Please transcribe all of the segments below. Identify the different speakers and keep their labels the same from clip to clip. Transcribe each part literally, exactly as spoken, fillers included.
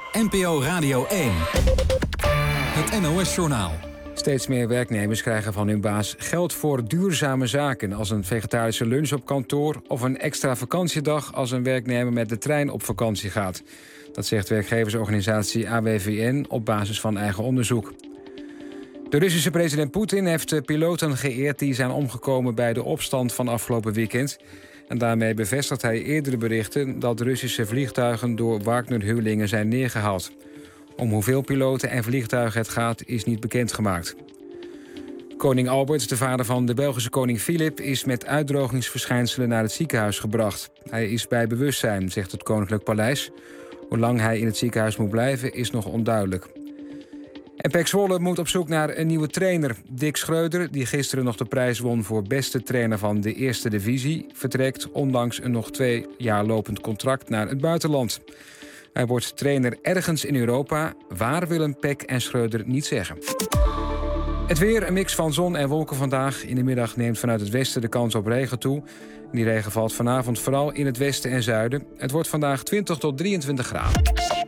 Speaker 1: N P O Radio één. Het N O S-journaal.
Speaker 2: Steeds meer werknemers krijgen van hun baas geld voor duurzame zaken, als een vegetarische lunch op kantoor of een extra vakantiedag als een werknemer met de trein op vakantie gaat. Dat zegt werkgeversorganisatie A W V N op basis van eigen onderzoek. De Russische president Poetin heeft de piloten geëerd die zijn omgekomen bij de opstand van afgelopen weekend. En daarmee bevestigt hij eerdere berichten dat Russische vliegtuigen door Wagner-huurlingen zijn neergehaald. Om hoeveel piloten en vliegtuigen het gaat, is niet bekendgemaakt. Koning Albert, de vader van de Belgische koning Filip, is met uitdrogingsverschijnselen naar het ziekenhuis gebracht. Hij is bij bewustzijn, zegt het Koninklijk Paleis. Hoe lang hij in het ziekenhuis moet blijven, is nog onduidelijk. En P E C Zwolle moet op zoek naar een nieuwe trainer. Dick Schreuder, die gisteren nog de prijs won voor beste trainer van de eerste divisie, vertrekt ondanks een nog twee jaar lopend contract naar het buitenland. Hij wordt trainer ergens in Europa. Waar willen Peck en Schreuder niet zeggen. Het weer, een mix van zon en wolken vandaag. In de middag neemt vanuit het westen de kans op regen toe. Die regen valt vanavond vooral in het westen en zuiden. Het wordt vandaag twintig tot drieëntwintig graden.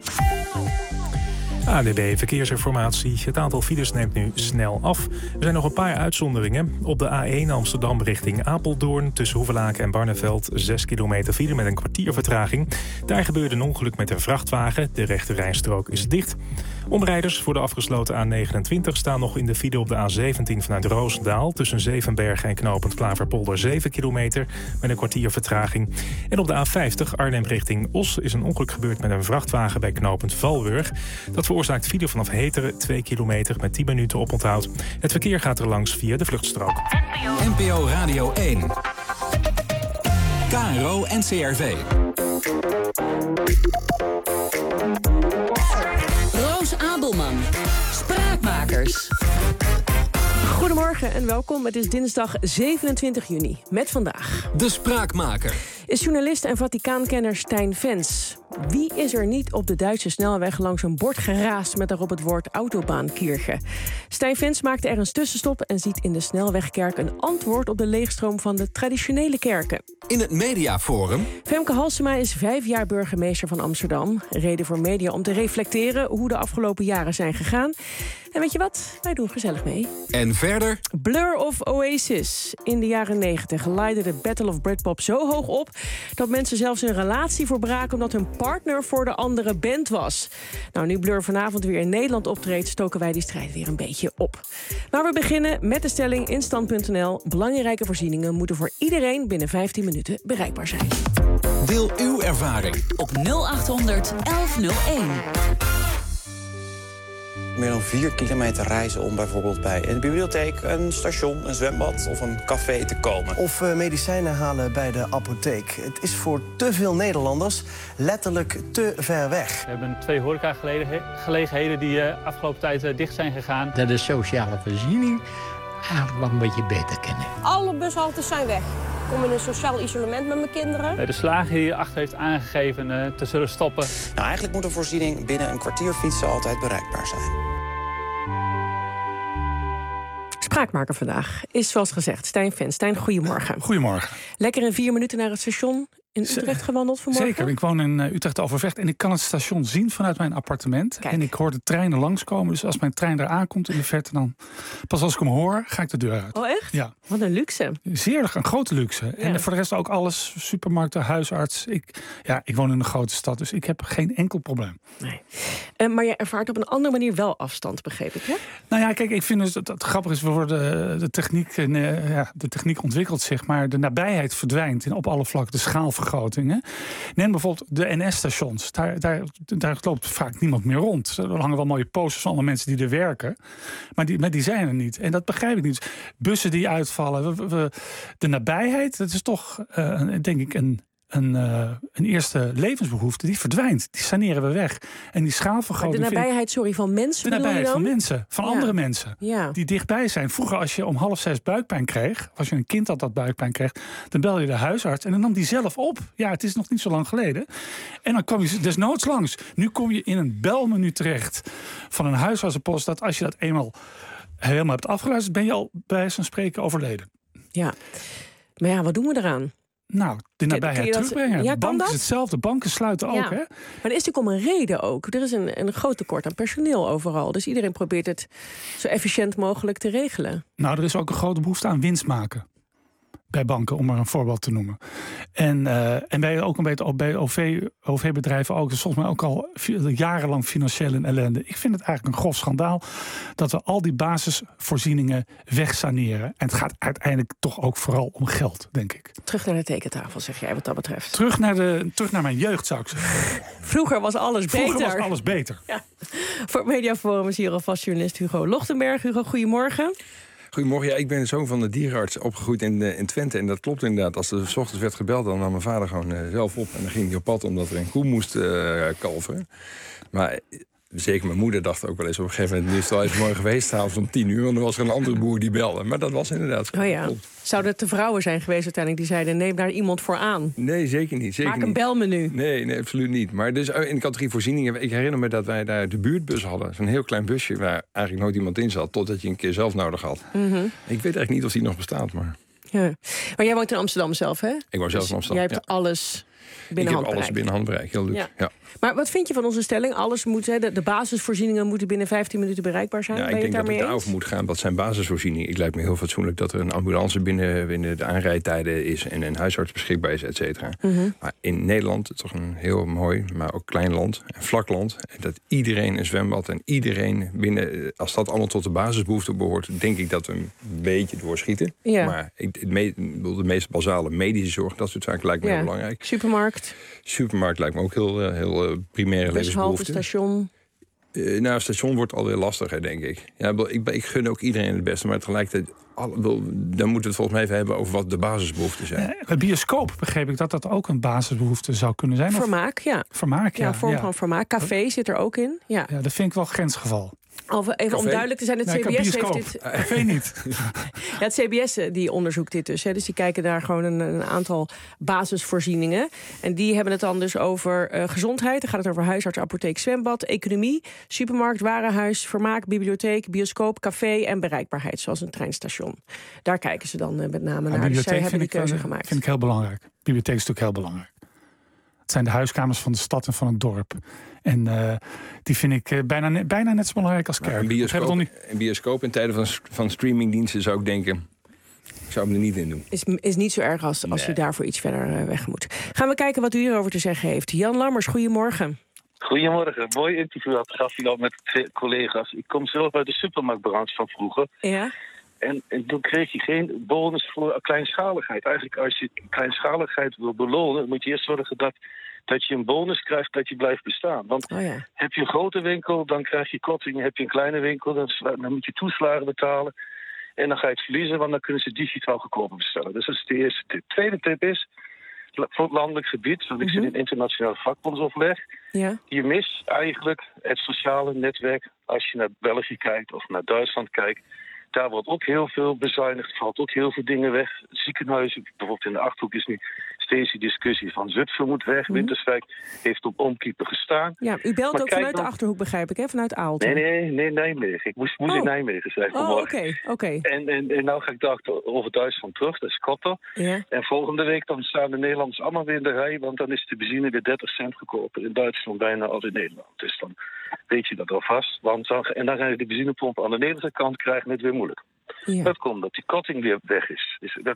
Speaker 3: A D B Verkeersinformatie. Het aantal files neemt nu snel af. Er zijn nog een paar uitzonderingen. Op de A één Amsterdam richting Apeldoorn, tussen Hoevelaken en Barneveld, zes kilometer file met een kwartier vertraging. Daar gebeurde een ongeluk met een vrachtwagen. De rechte rijstrook is dicht. Omrijders voor de afgesloten A negenentwintig staan nog in de file op de A zeventien vanuit Roosendaal, tussen Zevenbergen en knooppunt Klaverpolder, zeven kilometer met een kwartier vertraging. En op de A vijftig Arnhem richting Os is een ongeluk gebeurd met een vrachtwagen bij knooppunt Valburg. Dat veroorzaakt file vanaf Heteren, twee kilometer met tien minuten oponthoud. Het verkeer gaat er langs via de vluchtstrook.
Speaker 1: N P O Radio één. K R O en C R V.
Speaker 4: Roos Abelman. Spraakmakers.
Speaker 5: Goedemorgen en welkom. Het is dinsdag zevenentwintig juni. Met vandaag
Speaker 1: De Spraakmaker
Speaker 5: is journalist en Vaticaankenner Stijn Vens. Wie is er niet op de Duitse snelweg langs een bord geraast met daarop het woord Autobahnkirche? Stijn Vens maakte er een tussenstop en ziet in de snelwegkerk een antwoord op de leegstroom van de traditionele kerken.
Speaker 1: In het Mediaforum.
Speaker 5: Femke Halsema is vijf jaar burgemeester van Amsterdam. Reden voor media om te reflecteren hoe de afgelopen jaren zijn gegaan. En weet je wat? Wij doen gezellig mee.
Speaker 1: En verder
Speaker 5: Blur of Oasis. In de jaren negentig leidde de Battle of Britpop zo hoog op dat mensen zelfs hun relatie verbraken omdat hun partner voor de andere band was. Nou, nu Blur vanavond weer in Nederland optreedt, stoken wij die strijd weer een beetje op. Maar we beginnen met de stelling in stand punt n l. Belangrijke voorzieningen moeten voor iedereen binnen vijftien minuten bereikbaar zijn.
Speaker 1: Deel uw ervaring
Speaker 4: Op nul achthonderd elf nul één.
Speaker 6: Meer dan vier kilometer reizen om bijvoorbeeld bij een bibliotheek, een station, een zwembad of een café te komen.
Speaker 7: Of uh, medicijnen halen bij de apotheek. Het is voor te veel Nederlanders letterlijk te ver weg.
Speaker 8: We hebben twee horecagelegenheden die uh, afgelopen tijd uh, dicht zijn gegaan.
Speaker 9: Dat de sociale voorziening eigenlijk wel een beetje beter kennen.
Speaker 10: Alle bushaltes zijn weg. Ik kom in een sociaal isolement met mijn kinderen.
Speaker 8: De slager die achter heeft aangegeven uh, te zullen stoppen.
Speaker 6: Nou, eigenlijk moet een voorziening binnen een kwartier fietsen altijd bereikbaar zijn.
Speaker 5: Spraakmaker vandaag is zoals gezegd Stijn Vens. Stijn, goedemorgen.
Speaker 11: Goedemorgen.
Speaker 5: Lekker in vier minuten naar het station in Utrecht gewandeld vanmorgen?
Speaker 11: Zeker, ik woon in uh, Utrecht-Overvecht en ik kan het station zien vanuit mijn appartement. Kijk. En ik hoor de treinen langskomen, dus als mijn trein daar aankomt in de verte, dan pas als ik hem hoor, ga ik de deur uit.
Speaker 5: Oh echt?
Speaker 11: Ja.
Speaker 5: Wat een luxe.
Speaker 11: Zeer een grote luxe. Ja. En voor de rest ook alles, supermarkten, huisarts. Ik, ja, ik woon in een grote stad, dus ik heb geen enkel probleem.
Speaker 5: Nee. Uh, maar je ervaart op een andere manier wel afstand, begreep ik, hè?
Speaker 11: Nou ja, kijk, ik vind dus dat het grappig is, we worden de techniek, uh, ja, de techniek ontwikkelt zich, maar de nabijheid verdwijnt in op alle vlakken, de schaalvergrotingen. Neem bijvoorbeeld de N S-stations. Daar, daar, daar loopt vaak niemand meer rond. Er hangen wel mooie posters van alle mensen die er werken, maar die, maar die zijn er niet. En dat begrijp ik niet. Bussen die uitvallen, we, we, de nabijheid, dat is toch, uh, denk ik, een Een, uh, een eerste levensbehoefte, die verdwijnt. Die saneren we weg. En die schaalvergroting...
Speaker 5: De nabijheid, sorry, van mensen,
Speaker 11: De nabijheid
Speaker 5: van
Speaker 11: mensen, van ja. andere mensen.
Speaker 5: Ja. Die
Speaker 11: dichtbij zijn. Vroeger, als je om half zes buikpijn kreeg, als je een kind had dat buikpijn kreeg, dan belde je de huisarts en dan nam die zelf op. Ja, het is nog niet zo lang geleden. En dan kwam je desnoods langs. Nu kom je in een belmenu terecht van een huisartsenpost, dat als je dat eenmaal helemaal hebt afgeluisterd, ben je al bij zo'n spreken overleden.
Speaker 5: Ja, maar ja, wat doen we eraan?
Speaker 11: Nou, de nabijheid
Speaker 5: dat,
Speaker 11: terugbrengen.
Speaker 5: Ja,
Speaker 11: Bank is hetzelfde, banken sluiten ook.
Speaker 5: Ja.
Speaker 11: Hè?
Speaker 5: Maar er is natuurlijk om een reden ook. Er is een, een groot tekort aan personeel overal. Dus iedereen probeert het zo efficiënt mogelijk te regelen.
Speaker 11: Nou, er is ook een grote behoefte aan winst maken. Bij banken, om maar een voorbeeld te noemen. En, uh, en bij, ook een beetje, bij O V-bedrijven ook. Dus volgens mij ook al jarenlang financiële ellende. Ik vind het eigenlijk een grof schandaal dat we al die basisvoorzieningen wegsaneren. En het gaat uiteindelijk toch ook vooral om geld, denk ik.
Speaker 5: Terug naar de tekentafel, zeg jij, wat dat betreft.
Speaker 11: Terug naar, de, terug naar mijn jeugd, zou ik zeggen.
Speaker 5: Vroeger was alles beter.
Speaker 11: Vroeger was alles beter.
Speaker 5: Ja. Voor het Mediaforum is hier alvast journalist Hugo Lochtenberg. Hugo, goedemorgen.
Speaker 12: Goedemorgen, ja, ik ben de zoon van de dierenarts opgegroeid in, uh, in Twente. En dat klopt inderdaad. Als er 's ochtends werd gebeld, dan nam mijn vader gewoon uh, zelf op. En dan ging hij op pad omdat er een koe moest uh, kalveren. Maar uh, zeker mijn moeder dacht ook wel eens op een gegeven moment... nu is het al even mooi geweest, s'avonds om tien uur. Want er was er een andere boer die belde. Maar dat was inderdaad zo.
Speaker 5: Oh ja. Zouden het de vrouwen zijn geweest uiteindelijk die zeiden... neem daar iemand voor aan?
Speaker 12: Nee, zeker niet. Zeker
Speaker 5: Maak een
Speaker 12: niet.
Speaker 5: belmenu.
Speaker 12: Nee, nee, absoluut niet. Maar dus in de categorie voorzieningen... ik herinner me dat wij daar de buurtbus hadden. Zo'n heel klein busje waar eigenlijk nooit iemand in zat... totdat je een keer zelf nodig had.
Speaker 5: Mm-hmm.
Speaker 12: Ik weet eigenlijk niet of die nog bestaat, maar...
Speaker 5: Ja. Maar jij woont in Amsterdam zelf, hè?
Speaker 12: Ik woon zelf in Amsterdam,
Speaker 5: Jij hebt
Speaker 12: ja.
Speaker 5: alles binnen
Speaker 12: ik heb
Speaker 5: handbereik.
Speaker 12: alles binnen handbereik, heel leuk.
Speaker 5: Ja.
Speaker 12: Ja.
Speaker 5: Maar wat vind je van onze stelling? Alles moet, hè, de, de basisvoorzieningen moeten binnen vijftien minuten bereikbaar zijn.
Speaker 12: Ja,
Speaker 5: ben
Speaker 12: ik
Speaker 5: je het
Speaker 12: denk dat
Speaker 5: daarmee
Speaker 12: het
Speaker 5: eens?
Speaker 12: daarover moet gaan. Dat zijn basisvoorzieningen. Ik lijkt me heel fatsoenlijk dat er een ambulance binnen, binnen de aanrijdtijden is... en een huisarts beschikbaar is, et cetera.
Speaker 5: Mm-hmm.
Speaker 12: Maar in Nederland, toch een heel mooi, maar ook klein land, een vlak land... dat iedereen een zwembad en iedereen binnen... als dat allemaal tot de basisbehoeften behoort... denk ik dat we een beetje doorschieten.
Speaker 5: Ja.
Speaker 12: Maar ik, het me, de meest basale medische zorg, dat soort zaken lijkt me
Speaker 5: Ja.
Speaker 12: heel belangrijk.
Speaker 5: Supermarkt.
Speaker 12: Supermarkt lijkt me ook heel, heel uh, primaire
Speaker 5: Bushalte,
Speaker 12: levensbehoefte.
Speaker 5: station.
Speaker 12: Uh, nou, het station wordt alweer lastiger, denk ik. Ja, ik, ik gun ook iedereen het beste, maar tegelijkertijd... Alle, dan moeten we het volgens mij even hebben over wat de basisbehoeften zijn.
Speaker 11: Bij bioscoop begreep ik dat dat ook een basisbehoefte zou kunnen zijn.
Speaker 5: Vermaak, ja.
Speaker 11: Vermaak, ja.
Speaker 5: Ja, vorm
Speaker 11: ja.
Speaker 5: van vermaak. Café zit er ook in. Ja,
Speaker 11: ja dat vind ik wel grensgeval.
Speaker 5: Even, even om duidelijk te zijn, het
Speaker 11: nee,
Speaker 5: C B S
Speaker 11: bioscoop.
Speaker 5: heeft dit...
Speaker 11: Café niet.
Speaker 5: Ja, het C B S die onderzoekt dit dus. Hè. Dus die kijken daar gewoon een, een aantal basisvoorzieningen. En die hebben het dan dus over uh, gezondheid. Dan gaat het over huisarts, apotheek, zwembad, economie, supermarkt, warenhuis, vermaak, bibliotheek, bioscoop, café en bereikbaarheid, zoals een treinstation. Daar kijken ze dan uh, met name naar. Dus zij hebben die keuze
Speaker 11: ik,
Speaker 5: gemaakt.
Speaker 11: vind ik heel belangrijk. Bibliotheek is natuurlijk heel belangrijk. Het zijn de huiskamers van de stad en van het dorp. En uh, die vind ik uh, bijna, ne- bijna net zo belangrijk als kerk.
Speaker 12: Een bioscoop, een bioscoop in tijden van, van streamingdiensten zou ik denken... ik zou hem er niet in doen.
Speaker 5: Is, is niet zo erg als, als
Speaker 12: Nee.
Speaker 5: u daarvoor iets verder uh, weg moet. Gaan we kijken wat u hierover te zeggen heeft. Jan Lammers, goedemorgen.
Speaker 13: Goedemorgen. Mooi interview had gaf je al met twee collega's. Ik kom zelf uit de supermarktbranche van vroeger.
Speaker 5: Ja.
Speaker 13: En, en toen kreeg je geen bonus voor kleinschaligheid. Eigenlijk als je kleinschaligheid wil belonen, moet je eerst zorgen dat, dat je een bonus krijgt dat je blijft bestaan. Want
Speaker 5: Oh ja.
Speaker 13: heb je een grote winkel, dan krijg je korting. Heb je een kleine winkel, dan, sla- dan moet je toeslagen betalen. En dan ga je het verliezen, want dan kunnen ze digitaal goedkoper bestellen. Dus dat is de eerste tip. Tweede tip is, voor het landelijk gebied, want ik zit in internationaal vakbondsoverleg.
Speaker 5: Ja.
Speaker 13: Je mist eigenlijk het sociale netwerk als je naar België kijkt of naar Duitsland kijkt. Daar wordt ook heel veel bezuinigd, valt ook heel veel dingen weg. Ziekenhuizen, bijvoorbeeld in de Achterhoek is nu steeds die discussie van Zutphen moet weg.
Speaker 5: Mm-hmm.
Speaker 13: Winterswijk heeft op omkiepen gestaan.
Speaker 5: Ja, u belt
Speaker 13: Maar
Speaker 5: ook
Speaker 13: kijk
Speaker 5: vanuit
Speaker 13: dan-
Speaker 5: de Achterhoek, begrijp ik, hè? Vanuit Aalten.
Speaker 13: Nee, nee, nee, Nijmegen. Ik moest, moest
Speaker 5: Oh.
Speaker 13: in Nijmegen zijn
Speaker 5: Oh,
Speaker 13: vanmorgen.
Speaker 5: oké, oké.
Speaker 13: En, en, en nou ga ik daar over Duitsland terug, dat is Kotter.
Speaker 5: Ja.
Speaker 13: En volgende week dan staan de Nederlanders allemaal weer in de rij, want dan is de benzine weer dertig cent goedkoper in Duitsland bijna als in Nederland. Dus dan weet je dat alvast. Want dan, en dan ga je de benzinepomp aan de Nederlandse kant krijgen het weer moeilijk.
Speaker 5: Ja.
Speaker 13: Dat komt dat die korting weer weg is. Dus dat,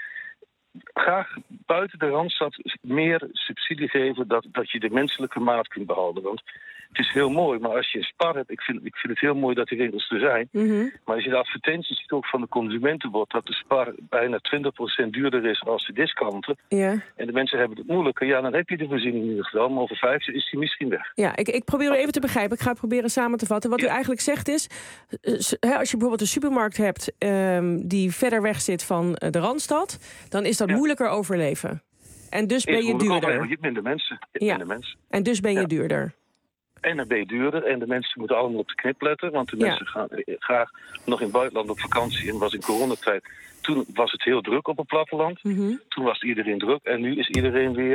Speaker 13: graag buiten de Randstad meer subsidie geven dat, dat je de menselijke maat kunt behouden. Want het is heel mooi, maar als je een Spar hebt... Ik vind, ik vind het heel mooi dat die winkels er zijn.
Speaker 5: Mm-hmm.
Speaker 13: Maar als je de advertenties ziet ook van de consumenten wordt... dat de Spar bijna twintig procent duurder is als de discounter...
Speaker 5: Ja.
Speaker 13: en de mensen hebben het moeilijker... ja, dan heb je de voorziening in ieder geval. Maar over vijf jaar is die misschien weg.
Speaker 5: Ja, ik, ik probeer u even te begrijpen. Ik ga het proberen samen te vatten. Wat u eigenlijk zegt is, eh, s- hè, als je bijvoorbeeld een supermarkt hebt ehm, die verder weg zit van eh, de Randstad, dan is dat moeilijker overleven. En dus ben
Speaker 13: Is
Speaker 5: je
Speaker 13: moeilijk, want Je
Speaker 5: duurder.
Speaker 13: hebt minder mensen. Je hebt
Speaker 5: Ja.
Speaker 13: minder mensen.
Speaker 5: En dus ben je
Speaker 13: Ja.
Speaker 5: duurder.
Speaker 13: En dan ben je duurder. En de mensen moeten allemaal op de knip letten. Want de
Speaker 5: Ja.
Speaker 13: mensen gaan eh, graag nog in het buitenland op vakantie. En was in coronatijd. Toen was het heel druk op het platteland.
Speaker 5: Mhm.
Speaker 13: Toen was iedereen druk. En nu is iedereen weer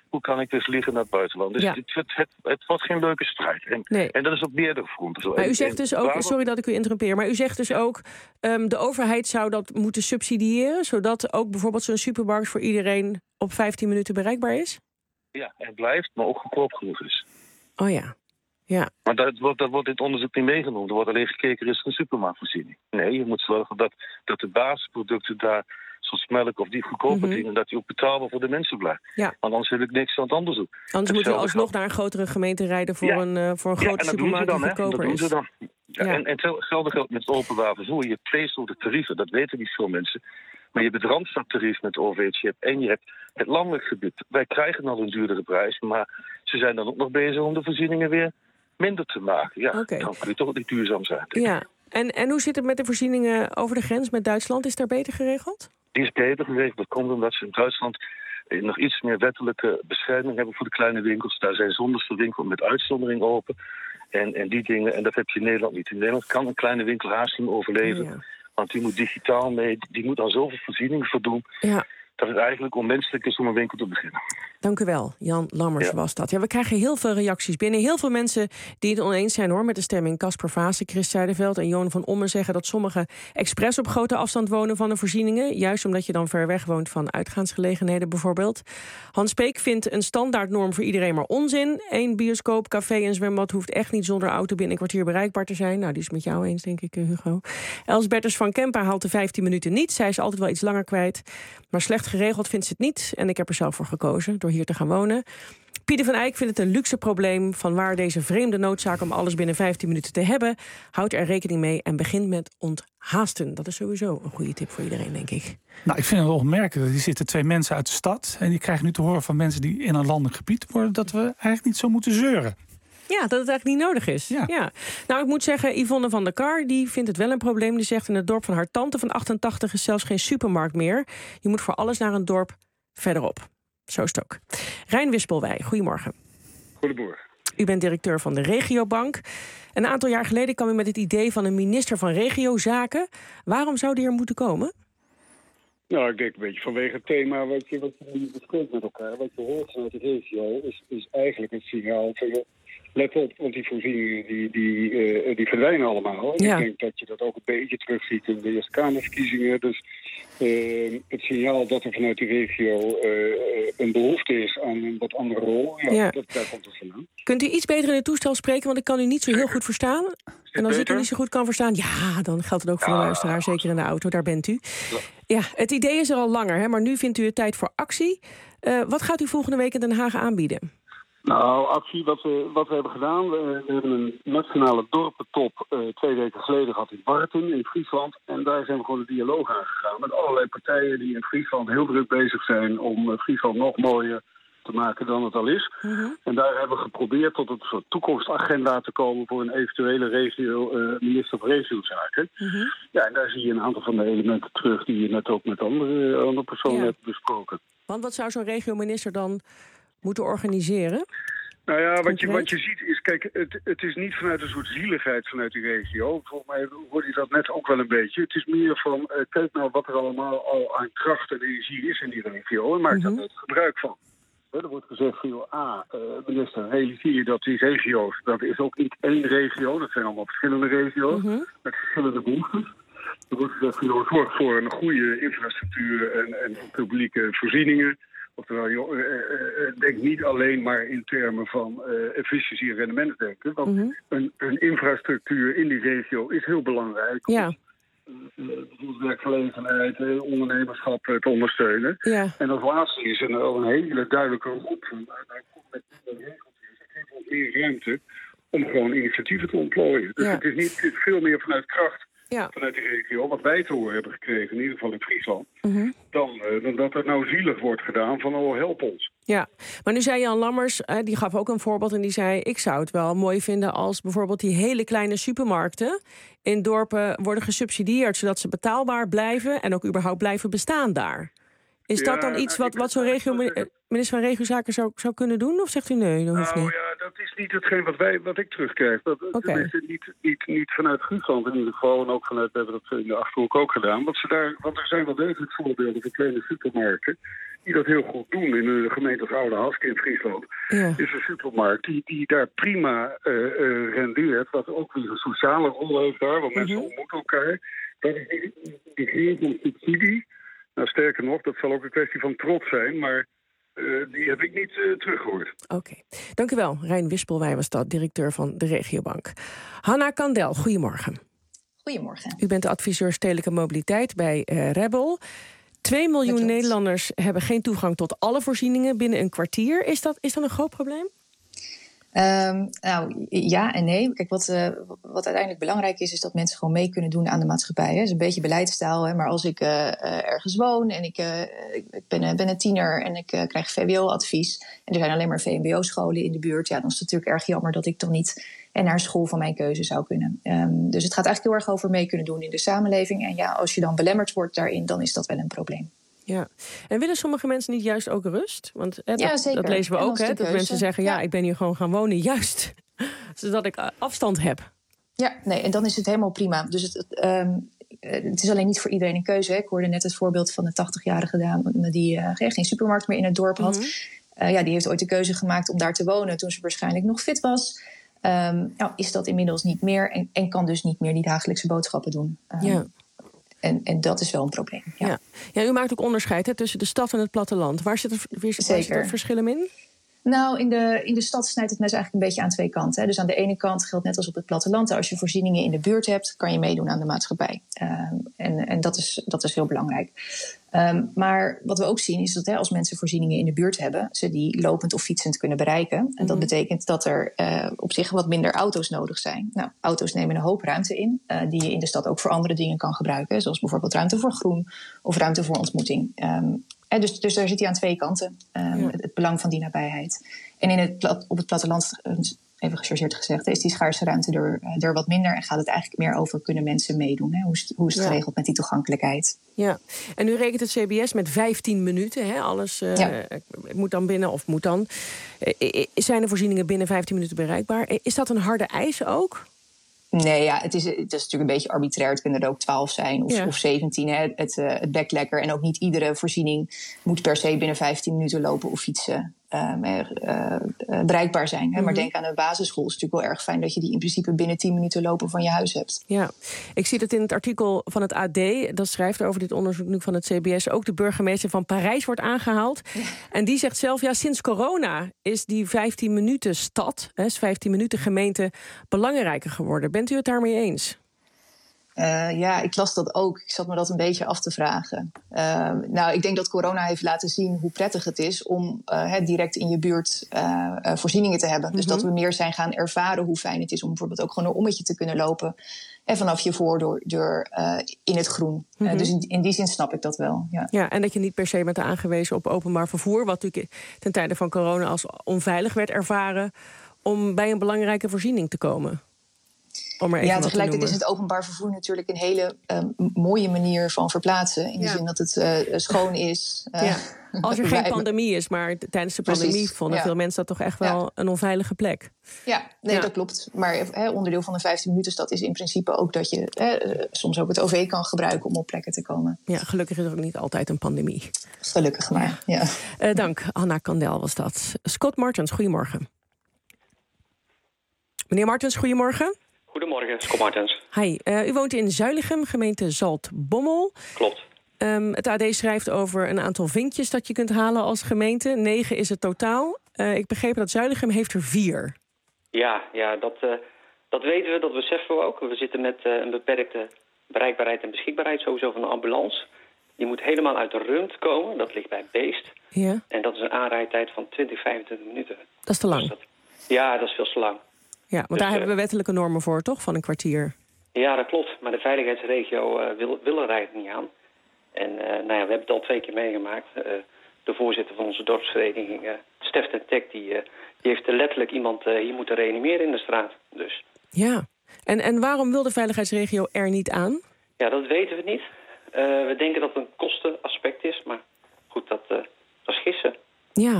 Speaker 13: hoe kan ik weer vliegen naar het buitenland. Dus
Speaker 5: Ja.
Speaker 13: het, het, het, het wordt geen leuke strijd. En,
Speaker 5: Nee.
Speaker 13: en dat is op meerdere fronten zo.
Speaker 5: Maar u
Speaker 13: En-
Speaker 5: zegt
Speaker 13: en
Speaker 5: dus ook,
Speaker 13: waarom-
Speaker 5: sorry dat ik u interrumpeer, maar u zegt dus ook, um, de overheid zou dat moeten subsidiëren, zodat ook bijvoorbeeld zo'n supermarkt voor iedereen op vijftien minuten bereikbaar is?
Speaker 13: Ja, en blijft, maar ook goedkoop genoeg is.
Speaker 5: Oh ja, ja.
Speaker 13: Maar dat wordt, dat wordt in het onderzoek niet meegenomen. Er wordt alleen gekeken, is er een supermarktvoorziening? Nee, je moet zorgen dat, dat de basisproducten daar, zoals melk of die goedkope
Speaker 5: Mhm.
Speaker 13: dingen, dat die ook betaalbaar voor de mensen blijven.
Speaker 5: Ja.
Speaker 13: Want anders heb ik niks aan het onderzoek.
Speaker 5: Anders moet u
Speaker 13: Hetzelfde
Speaker 5: alsnog
Speaker 13: geldt-
Speaker 5: naar een grotere gemeente rijden voor
Speaker 13: Ja.
Speaker 5: een, uh, voor een
Speaker 13: Ja,
Speaker 5: grote
Speaker 13: en dat doen ze
Speaker 5: supermarkt
Speaker 13: dan,
Speaker 5: die
Speaker 13: hè.
Speaker 5: goedkoper
Speaker 13: Dat doen
Speaker 5: is.
Speaker 13: ze dan. Ja,
Speaker 5: Ja.
Speaker 13: En, en hetzelfde geldt met het openbaar vervoer. Je hebt twee soorten tarieven, dat weten niet veel mensen. Maar je hebt het Randstadtarief met de O V chip en je hebt het landelijk gebied. Wij krijgen al een duurdere prijs, maar ze zijn dan ook nog bezig om de voorzieningen weer minder te maken. Ja,
Speaker 5: Oké.
Speaker 13: dan kun je toch niet duurzaam zijn. denk ik.
Speaker 5: Ja, en, en hoe zit het met de voorzieningen over de grens met Duitsland? Is daar beter geregeld?
Speaker 13: Die is beter geregeld. Dat komt omdat ze in Duitsland eh, nog iets meer wettelijke bescherming hebben voor de kleine winkels. Daar zijn zonderste winkels met uitzondering open. En, en die dingen, en dat heb je in Nederland niet. In Nederland kan een kleine winkel haast niet overleven.
Speaker 5: Ja.
Speaker 13: Want die moet digitaal mee, die moet aan zoveel voorzieningen voldoen.
Speaker 5: Ja.
Speaker 13: Dat het eigenlijk onmenselijk is om een winkel te beginnen.
Speaker 5: Dank u wel, Jan Lammers
Speaker 13: Ja.
Speaker 5: was dat. Ja, we krijgen heel veel reacties binnen. Heel veel mensen die het oneens zijn hoor met de stemming. Casper Vaassen, Chris Zuiderveld en Johan van Ommen zeggen dat sommigen expres op grote afstand wonen van de voorzieningen. Juist omdat je dan ver weg woont van uitgaansgelegenheden bijvoorbeeld. Hans Peek vindt een standaardnorm voor iedereen maar onzin. Eén bioscoop, café en zwembad hoeft echt niet zonder auto binnen een kwartier bereikbaar te zijn. Nou, die is het met jou eens, denk ik, Hugo. Els Bertens van Kempa haalt de vijftien minuten niet. Zij is altijd wel iets langer kwijt. Maar slecht geregeld vindt ze het niet. En ik heb er zelf voor gekozen door hier te gaan wonen. Pieter van Eyck vindt het een luxe probleem. Vanwaar deze vreemde noodzaak om alles binnen vijftien minuten te hebben. Houd er rekening mee en begin met onthaasten. Dat is sowieso een goede tip voor iedereen, denk ik.
Speaker 11: Nou, ik vind het wel opmerkelijk. Er zitten twee mensen uit de stad. En die krijgen nu te horen van mensen die in een landelijk gebied worden, dat we eigenlijk niet zo moeten zeuren.
Speaker 5: Ja, dat het eigenlijk niet nodig is.
Speaker 11: Ja.
Speaker 5: Ja. Nou, ik moet zeggen, Yvonne van der Kar die vindt het wel een probleem. Die zegt in het dorp van haar tante van achtentachtig is zelfs geen supermarkt meer. Je moet voor alles naar een dorp verderop. Zo is het ook. Rijn Wispelwij, goedemorgen.
Speaker 14: Goedemorgen.
Speaker 5: U bent directeur van de Regiobank. Een aantal jaar geleden kwam u met het idee van een minister van regiozaken. Waarom zou die er moeten komen?
Speaker 14: Nou, ik denk een beetje vanwege het thema wat je, wat je nu bespreekt met elkaar. Wat je hoort vanuit de regio is, is eigenlijk het signaal van, joh, let op, want die voorzieningen die, die, uh, die verdwijnen allemaal. En
Speaker 5: Ja.
Speaker 14: ik denk dat je dat ook een beetje terugziet in de Eerste Kamerverkiezingen. Dus uh, het signaal dat er vanuit die regio uh, een behoefte is aan een wat andere rol, ja,
Speaker 5: Ja.
Speaker 14: Dat, daar komt het vandaan.
Speaker 5: Kunt u iets beter in het toestel spreken, want ik kan u niet zo heel goed verstaan. En als ik u
Speaker 14: beter?
Speaker 5: niet zo goed kan verstaan, ja, dan geldt het ook voor de luisteraar, zeker in de auto, daar bent u. Ja, het idee is er al langer, hè, maar nu vindt u het tijd voor actie. Uh, wat gaat u volgende week in Den Haag aanbieden?
Speaker 14: Nou, actie, wat we, wat we hebben gedaan, we, we hebben een nationale dorpentop uh, twee weken geleden gehad in Barten in Friesland. En daar zijn we gewoon de dialoog aangegaan met allerlei partijen die in Friesland heel druk bezig zijn om uh, Friesland nog mooier te maken dan het al is.
Speaker 5: Mm-hmm.
Speaker 14: En daar hebben we geprobeerd tot een soort toekomstagenda te komen voor een eventuele regio, uh, minister van regiozaken.
Speaker 5: Mm-hmm.
Speaker 14: Ja, en daar zie je een aantal van de elementen terug die je net ook met andere, andere personen
Speaker 5: Ja.
Speaker 14: hebt besproken.
Speaker 5: Want wat zou zo'n regiominister dan moeten organiseren?
Speaker 14: Nou ja, wat je,
Speaker 5: Concreet?
Speaker 14: wat je ziet is, kijk, het, het is niet vanuit een soort zieligheid vanuit die regio. Volgens mij hoorde je dat net ook wel een beetje. Het is meer van, uh, kijk nou wat er allemaal al aan kracht en energie is in die regio en maak daar
Speaker 5: Mm-hmm.
Speaker 14: het gebruik van. Er wordt gezegd van, joh, ah, uh, minister, realiseer je dat die regio's, dat is ook niet één regio, dat zijn allemaal verschillende regio's,
Speaker 5: Mm-hmm.
Speaker 14: met verschillende behoeftes. Er wordt gezegd van, joh, zorg voor een goede infrastructuur en, en publieke voorzieningen. Oftewel, joh, uh, uh, denk niet alleen maar in termen van uh, efficiëntie en rendement denken. Want
Speaker 5: Mm-hmm.
Speaker 14: een, een infrastructuur in die regio is heel belangrijk.
Speaker 5: Ja.
Speaker 14: Om uh, uh, werkgelegenheid, uh, ondernemerschap uh, te ondersteunen.
Speaker 5: Ja.
Speaker 14: En als laatste is er een, een hele duidelijke roep. Uh, daar komt met de regeltjes. Het geeft ons meer ruimte om gewoon initiatieven te ontplooien. Dus
Speaker 5: Ja.
Speaker 14: het is niet het is veel meer vanuit kracht.
Speaker 5: Ja.
Speaker 14: Vanuit de regio, wat wij te horen hebben gekregen, in ieder geval in Friesland,
Speaker 5: Mm-hmm.
Speaker 14: dan, uh, dan dat er nou zielig wordt gedaan van, oh, help ons.
Speaker 5: Ja, maar nu zei Jan Lammers, eh, die gaf ook een voorbeeld en die zei, ik zou het wel mooi vinden als bijvoorbeeld die hele kleine supermarkten in dorpen worden gesubsidieerd, zodat ze betaalbaar blijven en ook überhaupt blijven bestaan daar. Is
Speaker 14: Ja,
Speaker 5: dat dan iets
Speaker 14: nou,
Speaker 5: wat, wat zo'n regio, minister van Regiozaken zou, zou kunnen doen? Of zegt u nee, dat hoeft
Speaker 14: Nou
Speaker 5: niet?
Speaker 14: ja, dat is niet hetgeen wat, wij, wat ik terugkrijg. Dat,
Speaker 5: Okay.
Speaker 14: Tenminste, niet, niet, niet vanuit Friesland in ieder geval. En ook vanuit, we hebben dat in de Achterhoek ook gedaan. Want, ze daar, want er zijn wel degelijk voorbeelden van kleine supermarkten die dat heel goed doen. In een gemeente als Oude Hask in Friesland
Speaker 5: Ja.
Speaker 14: is een supermarkt die, die daar prima uh, uh, rendeert. Wat ook weer een sociale rol heeft daar, want mensen
Speaker 5: Mhm.
Speaker 14: ontmoeten elkaar. Dat is de begin van subsidie. Nou, sterker nog, dat zal ook een kwestie van trots zijn, maar uh, die heb ik niet uh, teruggehoord.
Speaker 5: Oké, dank u wel. Rijn Wispelwij was dat, directeur van de Regiobank. Hanna Kandel, goedemorgen.
Speaker 15: Goedemorgen.
Speaker 5: U bent de adviseur Stedelijke Mobiliteit bij uh, Rebel. Twee miljoen Nederlanders hebben geen toegang tot alle voorzieningen binnen een kwartier. Is dat, is dat een groot probleem?
Speaker 15: Um, nou, ja en nee. Kijk, wat, uh, wat uiteindelijk belangrijk is, is dat mensen gewoon mee kunnen doen aan de maatschappij. Hè. Dat is een beetje beleidstaal, hè. Maar als ik uh, uh, ergens woon en ik, uh, ik ben, uh, ben een tiener en ik uh, krijg V W O-advies en er zijn alleen maar V M B O-scholen in de buurt, ja, dan is het natuurlijk erg jammer dat ik dan niet en naar school van mijn keuze zou kunnen. Um, dus het gaat eigenlijk heel erg over mee kunnen doen in de samenleving. En ja, als je dan belemmerd wordt daarin, dan is dat wel een probleem.
Speaker 5: Ja, en willen sommige mensen niet juist ook rust? Want hè,
Speaker 15: Ja,
Speaker 5: dat,
Speaker 15: zeker.
Speaker 5: dat lezen we
Speaker 15: En
Speaker 5: ook,
Speaker 15: dat is
Speaker 5: hè,
Speaker 15: de
Speaker 5: dat
Speaker 15: keuze.
Speaker 5: mensen zeggen, ja,
Speaker 15: Ja.
Speaker 5: ik ben hier gewoon gaan wonen, juist zodat ik uh, afstand heb.
Speaker 15: Ja, nee, en dan is het helemaal prima. Dus het, um, het is alleen niet voor iedereen een keuze. Hè. Ik hoorde net het voorbeeld van de tachtigjarige dame die uh, geen supermarkt meer in het dorp had. Mm-hmm. Uh, ja, die heeft ooit de keuze gemaakt om daar te wonen toen ze waarschijnlijk nog fit was. Um, nou, is dat inmiddels niet meer en, en kan dus niet meer die dagelijkse boodschappen doen. Um,
Speaker 5: Ja.
Speaker 15: En, en dat is wel een probleem. Ja,
Speaker 5: ja. ja u maakt ook onderscheid, hè, tussen de stad en het platteland. Waar zit er, waar zit er verschillen in?
Speaker 15: Nou, in de, in de stad snijdt het mes eigenlijk een beetje aan twee kanten. Hè. Dus aan de ene kant geldt net als op het platteland, als je voorzieningen in de buurt hebt, kan je meedoen aan de maatschappij. Um, en en dat, is, dat is heel belangrijk. Um, maar wat we ook zien is dat hè, als mensen voorzieningen in de buurt hebben, ze die lopend of fietsend kunnen bereiken. En dat mm-hmm. betekent dat er uh, op zich wat minder auto's nodig zijn. Nou, auto's nemen een hoop ruimte in, uh, die je in de stad ook voor andere dingen kan gebruiken. Zoals bijvoorbeeld ruimte voor groen of ruimte voor ontmoeting. Um, En dus, dus daar zit hij aan twee kanten, um, ja. het, het belang van die nabijheid. En in het plat, op het platteland, even gechargeerd gezegd, is die schaarse ruimte er, er wat minder. En gaat het eigenlijk meer over, kunnen mensen meedoen? Hè? Hoe is, hoe is het ja. geregeld met die toegankelijkheid?
Speaker 5: Ja, en nu rekent het C B S met vijftien minuten. Hè? Alles uh, ja. moet dan binnen, of moet dan. Uh, zijn de voorzieningen binnen vijftien minuten bereikbaar? Is dat een harde eis ook?
Speaker 15: Nee, ja, het is, het is natuurlijk een beetje arbitrair. Het kunnen er ook twaalf zijn of, ja. of zeventien. Hè. Het, uh, het bekt lekker. En ook niet iedere voorziening moet per se binnen vijftien minuten lopen of fietsen. Uh, uh, uh, bereikbaar zijn. Hè. Mm-hmm. Maar denk aan de basisschool. Het is natuurlijk wel erg fijn dat je die in principe binnen tien minuten lopen van je huis hebt.
Speaker 5: Ja, ik zie dat in het artikel van het A D, dat schrijft over dit onderzoek nu van het C B S, ook de burgemeester van Parijs wordt aangehaald. Ja. En die zegt zelf, ja, sinds corona is die vijftien minuten stad, hè, vijftien minuten gemeente, belangrijker geworden. Bent u het daarmee eens?
Speaker 15: Uh, ja, ik las dat ook. Ik zat me dat een beetje af te vragen. Uh, nou, ik denk dat corona heeft laten zien hoe prettig het is om uh, direct in je buurt uh, uh, voorzieningen te hebben. Mm-hmm. Dus dat we meer zijn gaan ervaren hoe fijn het is om bijvoorbeeld ook gewoon een ommetje te kunnen lopen. En vanaf je voordeur uh, in het groen. Mm-hmm. Uh, dus in, in die zin snap ik dat wel. Ja.
Speaker 5: ja, en dat je niet per se bent aangewezen op openbaar vervoer, wat natuurlijk ten tijde van corona als onveilig werd ervaren, om bij een belangrijke voorziening te komen.
Speaker 15: Ja, tegelijkertijd is het openbaar vervoer natuurlijk een hele um, mooie manier van verplaatsen. In de ja. zin dat het uh, schoon is. Uh,
Speaker 5: ja. Als er geen pandemie is, maar tijdens de pandemie Precies. vonden ja. veel mensen dat toch echt wel ja. een onveilige plek.
Speaker 15: Ja, nee, ja. dat klopt. Maar he, onderdeel van de vijftien minuten stad is in principe ook dat je he, soms ook het O V kan gebruiken om op plekken te komen.
Speaker 5: Ja, gelukkig is er ook niet altijd een pandemie.
Speaker 15: Gelukkig maar, ja.
Speaker 5: ja. Uh, dank, Hanna Kandel was dat. Scott Martens, goedemorgen. Meneer Martens, goedemorgen.
Speaker 16: Goedemorgen, Scott Martens.
Speaker 5: Hi, uh, u woont in Zuilichem, gemeente Zaltbommel.
Speaker 16: Klopt.
Speaker 5: Um, het A D schrijft over een aantal vinkjes dat je kunt halen als gemeente. Negen is het totaal. Uh, ik begreep dat Zuilichem heeft er vier.
Speaker 16: Ja, ja dat, uh, dat weten we, dat beseffen we ook. We zitten met uh, een beperkte bereikbaarheid en beschikbaarheid sowieso van de ambulance. Die moet helemaal uit de Rund komen, dat ligt bij Beest.
Speaker 5: Ja.
Speaker 16: En dat is een aanrijdtijd van twintig, vijfentwintig minuten.
Speaker 5: Dat is te lang. Dus
Speaker 16: dat, ja, dat is veel te lang.
Speaker 5: Ja, want dus, daar uh, hebben we wettelijke normen voor, toch? Van een kwartier.
Speaker 16: Ja, dat klopt. Maar de veiligheidsregio uh, wil, wil er eigenlijk niet aan. En uh, nou ja, we hebben het al twee keer meegemaakt. Uh, de voorzitter van onze dorpsvereniging, uh, Stef ten Tek, die, uh, die heeft letterlijk iemand uh, hier moeten reanimeren in de straat. Dus.
Speaker 5: Ja, en, en waarom wil de veiligheidsregio er niet aan?
Speaker 16: Ja, dat weten we niet. Uh, we denken dat het een kostenaspect is, maar goed, dat, uh, dat is gissen.
Speaker 5: Ja.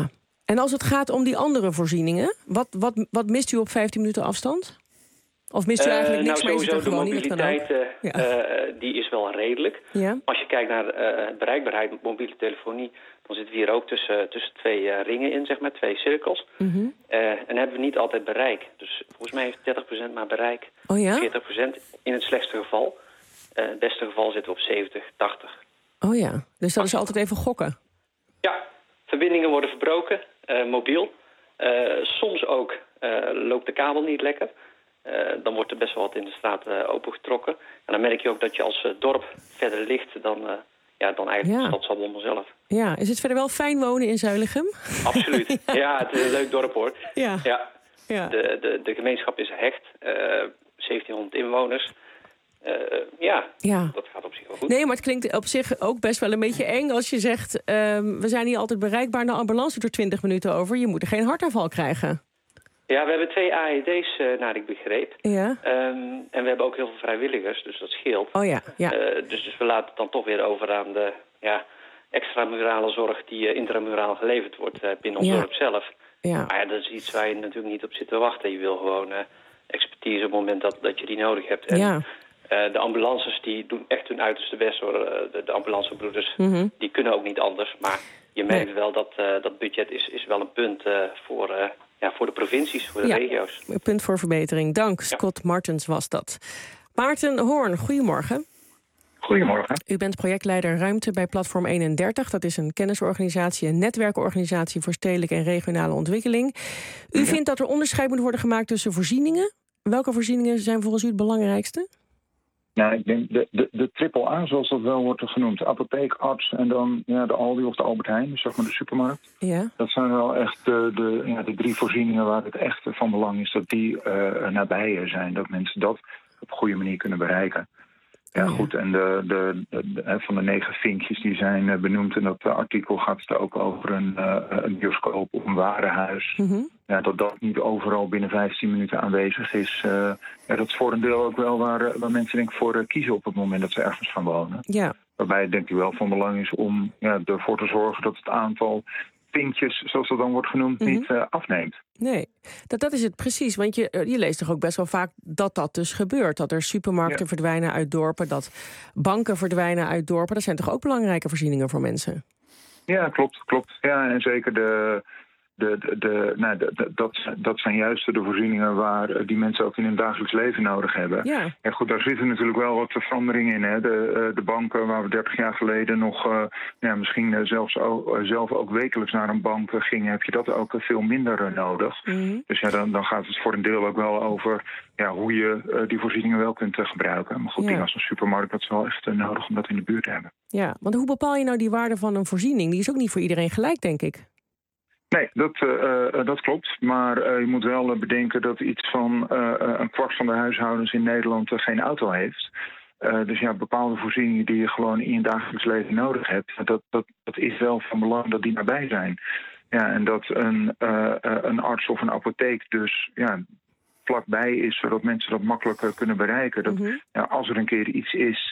Speaker 5: En als het gaat om die andere voorzieningen, wat, wat, wat mist u op vijftien minuten afstand? Of mist u eigenlijk
Speaker 16: uh,
Speaker 5: niks,
Speaker 16: nou,
Speaker 5: maar is het er
Speaker 16: sowieso
Speaker 5: gewoon
Speaker 16: de
Speaker 5: niet? Dat kan ook.
Speaker 16: mobiliteit, uh,
Speaker 5: Ja.
Speaker 16: uh, die is wel redelijk.
Speaker 5: Ja.
Speaker 16: Als je kijkt naar uh, bereikbaarheid met mobiele telefonie, dan zitten we hier ook tussen, tussen twee uh, ringen in, zeg maar, twee cirkels.
Speaker 5: Mm-hmm.
Speaker 16: Uh, en hebben we niet altijd bereik. Dus volgens mij heeft dertig procent maar bereik.
Speaker 5: Oh ja?
Speaker 16: veertig procent in het slechtste geval. Uh, in het beste geval zitten we op zeventig, tachtig.
Speaker 5: Oh ja, dus dat is altijd even gokken.
Speaker 16: Ja, verbindingen worden verbroken, uh, mobiel. Uh, soms ook uh, loopt de kabel niet lekker. Uh, dan wordt er best wel wat in de straat uh, opengetrokken. En dan merk je ook dat je als uh, dorp verder ligt dan, uh, ja, dan eigenlijk
Speaker 5: Ja.
Speaker 16: de stad Zaltbommel zelf.
Speaker 5: Ja, is het verder wel fijn wonen in Zuilichem?
Speaker 16: Absoluut. ja. ja, het is een leuk dorp hoor.
Speaker 5: Ja.
Speaker 16: ja.
Speaker 5: ja.
Speaker 16: De, de, de gemeenschap is hecht. Uh, zeventienhonderd inwoners. Uh, ja,
Speaker 5: Ja.
Speaker 16: dat gaat op zich wel goed.
Speaker 5: Nee, maar het klinkt op zich ook best wel een beetje eng als je zegt... Um, we zijn niet altijd bereikbaar, de ambulance doet er twintig minuten over. Je moet er geen hartaanval krijgen.
Speaker 16: Ja, we hebben twee A E D's, uh, naar ik begreep.
Speaker 5: Ja.
Speaker 16: Um, en we hebben ook heel veel vrijwilligers, dus dat scheelt.
Speaker 5: Oh ja, ja.
Speaker 16: Uh, dus, dus we laten het dan toch weer over aan de ja, extramurale zorg die uh, intramuraal geleverd wordt uh, binnen ons
Speaker 5: Ja.
Speaker 16: dorp zelf.
Speaker 5: Ja.
Speaker 16: Maar ja, dat is iets waar je natuurlijk niet op zit te wachten. Je wil gewoon uh, expertise op het moment dat, dat je die nodig hebt. En,
Speaker 5: Ja.
Speaker 16: uh, de ambulances die doen echt hun uiterste best hoor. Uh, de, de ambulancebroeders,
Speaker 5: Mhm.
Speaker 16: die kunnen ook niet anders. Maar je merkt
Speaker 5: Nee.
Speaker 16: wel dat uh, dat budget is, is wel een punt uh, voor... Uh, Ja, voor de provincies, voor de
Speaker 5: Ja.
Speaker 16: regio's.
Speaker 5: Een punt voor verbetering. Dank, Scott Martens was dat. Maarten Hoorn, goedemorgen.
Speaker 17: Goedemorgen.
Speaker 5: U bent projectleider Ruimte bij Platform eenendertig. Dat is een kennisorganisatie, een netwerkorganisatie voor stedelijke en regionale ontwikkeling. U
Speaker 17: Ja.
Speaker 5: vindt dat er onderscheid moet worden gemaakt tussen voorzieningen. Welke voorzieningen zijn volgens u het belangrijkste?
Speaker 17: Nou, ik denk de, de, de triple A, zoals dat wel wordt genoemd. Apotheek, arts en dan ja, de Aldi of de Albert Heijn, dus zeg maar de supermarkt.
Speaker 5: Ja.
Speaker 17: Dat zijn wel echt de, de, ja, de drie voorzieningen waar het echt van belang is dat die uh, nabij zijn. Dat mensen dat op een goede manier kunnen bereiken. Ja, goed, en de, de, de, de, van de negen vinkjes die zijn uh, benoemd in dat uh, artikel gaat het ook over een, uh, een bioscoop of een warenhuis.
Speaker 5: Mm-hmm.
Speaker 17: Ja, dat dat niet overal binnen vijftien minuten aanwezig is. Uh, ja, dat is voor een deel ook wel waar, waar mensen denk ik voor uh, kiezen op het moment dat ze ergens gaan wonen.
Speaker 5: Ja.
Speaker 17: Waarbij het denk ik wel van belang is om ja, ervoor te zorgen dat het aantal vinkjes, zoals dat dan wordt genoemd,
Speaker 5: Mm-hmm.
Speaker 17: niet uh, afneemt.
Speaker 5: Nee, dat, dat is het precies. Want je, je leest toch ook best wel vaak dat dat dus gebeurt. Dat er supermarkten
Speaker 17: Ja.
Speaker 5: verdwijnen uit dorpen, dat banken verdwijnen uit dorpen. Dat zijn toch ook belangrijke voorzieningen voor mensen?
Speaker 17: Ja, klopt, klopt. Ja, en zeker de... De, de, de, nou, de, de, dat, dat zijn juist de voorzieningen waar die mensen ook in hun dagelijks leven nodig hebben.
Speaker 5: Ja.
Speaker 17: En goed, daar zitten natuurlijk wel wat veranderingen in. Hè. De, de banken waar we dertig jaar geleden nog uh, ja, misschien zelfs ook, zelf ook wekelijks naar een bank gingen, heb je dat ook veel minder nodig.
Speaker 5: Mm-hmm.
Speaker 17: Dus ja, dan, dan gaat het voor een deel ook wel over ja, hoe je uh, die voorzieningen wel kunt uh, gebruiken. Maar goed,
Speaker 5: Ja.
Speaker 17: dingen als een supermarkt, dat is wel echt uh, nodig om dat in de buurt te hebben.
Speaker 5: Ja, want hoe bepaal je nou die waarde van een voorziening? Die is ook niet voor iedereen gelijk, denk ik.
Speaker 17: Nee, dat, uh, dat klopt. Maar uh, je moet wel uh, bedenken dat iets van uh, een kwart van de huishoudens in Nederland uh, geen auto heeft. Uh, dus ja, bepaalde voorzieningen die je gewoon in je dagelijks leven nodig hebt, dat, dat, dat is wel van belang dat die nabij zijn. Ja, en dat een, uh, een arts of een apotheek dus ja, vlakbij is, zodat mensen dat makkelijker kunnen bereiken. Dat,
Speaker 5: Mm-hmm.
Speaker 17: ja, als er een keer iets is,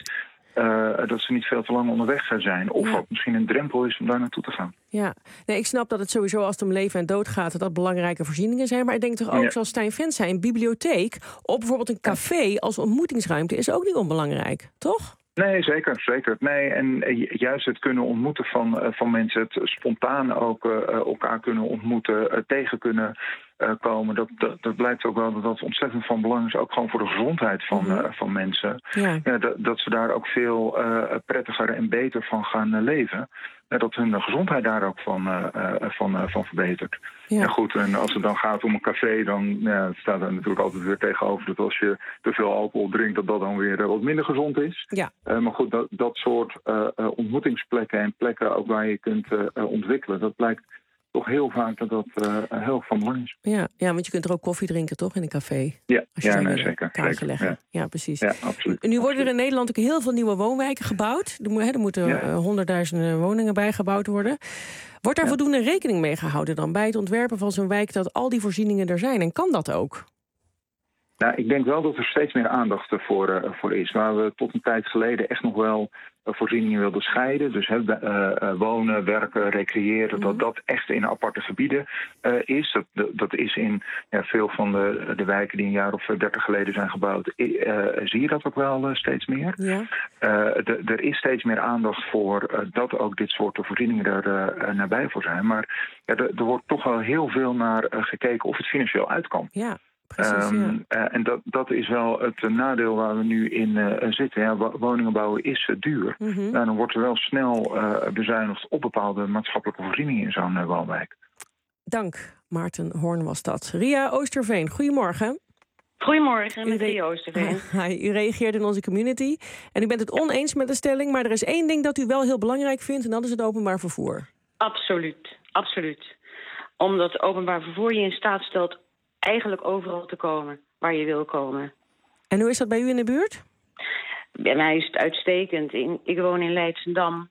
Speaker 17: Uh, dat ze niet veel te lang onderweg gaan zijn. Of
Speaker 5: Ja.
Speaker 17: wat misschien een drempel is om daar naartoe te gaan.
Speaker 5: Ja, nee, ik snap dat het sowieso als het om leven en dood gaat, dat dat belangrijke voorzieningen zijn. Maar ik denk toch ook,
Speaker 17: Ja.
Speaker 5: zoals Stijn Vent zei, een bibliotheek of bijvoorbeeld een café als ontmoetingsruimte is ook niet onbelangrijk, toch?
Speaker 17: Nee, zeker, zeker. Nee, en juist het kunnen ontmoeten van, uh, van mensen, het spontaan ook uh, elkaar kunnen ontmoeten, uh, tegen kunnen uh, komen, dat, dat, dat blijkt ook wel dat dat ontzettend van belang is, ook gewoon voor de gezondheid van, uh, van mensen.
Speaker 5: Ja.
Speaker 17: Ja, dat, dat ze daar ook veel uh, prettiger en beter van gaan uh, leven. Uh, dat hun gezondheid daar ook van, uh, uh, van, uh, van verbetert.
Speaker 5: Ja.
Speaker 17: En goed, en als het dan gaat om een café, dan ja, staat er natuurlijk altijd weer tegenover dat als je te veel alcohol drinkt, dat dat dan weer uh, wat minder gezond is.
Speaker 5: Ja.
Speaker 17: Uh, maar goed, dat, dat soort uh, uh, ontmoetingsplekken en plekken ook waar je kunt uh, uh, ontwikkelen, dat blijkt toch heel vaak dat dat uh, heel van belang is.
Speaker 5: Ja, ja, want je kunt er ook koffie drinken, toch, in een café?
Speaker 17: Ja,
Speaker 5: Als je
Speaker 17: ja
Speaker 5: zou
Speaker 17: nee,
Speaker 5: willen,
Speaker 17: zeker.
Speaker 5: kaartje
Speaker 17: zeker
Speaker 5: leggen.
Speaker 17: ja.
Speaker 5: Ja, precies.
Speaker 17: Ja, absoluut.
Speaker 5: Nu worden er in Nederland ook heel veel nieuwe woonwijken gebouwd. Er, mo- hè, er moeten
Speaker 17: Ja.
Speaker 5: uh, honderdduizenden woningen bijgebouwd worden. Wordt daar
Speaker 17: Ja.
Speaker 5: voldoende rekening mee gehouden dan bij het ontwerpen van zo'n wijk dat al die voorzieningen er zijn? En kan dat ook?
Speaker 17: Nou, ik denk wel dat er steeds meer aandacht voor, uh, voor is. Waar we tot een tijd geleden echt nog wel uh, voorzieningen wilden scheiden. Dus uh, uh, wonen, werken, recreëren. Mm-hmm. Dat dat echt in aparte gebieden uh, is. Dat, dat, dat is in ja, veel van de, de wijken die een jaar of dertig geleden zijn gebouwd. Uh, zie je dat ook wel uh, steeds meer. Ja. Uh, de, er is steeds meer aandacht voor uh, dat ook dit soort voorzieningen er uh, nabij voor zijn. Maar ja, er, er wordt toch wel heel veel naar uh, gekeken of het financieel uit kan.
Speaker 5: Ja. Precies,
Speaker 17: um, ja. uh, en dat, dat is wel het uh, nadeel waar we nu in uh, zitten. Ja, woningen bouwen is uh, duur. Mm-hmm. Nou, dan wordt er wel snel uh, bezuinigd op bepaalde maatschappelijke voorzieningen in zo'n uh, woonwijk.
Speaker 5: Dank, Maarten Hoorn was dat. Ria Oosterveen, goedemorgen.
Speaker 18: Goedemorgen, met Ria Oosterveen.
Speaker 5: Hi, u reageert in onze community. En u bent het oneens met de stelling, maar er is één ding dat u wel heel belangrijk vindt, en dat is het openbaar vervoer.
Speaker 18: Absoluut, absoluut. Omdat het openbaar vervoer je in staat stelt eigenlijk overal te komen waar je wil komen.
Speaker 5: En hoe is dat bij u in de buurt?
Speaker 18: Bij mij is het uitstekend. Ik woon in Leidschendam.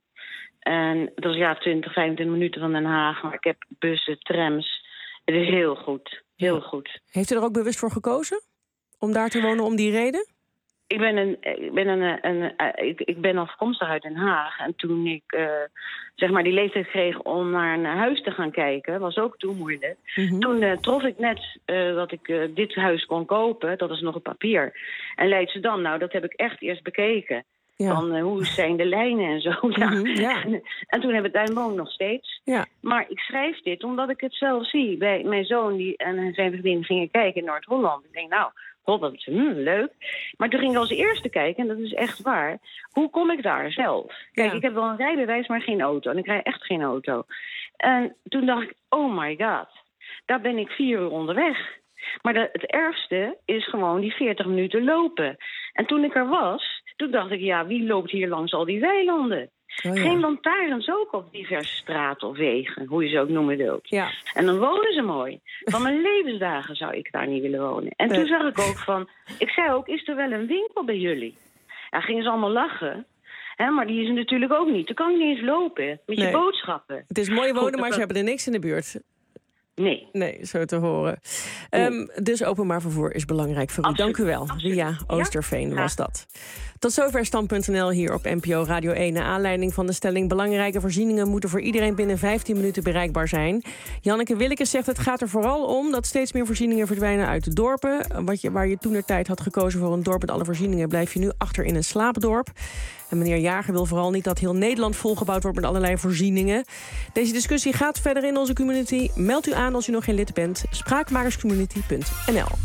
Speaker 18: En dat is ja twintig, vijfentwintig minuten van Den Haag. Maar ik heb bussen, trams. Het is heel goed. Heel goed.
Speaker 5: Heeft u er ook bewust voor gekozen? Om daar te wonen om die reden?
Speaker 18: Ik ben, een, ik, ben een, een, een, ik, ik ben afkomstig uit Den Haag. En toen ik uh, zeg maar die leeftijd kreeg om naar een huis te gaan kijken, was ook toen moeilijk. Mm-hmm. Toen uh, trof ik net uh, dat ik uh, dit huis kon kopen. Dat is nog het papier. En Leidschendam, nou, dat heb ik echt eerst bekeken. Ja. Van uh, hoe zijn de lijnen en zo. Mm-hmm, ja. En, en toen heb ik daar woon nog steeds. Ja. Maar ik schrijf dit omdat ik het zelf zie. Bij mijn zoon die, en zijn vriendin gingen kijken in Noord-Holland. Ik denk, nou, god, dat is hmm, leuk. Maar toen ging ik als eerste kijken, en dat is echt waar. Hoe kom ik daar zelf? Kijk, ja. Ik heb wel een rijbewijs, maar geen auto. En ik rij echt geen auto. En toen dacht ik, oh my god. Daar ben ik vier uur onderweg. Maar de, het ergste is gewoon die veertig minuten lopen. En toen ik er was, toen dacht ik, ja, wie loopt hier langs al die weilanden? Oh, ja. Geen lantaarns ook op diverse straten of wegen, hoe je ze ook noemen wilt. Ja. En dan wonen ze mooi. Van mijn levensdagen zou ik daar niet willen wonen. En nee. Toen zag ik ook van, ik zei ook, is er wel een winkel bij jullie? Ja, gingen ze allemaal lachen. Hè, maar die is er natuurlijk ook niet. Dan kan je niet eens lopen met nee. je boodschappen.
Speaker 5: Het is mooi wonen,
Speaker 18: Goed,
Speaker 5: maar ze hebben er niks in de buurt.
Speaker 18: Nee.
Speaker 5: Nee, zo te horen. Nee. Um, dus openbaar vervoer is belangrijk voor u. Absoluut. Dank u wel. Absoluut. Ria Oosterveen ja? was dat. Tot zover stand punt n l hier op N P O Radio één. Naar aanleiding van de stelling, belangrijke voorzieningen moeten voor iedereen binnen vijftien minuten bereikbaar zijn. Janneke Willekes zegt, het gaat er vooral om dat steeds meer voorzieningen verdwijnen uit de dorpen. Wat je, waar je toentertijd had gekozen voor een dorp met alle voorzieningen, blijf je nu achter in een slaapdorp. En meneer Jager wil vooral niet dat heel Nederland volgebouwd wordt met allerlei voorzieningen. Deze discussie gaat verder in onze community. Meld u aan als u nog geen lid bent. spraakmakerscommunity punt n l.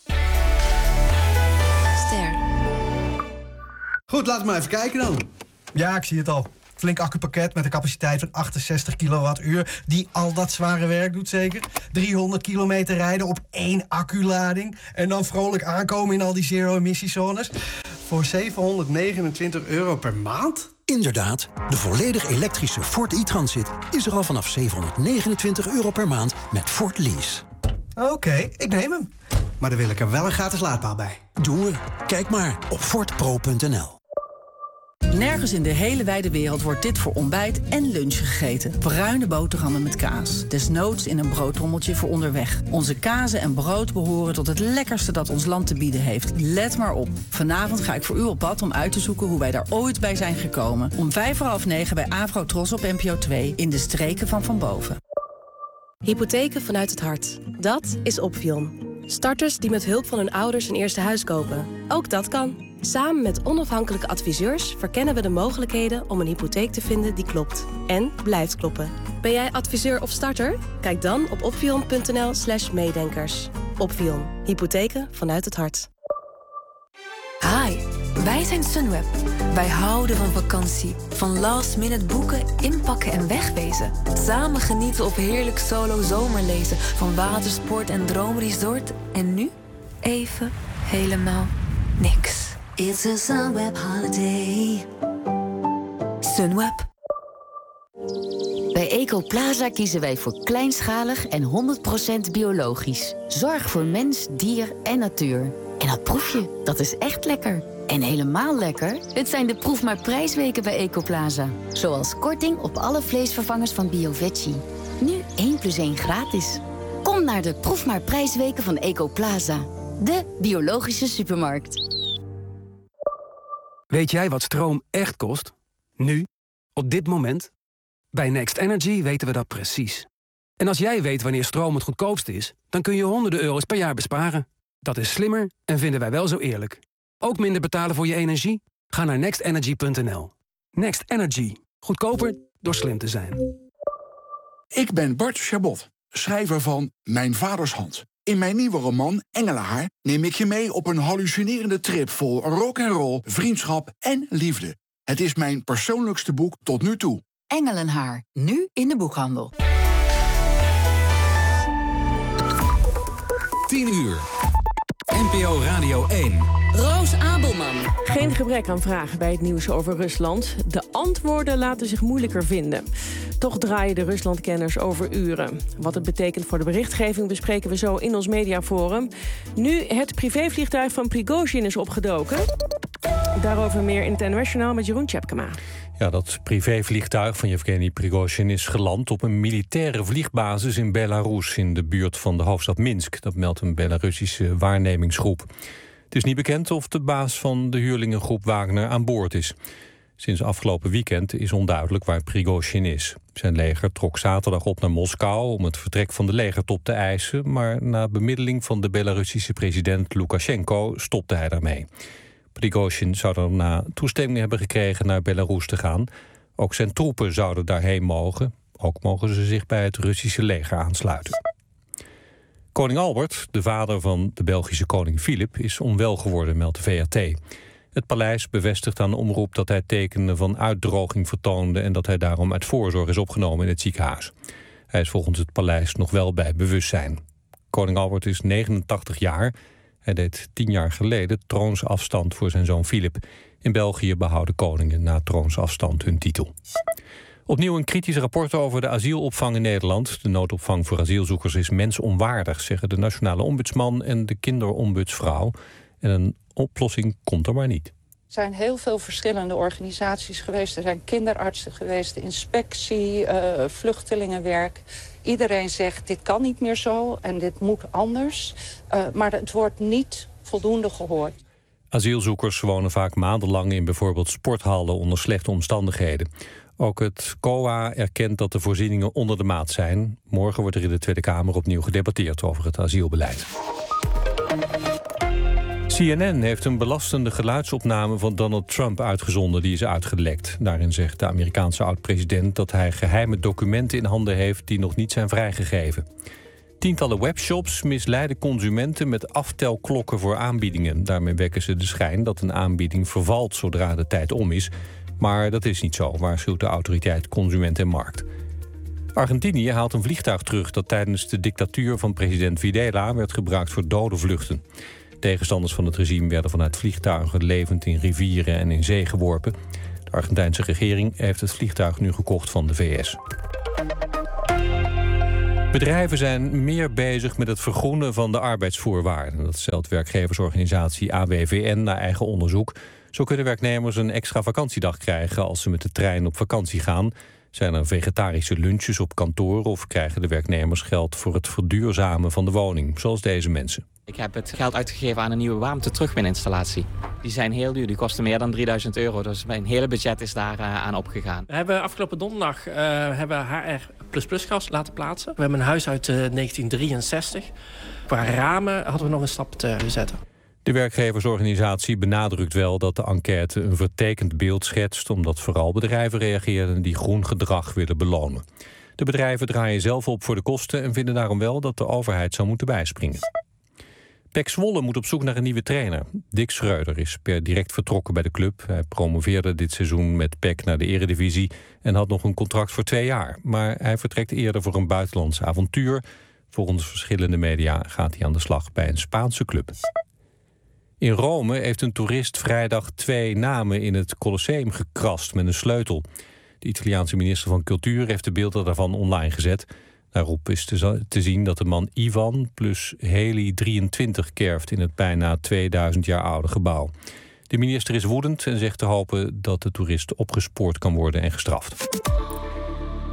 Speaker 19: Ster.
Speaker 20: Goed, laten we maar even kijken dan. Ja, ik zie het al. Flink accupakket met een capaciteit van achtenzestig kilowattuur... die al dat zware werk doet zeker. driehonderd kilometer rijden op één acculading... en dan vrolijk aankomen in al die zero-emissiezones... voor zevenhonderdnegenentwintig euro per maand?
Speaker 21: Inderdaad, de volledig elektrische Ford e-Transit... is er al vanaf zevenhonderdnegenentwintig euro per maand met Ford Lease.
Speaker 20: Oké, okay, ik neem hem. Maar dan wil ik er wel een gratis laadpaal bij.
Speaker 21: Doen we. Kijk maar op ford pro punt n l.
Speaker 22: Nergens in de hele wijde wereld wordt dit voor ontbijt en lunch gegeten. Bruine boterhammen met kaas. Desnoods in een broodtrommeltje voor onderweg. Onze kazen en brood behoren tot het lekkerste dat ons land te bieden heeft. Let maar op. Vanavond ga ik voor u op pad om uit te zoeken hoe wij daar ooit bij zijn gekomen. Om vijf voor half negen bij Afro-Tros op N P O twee in de streken van Van Boven.
Speaker 23: Hypotheken vanuit het hart. Dat is Opvion. Starters die met hulp van hun ouders een eerste huis kopen. Ook dat kan. Samen met onafhankelijke adviseurs verkennen we de mogelijkheden om een hypotheek te vinden die klopt. En blijft kloppen. Ben jij adviseur of starter? Kijk dan op opvion punt n l slash meedenkers. Opvion. Hypotheken vanuit het hart.
Speaker 19: Hi, wij zijn Sunweb. Wij houden van vakantie. Van last minute boeken, inpakken en wegwezen. Samen genieten op heerlijk solo zomerlezen. Van watersport en droomresort. En nu even helemaal niks. It's a Sunweb holiday. Sunweb.
Speaker 24: Bij Ecoplaza kiezen wij voor kleinschalig en honderd procent biologisch. Zorg voor mens, dier en natuur. En dat proef je, dat is echt lekker. En helemaal lekker, het zijn de proef maar prijsweken bij Ecoplaza. Zoals korting op alle vleesvervangers van BioVeggie. Nu één plus één gratis. Kom naar de proef maar prijsweken van Ecoplaza. de biologische supermarkt.
Speaker 1: Weet jij wat stroom echt kost? Nu? Op dit moment? Bij Next Energy weten we dat precies. En als jij weet wanneer stroom het goedkoopst is, dan kun je honderden euro's per jaar besparen. Dat is slimmer en vinden wij wel zo eerlijk. Ook minder betalen voor je energie? Ga naar next energy punt n l. Next Energy. Goedkoper door slim te zijn.
Speaker 2: Ik ben Bart Chabot, schrijver van Mijn vaders hand. In mijn nieuwe roman Engelenhaar neem ik je mee op een hallucinerende trip vol rock'n'roll, vriendschap en liefde. Het is mijn persoonlijkste boek tot nu toe.
Speaker 3: Engelenhaar, nu in de boekhandel.
Speaker 4: tien uur. N P O Radio één.
Speaker 23: Roos Abelman.
Speaker 5: Geen gebrek aan vragen bij het nieuws over Rusland. De antwoorden laten zich moeilijker vinden. Toch draaien de Ruslandkenners over uren. Wat het betekent voor de berichtgeving bespreken we zo in ons mediaforum. Nu het privévliegtuig van Prigozhin is opgedoken. Daarover meer in het N O S-journaal met Jeroen Tjepkema.
Speaker 25: Ja, dat privévliegtuig van Yevgeny Prigozhin is geland op een militaire vliegbasis in Belarus, in de buurt van de hoofdstad Minsk. Dat meldt een Belarussische waarnemingsgroep. Het is niet bekend of de baas van de huurlingengroep Wagner aan boord is. Sinds afgelopen weekend is onduidelijk waar Prigozhin is. Zijn leger trok zaterdag op naar Moskou om het vertrek van de legertop te eisen, maar na bemiddeling van de Belarussische president Lukashenko stopte hij daarmee. Prigozhin zou daarna toestemming hebben gekregen naar Belarus te gaan. Ook zijn troepen zouden daarheen mogen. Ook mogen ze zich bij het Russische leger aansluiten. Koning Albert, de vader van de Belgische koning Filip, is onwel geworden, meldt de V R T. Het paleis bevestigt aan de omroep dat hij tekenen van uitdroging vertoonde en dat hij daarom uit voorzorg is opgenomen in het ziekenhuis. Hij is volgens het paleis nog wel bij bewustzijn. Koning Albert is negenentachtig jaar. Hij deed tien jaar geleden troonsafstand voor zijn zoon Filip. In België behouden koningen na troonsafstand hun titel. Opnieuw een kritisch rapport over de asielopvang in Nederland. De noodopvang voor asielzoekers is mensonwaardig, zeggen de nationale ombudsman en de kinderombudsvrouw. En een oplossing komt er maar niet.
Speaker 26: Er zijn heel veel verschillende organisaties geweest. Er zijn kinderartsen geweest, de inspectie, uh, vluchtelingenwerk. Iedereen zegt, dit kan niet meer zo en dit moet anders. Uh, maar het wordt niet voldoende gehoord.
Speaker 25: Asielzoekers wonen vaak maandenlang in bijvoorbeeld sporthallen onder slechte omstandigheden. Ook het C O A erkent dat de voorzieningen onder de maat zijn. Morgen wordt er in de Tweede Kamer opnieuw gedebatteerd over het asielbeleid. C N N heeft een belastende geluidsopname van Donald Trump uitgezonden. Die is uitgelekt. Daarin zegt de Amerikaanse oud-president dat hij geheime documenten in handen heeft die nog niet zijn vrijgegeven. Tientallen webshops misleiden consumenten met aftelklokken voor aanbiedingen. Daarmee wekken ze de schijn dat een aanbieding vervalt zodra de tijd om is. Maar dat is niet zo, waarschuwt de autoriteit Consument en Markt. Argentinië haalt een vliegtuig terug dat tijdens de dictatuur van president Videla werd gebruikt voor dode vluchten. Tegenstanders van het regime werden vanuit vliegtuigen levend in rivieren en in zee geworpen. De Argentijnse regering heeft het vliegtuig nu gekocht van de V S. Bedrijven zijn meer bezig met het vergroenen van de arbeidsvoorwaarden. Dat stelt werkgeversorganisatie A W V N naar eigen onderzoek. Zo kunnen werknemers een extra vakantiedag krijgen als ze met de trein op vakantie gaan. Zijn er vegetarische lunches op kantoor of krijgen de werknemers geld voor het verduurzamen van de woning, zoals deze mensen.
Speaker 27: Ik heb het geld uitgegeven aan een nieuwe warmte-terugwininstallatie. Die zijn heel duur, die kosten meer dan drieduizend euro. Dus mijn hele budget is daar uh, aan opgegaan.
Speaker 28: We hebben afgelopen donderdag uh, hebben H R plus plus gas laten plaatsen. We hebben een huis uit uh, negentien drieënzestig. Qua ramen hadden we nog een stap te zetten.
Speaker 25: De werkgeversorganisatie benadrukt wel dat de enquête een vertekend beeld schetst, omdat vooral bedrijven reageren die groen gedrag willen belonen. De bedrijven draaien zelf op voor de kosten en vinden daarom wel dat de overheid zou moeten bijspringen. P E C Zwolle moet op zoek naar een nieuwe trainer. Dick Schreuder is per direct vertrokken bij de club. Hij promoveerde dit seizoen met P E C naar de eredivisie en had nog een contract voor twee jaar. Maar hij vertrekt eerder voor een buitenlands avontuur. Volgens verschillende media gaat hij aan de slag bij een Spaanse club. In Rome heeft een toerist vrijdag twee namen in het Colosseum gekrast met een sleutel. De Italiaanse minister van Cultuur heeft de beelden daarvan online gezet. Daarop is te zien dat de man Ivan plus Heli drieëntwintig kerft in het bijna tweeduizend jaar oude gebouw. De minister is woedend en zegt te hopen dat de toerist opgespoord kan worden en gestraft.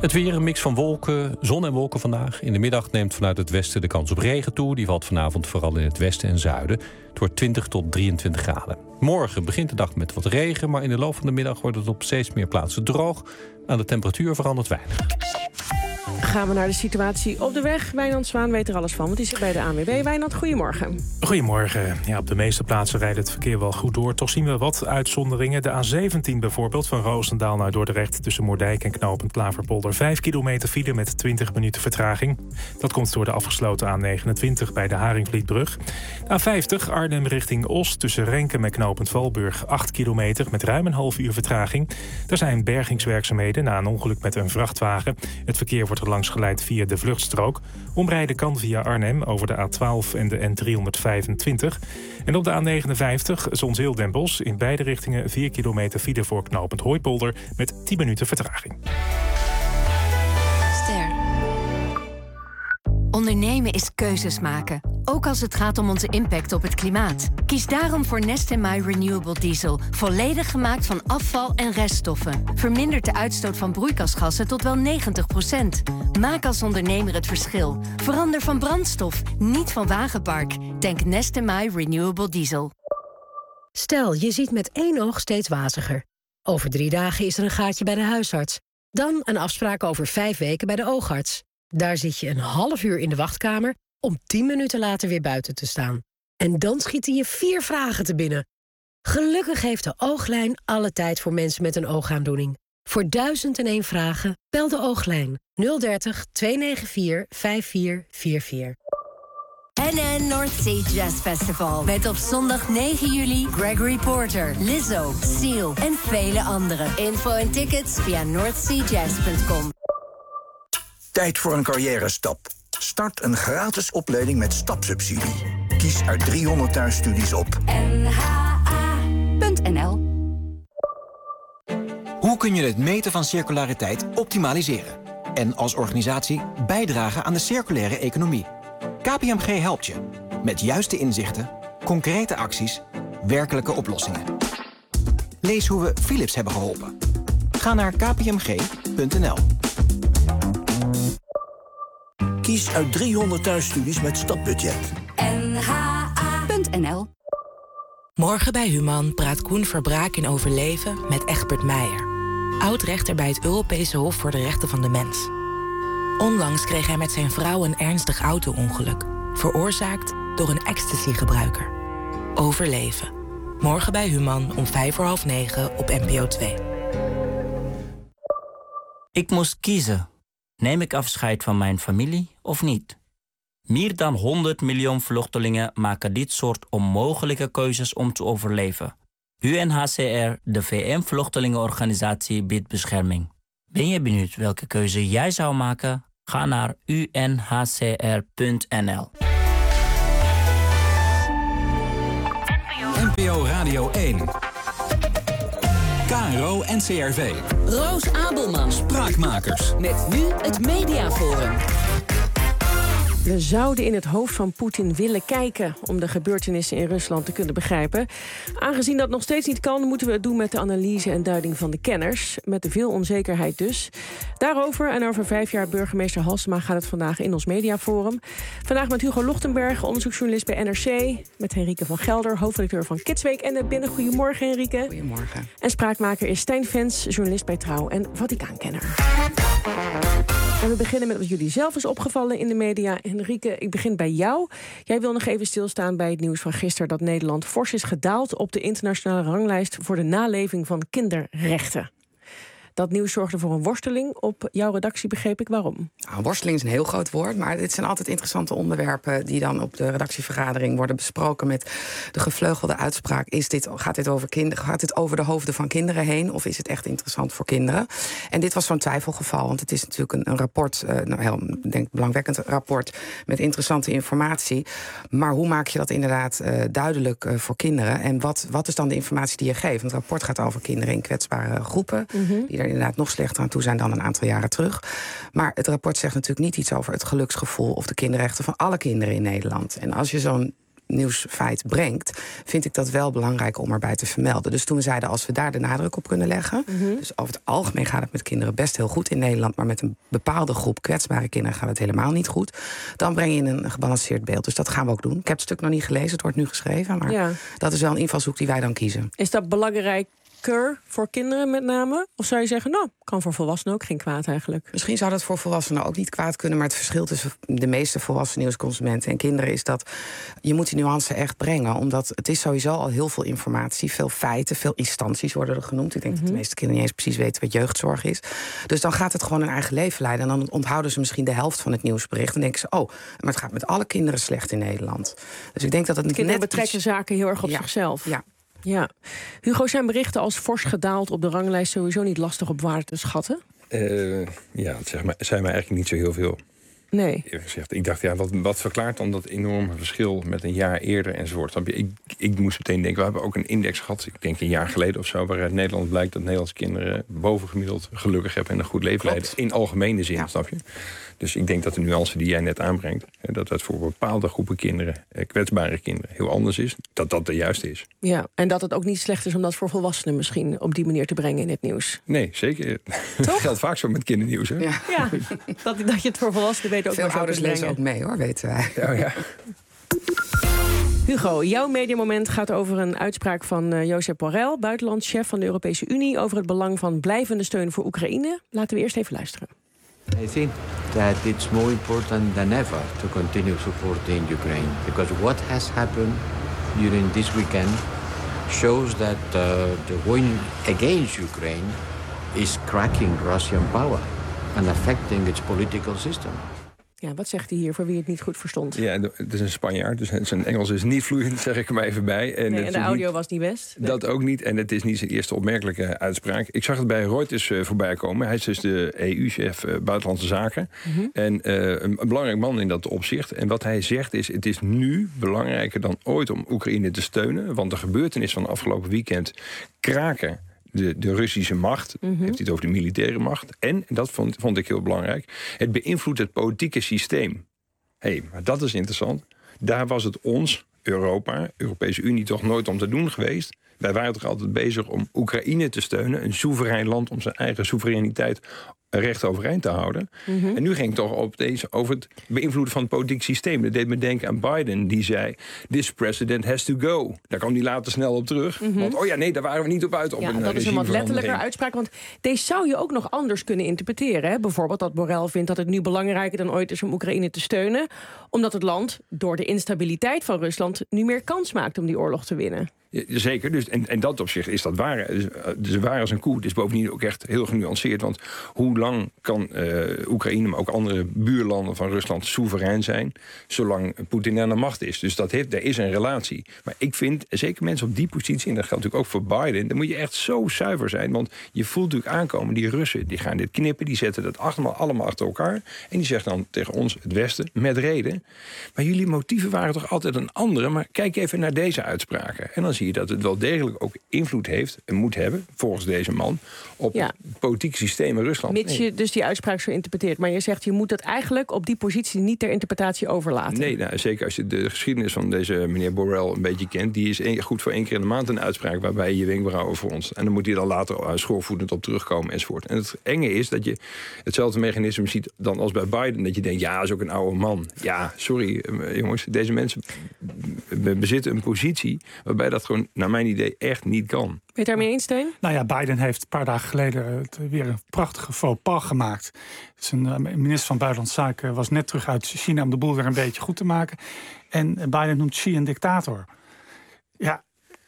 Speaker 25: Het weer, een mix van wolken, zon en wolken vandaag. In de middag neemt vanuit het westen de kans op regen toe. Die valt vanavond vooral in het westen en zuiden. Het wordt twintig tot drieëntwintig graden. Morgen begint de dag met wat regen, maar in de loop van de middag wordt het op steeds meer plaatsen droog. Aan de temperatuur verandert weinig.
Speaker 5: Gaan we naar de situatie op de weg. Wijnand Zwaan weet er alles van, want die zit bij de A N W B. Wijnand, goedemorgen.
Speaker 6: Goedemorgen. Ja, op de meeste plaatsen rijdt het verkeer wel goed door. Toch zien we wat uitzonderingen. De A zeventien bijvoorbeeld, van Roosendaal naar Dordrecht... tussen Moerdijk en knooppunt Klaverpolder. Vijf kilometer file met twintig minuten vertraging. Dat komt door de afgesloten A negenentwintig bij de Haringvlietbrug. A vijftig, Arnhem richting Os, tussen Renkum en knooppunt Valburg. acht kilometer met ruim een half uur vertraging. Er zijn bergingswerkzaamheden na een ongeluk met een vrachtwagen. Het verkeer wordt er langs geleid via de vluchtstrook. Omrijden kan via Arnhem over de A twaalf en de N driehonderdvijfentwintig. En op de A negenenvijftig, Zonzeel-Den Bosch, in beide richtingen vier kilometer file voor knooppunt Hooipolder met tien minuten vertraging.
Speaker 7: Ster. Ondernemen is keuzes maken, ook als het gaat om onze impact op het klimaat. Kies daarom voor Nest and My Renewable Diesel. Volledig gemaakt van afval en reststoffen. Vermindert de uitstoot van broeikasgassen tot wel negentig procent. Maak als ondernemer het verschil. Verander van brandstof, niet van wagenpark. Denk Nest and My Renewable Diesel.
Speaker 8: Stel, je ziet met één oog steeds waziger. Over drie dagen is er een gaatje bij de huisarts. Dan een afspraak over vijf weken bij de oogarts. Daar zit je een half uur in de wachtkamer om tien minuten later weer buiten te staan. En dan schieten je vier vragen te binnen. Gelukkig heeft de Ooglijn alle tijd voor mensen met een oogaandoening. Voor duizend en één vragen bel de Ooglijn nul dertig, tweehonderdnegenenveertig, vijfenveertig vierenveertig.
Speaker 7: N N North Sea Jazz Festival. Met op zondag negen juli Gregory Porter, Lizzo, Seal en vele anderen. Info en tickets via north sea jazz punt com.
Speaker 9: Tijd voor een carrière-stap. Start een gratis opleiding met stapsubsidie. Kies uit driehonderd thuisstudies op
Speaker 7: N H A punt N L.
Speaker 10: Hoe kun je het meten van circulariteit optimaliseren? En als organisatie bijdragen aan de circulaire economie? K P M G helpt je. Met juiste inzichten, concrete acties, werkelijke oplossingen. Lees hoe we Philips hebben geholpen. Ga naar k p m g punt n l.
Speaker 9: Kies uit driehonderd thuisstudies met stapbudget.
Speaker 7: N H A punt N L.
Speaker 11: Morgen bij Human praat Koen Verbraak in Overleven met Egbert Meijer. Oud-rechter bij het Europese Hof voor de Rechten van de Mens. Onlangs kreeg hij met zijn vrouw een ernstig auto-ongeluk. Veroorzaakt door een ecstasy-gebruiker. Overleven. Morgen bij Human om vijf voor half negen op N P O twee.
Speaker 12: Ik moest kiezen. Neem ik afscheid van mijn familie of niet? Meer dan honderd miljoen vluchtelingen maken dit soort onmogelijke keuzes om te overleven. U N H C R, de V N-vluchtelingenorganisatie, biedt bescherming. Ben je benieuwd welke keuze jij zou maken? Ga naar u n h c r punt n l.
Speaker 4: N P O Radio één. K R O N C R V.
Speaker 23: Roos Abelman.
Speaker 4: Spraakmakers.
Speaker 23: Met nu het Mediaforum.
Speaker 5: We zouden in het hoofd van Poetin willen kijken om de gebeurtenissen in Rusland te kunnen begrijpen. Aangezien dat nog steeds niet kan, moeten we het doen met de analyse en duiding van de kenners. Met veel onzekerheid dus. Daarover en over vijf jaar burgemeester Halsema gaat het vandaag in ons Mediaforum. Vandaag met Hugo Lochtenberg, onderzoeksjournalist bij N R C. Met Henrike van Gelder, hoofdredacteur van Kidsweek en de Binnen. Goedemorgen, Henrike.
Speaker 13: Goedemorgen.
Speaker 5: En spraakmaker is Stijn Vens, journalist bij Trouw en Vaticaankenner. En we beginnen met wat jullie zelf is opgevallen in de media. Henrike, ik begin bij jou. Jij wil nog even stilstaan bij het nieuws van gisteren dat Nederland fors is gedaald op de internationale ranglijst voor de naleving van kinderrechten. Dat nieuws zorgde voor een worsteling op jouw redactie, begreep ik. Waarom?
Speaker 13: Nou, worsteling is een heel groot woord, maar dit zijn altijd interessante onderwerpen die dan op de redactievergadering worden besproken met de gevleugelde uitspraak. Is dit, gaat, dit over kinderen, gaat dit over de hoofden van kinderen heen of is het echt interessant voor kinderen? En dit was zo'n twijfelgeval, want het is natuurlijk een, een rapport, uh, nou, heel denk, belangwekkend rapport met interessante informatie. Maar hoe maak je dat inderdaad uh, duidelijk uh, voor kinderen? En wat, wat is dan de informatie die je geeft? Want het rapport gaat over kinderen in kwetsbare groepen, mm-hmm. die er inderdaad nog slechter aan toe zijn dan een aantal jaren terug. Maar het rapport zegt natuurlijk niet iets over het geluksgevoel of de kinderrechten van alle kinderen in Nederland. En als je zo'n nieuwsfeit brengt, vind ik dat wel belangrijk om erbij te vermelden. Dus toen we zeiden, als we daar de nadruk op kunnen leggen, mm-hmm. dus over het algemeen gaat het met kinderen best heel goed in Nederland, maar met een bepaalde groep kwetsbare kinderen gaat het helemaal niet goed, dan breng je een gebalanceerd beeld. Dus dat gaan we ook doen. Ik heb het stuk nog niet gelezen, het wordt nu geschreven, maar ja. dat is wel een invalshoek die wij dan kiezen.
Speaker 5: Is dat belangrijk voor kinderen met name? Of zou je zeggen, nou, kan voor volwassenen ook geen kwaad eigenlijk?
Speaker 13: Misschien zou dat voor volwassenen ook niet kwaad kunnen, maar het verschil tussen de meeste volwassen nieuwsconsumenten en kinderen is dat je moet die nuance echt brengen, omdat het is sowieso al heel veel informatie, veel feiten, veel instanties worden er genoemd. Ik denk mm-hmm. dat de meeste kinderen niet eens precies weten wat jeugdzorg is. Dus dan gaat het gewoon hun eigen leven leiden en dan onthouden ze misschien de helft van het nieuwsbericht en denken ze, oh, maar het gaat met alle kinderen slecht in Nederland. Dus ik denk dat het
Speaker 5: kinderen
Speaker 13: net
Speaker 5: betrekken iets... zaken heel erg op
Speaker 13: ja.
Speaker 5: zichzelf.
Speaker 13: Ja.
Speaker 5: Ja. Hugo, zijn berichten als fors gedaald op de ranglijst sowieso niet lastig op waarde te schatten?
Speaker 14: Uh, ja, het zeg maar, zijn mij eigenlijk niet zo heel veel.
Speaker 5: Nee.
Speaker 14: Gezegd, ik dacht, ja, wat, wat verklaart dan dat enorme verschil met een jaar eerder enzovoort? Ik, ik moest meteen denken, we hebben ook een index gehad, ik denk een jaar geleden of zo, waaruit Nederland blijkt dat Nederlandse kinderen bovengemiddeld gelukkig hebben en een goed leven Klopt. leiden. In algemene zin, ja. snap je? Dus ik denk dat de nuance die jij net aanbrengt, dat dat voor bepaalde groepen kinderen, kwetsbare kinderen, heel anders is, dat dat de juiste is.
Speaker 5: Ja, en dat het ook niet slecht is om dat voor volwassenen misschien op die manier te brengen in het nieuws.
Speaker 14: Nee, zeker. Dat geldt vaak zo met kindernieuws. Hè?
Speaker 5: Ja, ja dat, dat je het voor volwassenen weet ook.
Speaker 13: Veel ouders lezen ook mee, hoor, weten wij.
Speaker 14: Oh, ja.
Speaker 5: Hugo, jouw mediamoment gaat over een uitspraak van uh, Josep Borrell, buitenlandschef van de Europese Unie, over het belang van blijvende steun voor Oekraïne. Laten we eerst even luisteren.
Speaker 15: I think that it's more important than ever to continue supporting Ukraine, because what has happened during this weekend shows that uh, the win against Ukraine is cracking Russian power and affecting its political system.
Speaker 5: Ja, wat zegt hij hier voor wie het niet goed verstond?
Speaker 14: Ja, het is een Spanjaard, dus zijn Engels is niet vloeiend, zeg ik er maar even bij.
Speaker 5: En, nee, en de audio
Speaker 14: niet,
Speaker 5: was niet best. Nee.
Speaker 14: Dat ook niet, en het is niet zijn eerste opmerkelijke uitspraak. Ik zag het bij Reuters uh, voorbij komen. Hij is dus de E U-chef uh, Buitenlandse Zaken. Mm-hmm. En uh, een, een belangrijk man in dat opzicht. En wat hij zegt is, het is nu belangrijker dan ooit om Oekraïne te steunen. Want de gebeurtenissen van afgelopen weekend kraken De, de Russische macht, mm-hmm. heeft hij het over de militaire macht. En, dat vond, vond ik heel belangrijk, het beïnvloedt het politieke systeem. Hé, hey, maar dat is interessant. Daar was het ons, Europa, Europese Unie, toch nooit om te doen geweest. Wij waren toch altijd bezig om Oekraïne te steunen, een soeverein land om zijn eigen soevereiniteit recht overeind te houden. Mm-hmm. En nu ging het toch op deze, over het beïnvloeden van het politiek systeem. Dat deed me denken aan Biden, die zei, this president has to go. Daar kwam hij later snel op terug. Mm-hmm. Want, oh ja, nee, daar waren we niet op uit. Op
Speaker 5: ja,
Speaker 14: een
Speaker 5: dat is een wat letterlijker uitspraak. Want deze zou je ook nog anders kunnen interpreteren. Hè? Bijvoorbeeld dat Borrell vindt dat het nu belangrijker dan ooit is om Oekraïne te steunen. Omdat het land door de instabiliteit van Rusland nu meer kans maakt om die oorlog te winnen.
Speaker 14: Ja, zeker, dus en, en dat opzicht is dat waar. Dus, dus waar als een koe. Het is bovendien ook echt heel genuanceerd. Want hoe lang kan uh, Oekraïne, maar ook andere buurlanden van Rusland soeverein zijn, zolang Poetin aan de macht is. Dus dat heeft, er is een relatie. Maar ik vind, zeker mensen op die positie, en dat geldt natuurlijk ook voor Biden, dan moet je echt zo zuiver zijn. Want je voelt natuurlijk aankomen, die Russen, die gaan dit knippen, die zetten dat allemaal, allemaal achter elkaar. En die zeggen dan tegen ons, het Westen, met reden. Maar jullie motieven waren toch altijd een andere. Maar kijk even naar deze uitspraken. En dan zie je dat het wel degelijk ook invloed heeft en moet hebben, volgens deze man, op ja. het politieke systeem in Rusland.
Speaker 5: Mits je dus die uitspraak zo interpreteert. Maar je zegt, je moet dat eigenlijk op die positie niet ter interpretatie overlaten.
Speaker 14: Nee, nou, zeker als je de geschiedenis van deze meneer Borrell een beetje kent. Die is een, goed voor één keer in de maand een uitspraak waarbij je wenkbrauwen fronst. En dan moet hij dan later schoorvoetend op terugkomen enzovoort. En het enge is dat je hetzelfde mechanisme ziet dan als bij Biden. Dat je denkt, ja, is ook een oude man. Ja, sorry jongens, deze mensen bezitten een positie waarbij dat gewoon, naar mijn idee, echt niet kan.
Speaker 5: Ben je het daarmee eens, Steun?
Speaker 16: Nou ja, Biden heeft een paar dagen geleden weer een prachtige faux pas gemaakt. Zijn minister van Buitenlandse Zaken was net terug uit China om de boel weer een beetje goed te maken. En Biden noemt Xi een dictator. Ja,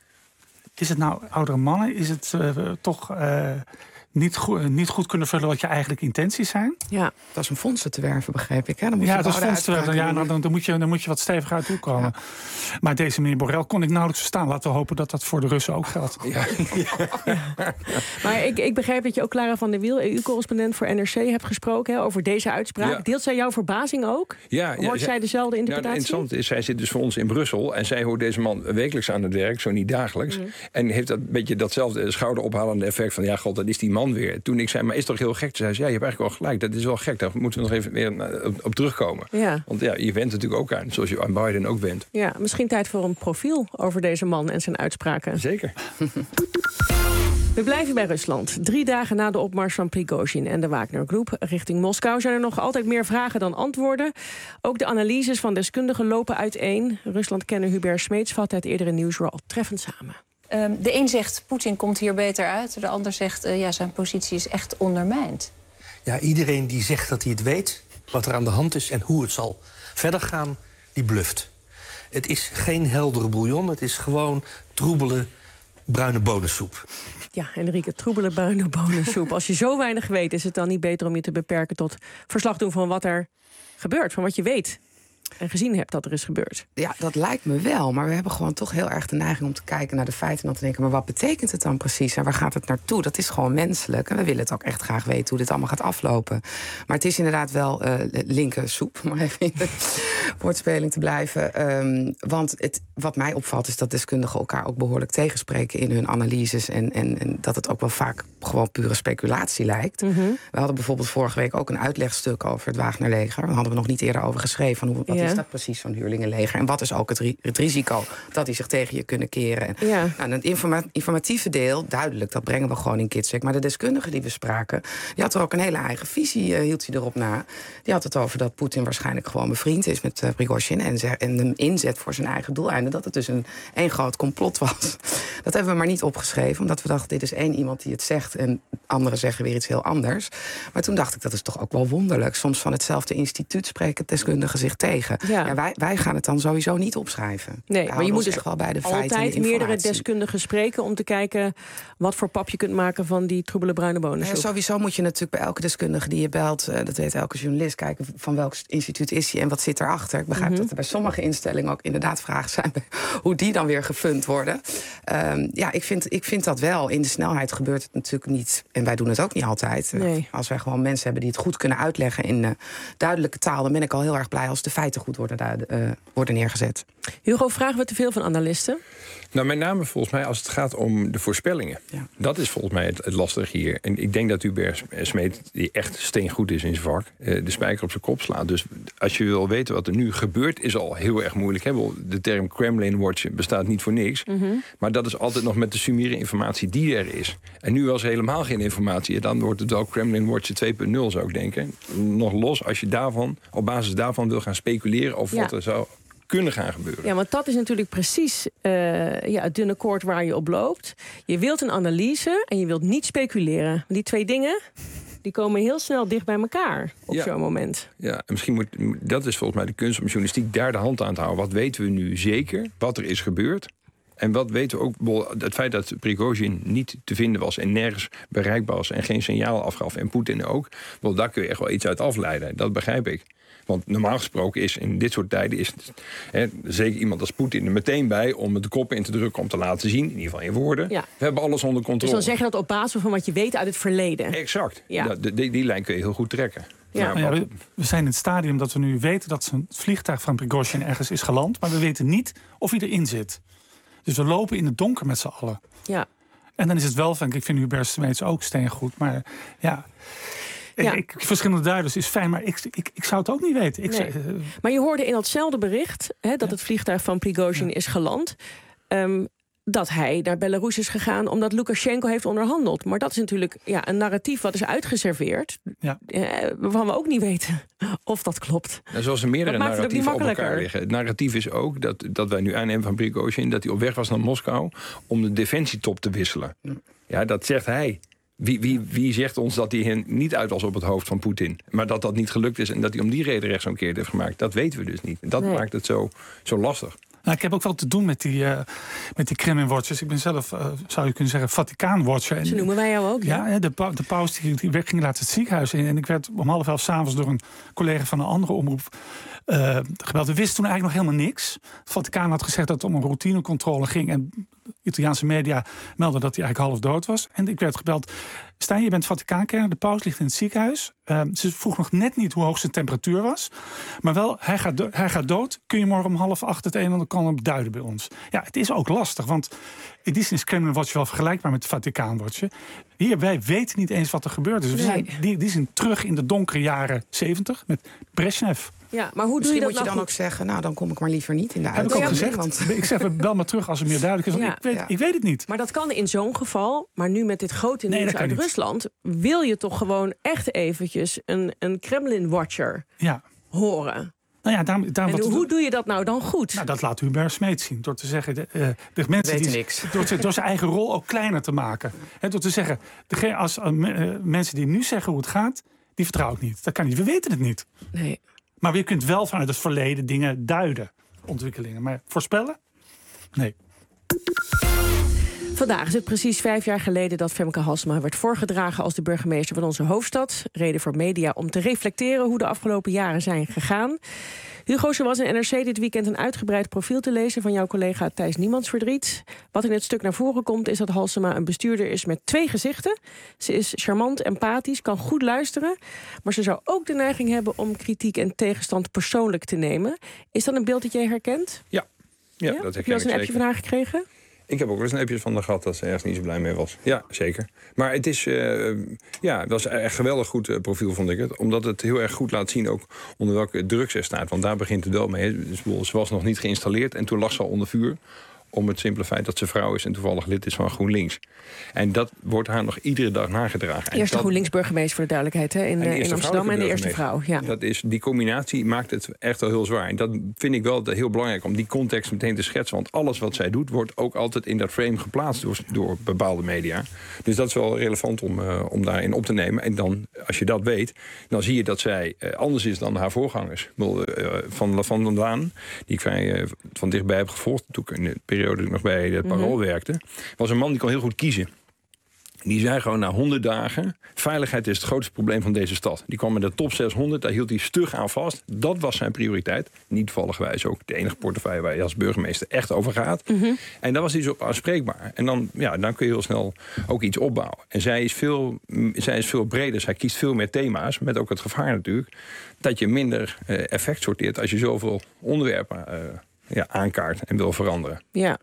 Speaker 16: is het nou oudere mannen? Is het uh, toch uh, niet, go- niet goed kunnen vullen wat je eigenlijk intenties zijn?
Speaker 5: Ja,
Speaker 13: dat is een fondsen te werven, begrijp ik. Hè? Dan moet
Speaker 16: ja,
Speaker 13: je
Speaker 16: dat is fondsen te werven. Ja, nou, dan, dan, moet je, dan moet je wat steviger uit toekomen. Ja. Maar deze meneer Borrell kon ik nauwelijks verstaan. Laten we hopen dat dat voor de Russen ook geldt. Ja.
Speaker 5: Ja. Maar ik, ik begrijp dat je ook Clara van der Wiel, E U-correspondent voor N R C, hebt gesproken hè, over deze uitspraak. Ja. Deelt zij jouw verbazing ook?
Speaker 14: Ja,
Speaker 5: Hoort
Speaker 14: ja,
Speaker 5: zij dezelfde interpretatie?
Speaker 14: Ja, interessant is, zij zit dus voor ons in Brussel en zij hoort deze man wekelijks aan het werk, zo niet dagelijks. Mm. En heeft dat een beetje datzelfde schouderophalende effect van, ja god, dat is die man man weer. Toen ik zei, maar is toch heel gek? Toen zei ze, ja, je hebt eigenlijk wel gelijk. Dat is wel gek. Daar moeten we nog even weer op, op terugkomen.
Speaker 5: Ja.
Speaker 14: Want ja, je went natuurlijk ook aan, zoals je aan Biden ook went.
Speaker 5: Ja, misschien tijd voor een profiel over deze man en zijn uitspraken.
Speaker 14: Zeker.
Speaker 5: We blijven bij Rusland. Drie dagen na de opmars van Prigozhin en de Wagner-groep richting Moskou zijn er nog altijd meer vragen dan antwoorden. Ook de analyses van deskundigen lopen uiteen. Rusland-kenner Hubert Smeets vat het eerdere Nieuwshour al treffend samen.
Speaker 1: Um, de een zegt, Poetin komt hier beter uit. De ander zegt, uh, ja, zijn positie is echt ondermijnd.
Speaker 17: Ja, iedereen die zegt dat hij het weet, wat er aan de hand is en hoe het zal verder gaan, die bluft. Het is geen heldere bouillon, het is gewoon troebele bruine bonensoep.
Speaker 5: Ja, Henrike, troebele bruine bonensoep. Als je zo weinig weet, is het dan niet beter om je te beperken tot verslag doen van wat er gebeurt, van wat je weet en gezien hebt dat er is gebeurd?
Speaker 13: Ja, dat lijkt me wel. Maar we hebben gewoon toch heel erg de neiging om te kijken naar de feiten en dan te denken, maar wat betekent het dan precies en waar gaat het naartoe? Dat is gewoon menselijk. En we willen het ook echt graag weten hoe dit allemaal gaat aflopen. Maar het is inderdaad wel uh, linker soep, om even in de woordspeling te blijven. Um, want het, wat mij opvalt is dat deskundigen elkaar ook behoorlijk tegenspreken in hun analyses. En, en, en dat het ook wel vaak gewoon pure speculatie lijkt. Mm-hmm. We hadden bijvoorbeeld vorige week ook een uitlegstuk over het Wagnerleger. Daar hadden we nog niet eerder over geschreven. Van hoe, wat ja. is dat precies, zo'n huurlingenleger? En wat is ook het, ri- het risico dat die zich tegen je kunnen keren? En, ja. nou, het informa- informatieve deel, duidelijk, dat brengen we gewoon in Kidsec. Maar de deskundige die we spraken, die had er ook een hele eigen visie, uh, hield hij erop na. Die had het over dat Poetin waarschijnlijk gewoon bevriend is met uh, Prigozhin en, ze- en hem inzet voor zijn eigen doeleinden. Dat het dus een één groot complot was. Dat hebben we maar niet opgeschreven, omdat we dachten, dit is één iemand die het zegt en anderen zeggen weer iets heel anders. Maar toen dacht ik, dat is toch ook wel wonderlijk. Soms van hetzelfde instituut spreken deskundigen zich tegen. Ja. Ja, wij, wij gaan het dan sowieso niet opschrijven.
Speaker 5: Nee, maar je moet dus
Speaker 13: wel bij de
Speaker 5: altijd meerdere deskundigen spreken om te kijken wat voor pap je kunt maken van die troebele bruine bonensoep.
Speaker 13: Ja, sowieso moet je natuurlijk bij elke deskundige die je belt, uh, dat weet elke journalist, kijken van welk instituut is hij en wat zit erachter. Ik begrijp mm-hmm. dat er bij sommige instellingen ook inderdaad vragen zijn bij hoe die dan weer gefund worden. Um, ja, ik vind, ik vind dat wel. In de snelheid gebeurt het natuurlijk niet. En wij doen het ook niet altijd. Nee. Als wij gewoon mensen hebben die het goed kunnen uitleggen in uh, duidelijke taal, dan ben ik al heel erg blij als de feiten goed worden, duid- uh, worden neergezet.
Speaker 5: Hugo, vragen we te veel van analisten?
Speaker 14: Nou, met name volgens mij als het gaat om de voorspellingen. Ja. Dat is volgens mij het, het lastige hier. En ik denk dat Hubert Smeets, die echt steengoed is in zijn vak, uh, de spijker op zijn kop slaat. Dus als je wil weten wat er nu gebeurt, is al heel erg moeilijk. Hè? De term Kremlin Watch bestaat niet voor niks. Mm-hmm. Maar dat is altijd nog met de summiere informatie die er is. En nu als er helemaal geen informatie, dan wordt het wel Kremlin Watch twee punt nul, zou ik denken. Nog los als je daarvan, op basis daarvan wil gaan speculeren over ja. wat er zou kunnen gaan gebeuren.
Speaker 5: Ja, want dat is natuurlijk precies uh, ja, het dunne koord waar je op loopt. Je wilt een analyse en je wilt niet speculeren. Die twee dingen, die komen heel snel dicht bij elkaar op ja. zo'n moment.
Speaker 14: Ja, en misschien moet, dat is volgens mij de kunst om journalistiek daar de hand aan te houden. Wat weten we nu zeker? Wat er is gebeurd? En wat weten we ook, het feit dat Prigozhin niet te vinden was en nergens bereikbaar was en geen signaal afgaf en Poetin ook, wel, daar kun je echt wel iets uit afleiden. Dat begrijp ik. Want normaal gesproken is in dit soort tijden is het, hè, zeker iemand als Poetin er meteen bij om het de kop in te drukken, om te laten zien, in ieder geval in woorden. Ja. We hebben alles onder controle.
Speaker 5: Dus dan zeg je dat op basis van wat je weet uit het verleden.
Speaker 14: Exact. Ja. Die, die, die lijn kun je heel goed trekken.
Speaker 16: Ja. Nou ja, we, we zijn in het stadium dat we nu weten dat het vliegtuig van Prigozhin ergens is geland, maar we weten niet of hij erin zit. Dus we lopen in het donker met z'n allen.
Speaker 5: Ja.
Speaker 16: En dan is het wel van, ik vind Hubert Smeets ook steengoed, maar ja. Ja. Ik, ik, verschillende duiders is fijn, maar ik, ik, ik zou het ook niet weten. Ik
Speaker 5: nee.
Speaker 16: zou, uh,
Speaker 5: maar je hoorde in datzelfde bericht hè, dat ja. het vliegtuig van Prigozhin ja. is geland. Um, dat hij naar Belarus is gegaan omdat Lukashenko heeft onderhandeld. Maar dat is natuurlijk ja, een narratief wat is uitgeserveerd. Ja. Eh, waarvan we ook niet weten of dat klopt.
Speaker 14: Nou, zoals er meerdere narratieven op elkaar liggen. Het narratief is ook dat, dat wij nu aannemen van Prigozhin dat hij op weg was naar Moskou om de defensietop te wisselen. Ja, ja dat zegt hij. Wie, wie, wie zegt ons dat hij niet uit was op het hoofd van Poetin? Maar dat dat niet gelukt is en dat hij om die reden rechtsomkeerd heeft gemaakt, dat weten we dus niet. En dat nee. maakt het zo, zo lastig.
Speaker 16: Nou, ik heb ook wel te doen met die, uh, met die Kremlin-watchers. Ik ben zelf, uh, zou je kunnen zeggen, Vaticaan-watcher.
Speaker 5: Zo noemen wij jou ook, ja.
Speaker 16: Ja, de, pa- de paus die, die ging laatst het ziekenhuis in. En ik werd om half elf 's avonds door een collega van een andere omroep uh, gebeld. We wisten toen eigenlijk nog helemaal niks. Het Vaticaan had gezegd dat het om een routinecontrole ging. En Italiaanse media melden dat hij eigenlijk half dood was. En ik werd gebeld. Stijn, je bent Vaticaankerk, de paus ligt in het ziekenhuis. Uh, ze vroeg nog net niet hoe hoog zijn temperatuur was. Maar wel, hij gaat, do- hij gaat dood. Kun je morgen om half acht het een en ander kan duiden bij ons. Ja, het is ook lastig, want in die zin is Kremlin Watch wel vergelijkbaar met het Vaticaan Watch. Hier, wij weten niet eens wat er gebeurd is. We
Speaker 5: Nee.
Speaker 16: zijn die, die zijn terug in de donkere jaren zeventig met Brezhnev.
Speaker 5: Ja, maar hoe doe
Speaker 13: Misschien
Speaker 5: je dat
Speaker 13: moet je
Speaker 5: nou
Speaker 13: dan
Speaker 5: goed?
Speaker 13: ook zeggen, nou, dan kom ik maar liever niet in de
Speaker 16: Heb ik ook
Speaker 13: uitzending.
Speaker 16: gezegd.
Speaker 13: Want...
Speaker 16: Ik zeg, bel maar terug als het meer duidelijk is. Want
Speaker 5: Ja.
Speaker 16: ik, weet,
Speaker 13: Ja.
Speaker 16: ik weet het niet.
Speaker 5: Maar dat kan in zo'n geval. Maar nu met dit grote
Speaker 16: Nee,
Speaker 5: nieuws
Speaker 16: dat kan
Speaker 5: uit
Speaker 16: niet.
Speaker 5: Rusland... wil je toch gewoon echt eventjes een, een Kremlin-watcher
Speaker 16: Ja.
Speaker 5: horen.
Speaker 16: Nou ja, daarom, daarom
Speaker 5: En
Speaker 16: wat-
Speaker 5: hoe doe je dat nou dan goed?
Speaker 16: Nou, dat laat Hubert Smeets zien. Door te zeggen, de, uh, de mensen
Speaker 13: weten
Speaker 16: die,
Speaker 13: niks.
Speaker 16: Door, te- door zijn eigen rol ook kleiner te maken. He, door te zeggen, degene, als uh, me- uh, mensen die nu zeggen hoe het gaat, die vertrouw ik niet. Dat kan niet. We weten het niet.
Speaker 5: Nee.
Speaker 16: Maar je kunt wel vanuit het verleden dingen duiden, ontwikkelingen. Maar voorspellen? Nee.
Speaker 5: Vandaag is het precies vijf jaar geleden dat Femke Halsema werd voorgedragen als de burgemeester van onze hoofdstad. Reden voor media om te reflecteren hoe de afgelopen jaren zijn gegaan. Hugo, er was in N R C dit weekend een uitgebreid profiel te lezen van jouw collega Thijs Niemandsverdriet. Wat in het stuk naar voren komt is dat Halsema een bestuurder is met twee gezichten. Ze is charmant, empathisch, kan goed luisteren. Maar ze zou ook de neiging hebben om kritiek en tegenstand persoonlijk te nemen. Is dat een beeld dat jij herkent?
Speaker 14: Ja, ja,
Speaker 5: Ja?
Speaker 14: dat
Speaker 5: Heb je
Speaker 14: herken
Speaker 5: al eens
Speaker 14: ik
Speaker 5: een appje
Speaker 14: zeker.
Speaker 5: van haar gekregen?
Speaker 14: Ik heb ook wel eens een appjes van haar gehad dat ze ergens niet zo blij mee was. Ja, zeker. Maar het is, uh, ja, dat is echt geweldig goed uh, profiel, vond ik het. Omdat het heel erg goed laat zien ook onder welke druk ze staat. Want daar begint het wel mee. Dus, ze was nog niet geïnstalleerd en toen lag ze al onder vuur. Om het simpele feit dat ze vrouw is en toevallig lid is van GroenLinks. En dat wordt haar nog iedere dag nagedragen. En
Speaker 5: Eerste
Speaker 14: dat,
Speaker 5: GroenLinks-burgemeester voor de duidelijkheid hè? In,
Speaker 14: en de
Speaker 5: in
Speaker 14: eerste
Speaker 5: Amsterdam en de eerste vrouw. Ja.
Speaker 14: Dat is, die combinatie maakt het echt wel heel zwaar. En dat vind ik wel heel belangrijk om die context meteen te schetsen. Want alles wat zij doet wordt ook altijd in dat frame geplaatst door, door bepaalde media. Dus dat is wel relevant om, uh, om daarin op te nemen. En dan, als je dat weet, dan zie je dat zij uh, anders is dan haar voorgangers. Ik bedoel, uh, van Van der Laan, die ik vrij uh, van dichtbij heb gevolgd, toen ik in de periode dat ik nog bij het Parool mm-hmm. werkte, was een man die kon heel goed kiezen. Die zei gewoon na honderd dagen, veiligheid is het grootste probleem van deze stad. Die kwam in de top zeshonderd, daar hield hij stug aan vast. Dat was zijn prioriteit. Niet toevalligwijs ook de enige portefeuille waar je als burgemeester echt over gaat. Mm-hmm. En daar was hij zo aanspreekbaar. En dan, ja, dan kun je heel snel ook iets opbouwen. En zij is, veel, zij is veel breder, zij kiest veel meer thema's. Met ook het gevaar natuurlijk, dat je minder uh, effect sorteert als je zoveel onderwerpen uh, ja, aankaart en wil veranderen.
Speaker 5: Ja.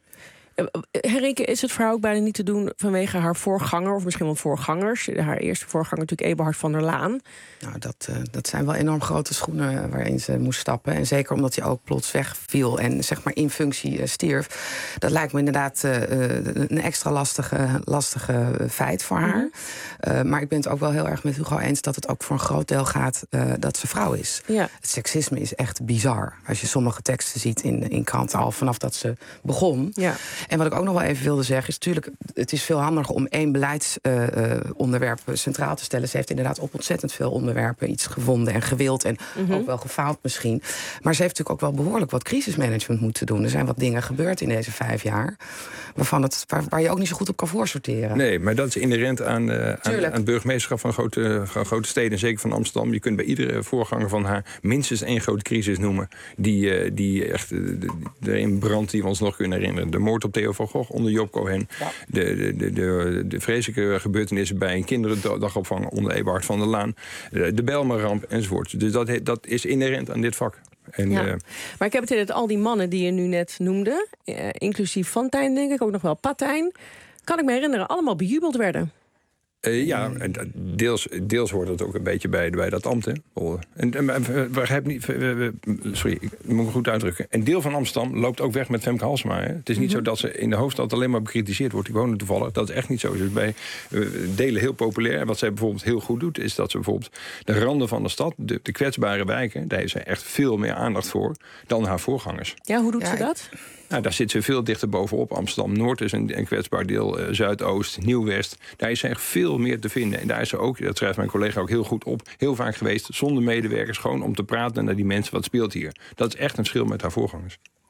Speaker 5: Henrike, is het voor haar ook bijna niet te doen vanwege haar voorganger, of misschien wel voorgangers? Haar eerste voorganger natuurlijk Eberhard van der Laan.
Speaker 13: Nou, dat, uh, dat zijn wel enorm grote schoenen waarin ze moest stappen. En zeker omdat hij ook plots wegviel en zeg maar in functie uh, stierf. Dat lijkt me inderdaad uh, een extra lastige, lastige feit voor haar. Uh, maar ik ben het ook wel heel erg met Hugo eens dat het ook voor een groot deel gaat uh, dat ze vrouw is.
Speaker 5: Ja.
Speaker 13: Het seksisme is echt bizar. Als je sommige teksten ziet in, in kranten al vanaf dat ze begon.
Speaker 5: Ja.
Speaker 13: En wat ik ook nog wel even wilde zeggen is natuurlijk, het is veel handiger om één beleidsonderwerp uh, uh, centraal te stellen. Ze heeft inderdaad op ontzettend veel onderwerpen iets gevonden en gewild en mm-hmm. ook wel gefaald misschien. Maar ze heeft natuurlijk ook wel behoorlijk wat crisismanagement moeten doen. Er zijn wat dingen gebeurd in deze vijf jaar waarvan het, waar, waar je ook niet zo goed op kan voorsorteren.
Speaker 14: Nee, maar dat is inherent aan, uh, aan, aan het burgemeesterschap van grote, van grote steden en zeker van Amsterdam. Je kunt bij iedere voorganger van haar minstens één grote crisis noemen die, uh, die echt uh, erin brandt, die we ons nog kunnen herinneren. De moord op Theo van Gogh onder Job Cohen. Ja. De, de, de, de, de vreselijke gebeurtenissen bij een kinderdagopvang onder Eberhard van der Laan. De, de Bijlmerramp enzovoort. Dus dat, dat is inherent aan dit vak. En,
Speaker 5: ja.
Speaker 14: uh,
Speaker 5: maar ik heb het idee dat al die mannen die je nu net noemde, uh, inclusief Van Tijn denk ik, ook nog wel Patijn, kan ik me herinneren, allemaal bejubeld werden.
Speaker 14: Uh, ja, deels, deels hoort het ook een beetje bij, bij dat ambt. Hè. En, en, begrijp niet, sorry, ik moet me goed uitdrukken. Een deel van Amsterdam loopt ook weg met Femke Halsema. Hè. Het is niet mm-hmm. zo dat ze in de hoofdstad alleen maar bekritiseerd wordt. Die wonen toevallig. Dat is echt niet zo. Dus bij uh, delen heel populair. En wat zij bijvoorbeeld heel goed doet, is dat ze bijvoorbeeld de randen van de stad, de, de kwetsbare wijken, daar heeft zij echt veel meer aandacht voor dan haar voorgangers.
Speaker 5: Ja, hoe doet
Speaker 13: ja,
Speaker 5: ze dat?
Speaker 14: Nou, daar zit ze veel dichter bovenop. Amsterdam-Noord is een, een kwetsbaar deel. Uh, Zuidoost, Nieuw-West. Daar is echt veel meer te vinden. En daar is ze ook, dat schrijft mijn collega ook heel goed op, heel vaak geweest zonder medewerkers. Gewoon om te praten naar die mensen. Wat speelt hier? Dat is echt een verschil met haar voorgangers.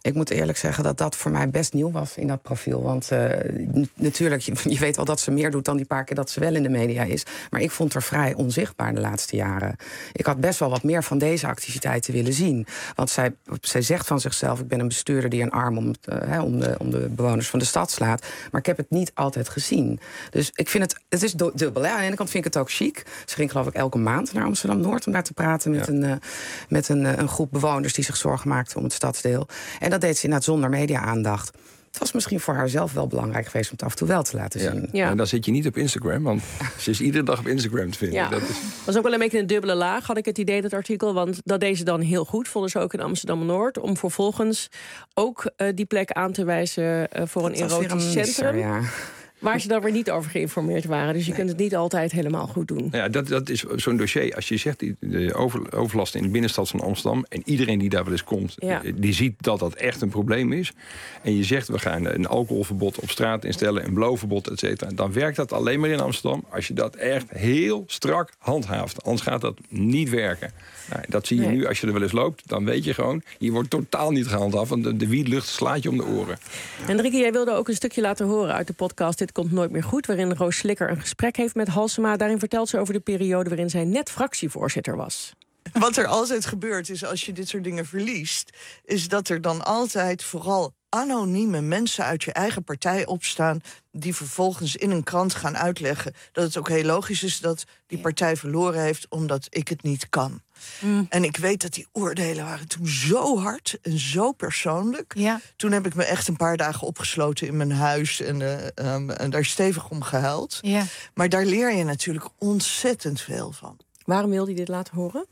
Speaker 13: Ik moet eerlijk zeggen dat dat voor mij best nieuw was in dat profiel. Want uh, n- natuurlijk, je, je weet wel dat ze meer doet dan die paar keer dat ze wel in de media is. Maar ik vond haar vrij onzichtbaar de laatste jaren. Ik had best wel wat meer van deze activiteiten willen zien. Want zij, zij zegt van zichzelf, ik ben een bestuurder die een arm om, uh, hè, om, de, om de bewoners van de stad slaat. Maar ik heb het niet altijd gezien. Dus ik vind het, het is do- dubbel. Hè. Aan de ene kant vind ik het ook chic. Ze ging geloof ik elke maand naar Amsterdam-Noord om daar te praten met, ja. een, uh, met een, uh, een groep bewoners die zich zorgen maakten om het stadsdeel. En dat deed ze inderdaad zonder media-aandacht. Het was misschien voor haar zelf wel belangrijk geweest om het af en toe wel te laten zien.
Speaker 14: Ja. Ja. En dan zit je niet op Instagram, want ze is iedere dag op Instagram te vinden.
Speaker 5: Ja.
Speaker 14: Dat is...
Speaker 5: was ook wel een beetje een dubbele laag, had ik het idee, dat artikel. Want dat deed ze dan heel goed, vonden ze ook in Amsterdam-Noord. Om vervolgens ook uh, die plek aan te wijzen uh, voor een erotisch een centrum. Misser, ja. Waar ze dan weer niet over geïnformeerd waren. Dus je nee. kunt het niet altijd helemaal goed doen.
Speaker 14: Ja, dat, dat is zo'n dossier. Als je zegt, die, de over, overlast in de binnenstad van Amsterdam... en iedereen die daar wel eens komt, ja. die ziet dat dat echt een probleem is. En je zegt, we gaan een alcoholverbod op straat instellen... een blowverbod, et cetera. Dan werkt dat alleen maar in Amsterdam... als je dat echt heel strak handhaaft. Anders gaat dat niet werken. Nou, dat zie je nee. nu, als je er wel eens loopt... dan weet je gewoon, je wordt totaal niet gehandhaafd... want de, de wietlucht slaat je om de oren.
Speaker 5: Hendrike, jij wilde ook een stukje laten horen uit de podcast... Dit komt nooit meer goed, waarin Roos Slikker een gesprek heeft met Halsema. Daarin vertelt ze over de periode waarin zij net fractievoorzitter was.
Speaker 2: Wat er altijd gebeurt is, als je dit soort dingen verliest... is dat er dan altijd vooral anonieme mensen uit je eigen partij opstaan... die vervolgens in een krant gaan uitleggen... dat het ook heel logisch is dat die partij verloren heeft... omdat ik het niet kan. Mm. En ik weet dat die oordelen waren toen zo hard en zo persoonlijk. Ja. Toen heb ik me echt een paar dagen opgesloten in mijn huis... en, uh, um, en daar stevig om gehuild. Ja. Maar daar leer je natuurlijk ontzettend veel van.
Speaker 5: Waarom wilde je dit laten horen?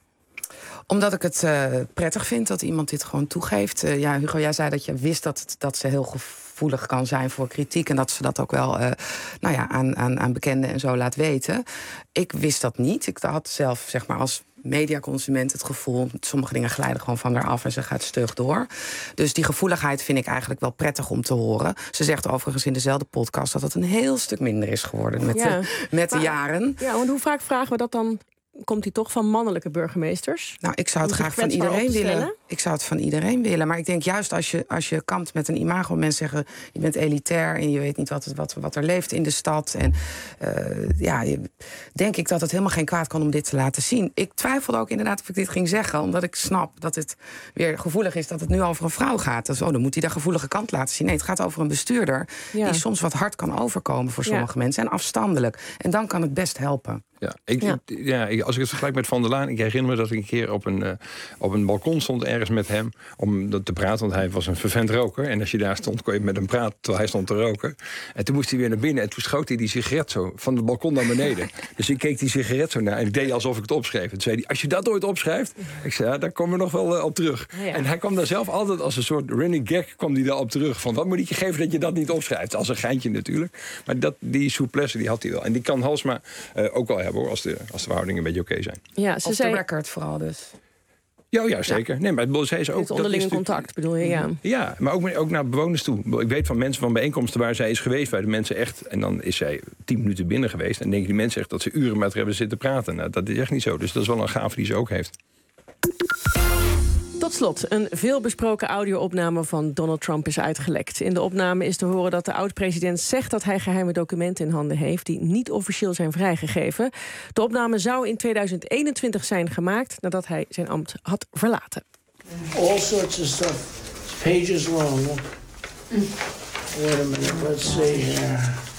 Speaker 13: Omdat ik het uh, prettig vind dat iemand dit gewoon toegeeft. Uh, ja, Hugo, jij zei dat je wist dat, het, dat ze heel gevoelig kan zijn voor kritiek... en dat ze dat ook wel uh, nou ja, aan, aan, aan bekenden en zo laat weten. Ik wist dat niet. Ik had zelf, zeg maar, als mediaconsument het gevoel... sommige dingen glijden gewoon van haar af en ze gaat stug door. Dus die gevoeligheid vind ik eigenlijk wel prettig om te horen. Ze zegt overigens in dezelfde podcast... dat het een heel stuk minder is geworden met, ja. de, met maar, de jaren.
Speaker 5: Ja, want hoe vaak vragen we dat dan... Komt hij toch van mannelijke burgemeesters?
Speaker 13: Nou, ik zou het graag van iedereen willen. Ik zou het van iedereen willen. Maar ik denk juist als je, als je kampt met een imago... mensen zeggen, je bent elitair en je weet niet wat, wat, wat er leeft in de stad. En uh, ja, je, denk ik dat het helemaal geen kwaad kan om dit te laten zien. Ik twijfelde ook inderdaad of ik dit ging zeggen... omdat ik snap dat het weer gevoelig is dat het nu over een vrouw gaat. Dus, oh, dan moet hij de gevoelige kant laten zien. Nee, het gaat over een bestuurder... Ja. die soms wat hard kan overkomen voor sommige ja. mensen. En afstandelijk. En dan kan het best helpen.
Speaker 14: Ja, ik, ja. Ik, ja ik, als ik het vergelijk met Van der Laan... ik herinner me dat ik een keer op een, uh, op een balkon stond ergens met hem... om dat te praten, want hij was een vervent roker. En als je daar stond, kon je met hem praten terwijl hij stond te roken. En toen moest hij weer naar binnen en toen schoot hij die sigaret zo... van het balkon naar beneden. Dus ik keek die sigaret zo naar en ik deed alsof ik het opschreef. En toen zei hij, als je dat ooit opschrijft... ik zei, ja, daar komen we nog wel uh, op terug. Ja. En hij kwam daar zelf altijd als een soort running gag... kwam hij daar op terug. Van, wat moet ik je geven dat je dat niet opschrijft? Als een geintje natuurlijk. Maar dat, die souplesse, die had hij wel. En die kan Halsema uh, ook wel hebben, hoor, als de, als de verhoudingen een beetje oké okay zijn.
Speaker 5: Ja, ze
Speaker 13: Off
Speaker 5: zei...
Speaker 13: the record vooral dus.
Speaker 14: Ja, ja, zeker. Ja. Nee, maar zij is ook...
Speaker 5: Het onderlinge contact bedoel je, ja.
Speaker 14: Ja, maar ook, ook naar bewoners toe. Ik weet van mensen van bijeenkomsten waar zij is geweest... waar de mensen echt... en dan is zij tien minuten binnen geweest... en denken die mensen echt dat ze uren met haar hebben zitten praten. Nou, dat is echt niet zo. Dus dat is wel een gave die ze ook heeft.
Speaker 5: Tot slot, een veelbesproken audio-opname van Donald Trump is uitgelekt. In de opname is te horen dat de oud-president zegt dat hij geheime documenten in handen heeft die niet officieel zijn vrijgegeven. De opname zou in tweeduizend eenentwintig zijn gemaakt nadat hij zijn ambt had verlaten.
Speaker 3: All sorts of stuff. Pages long. Wait a minute, let's see here.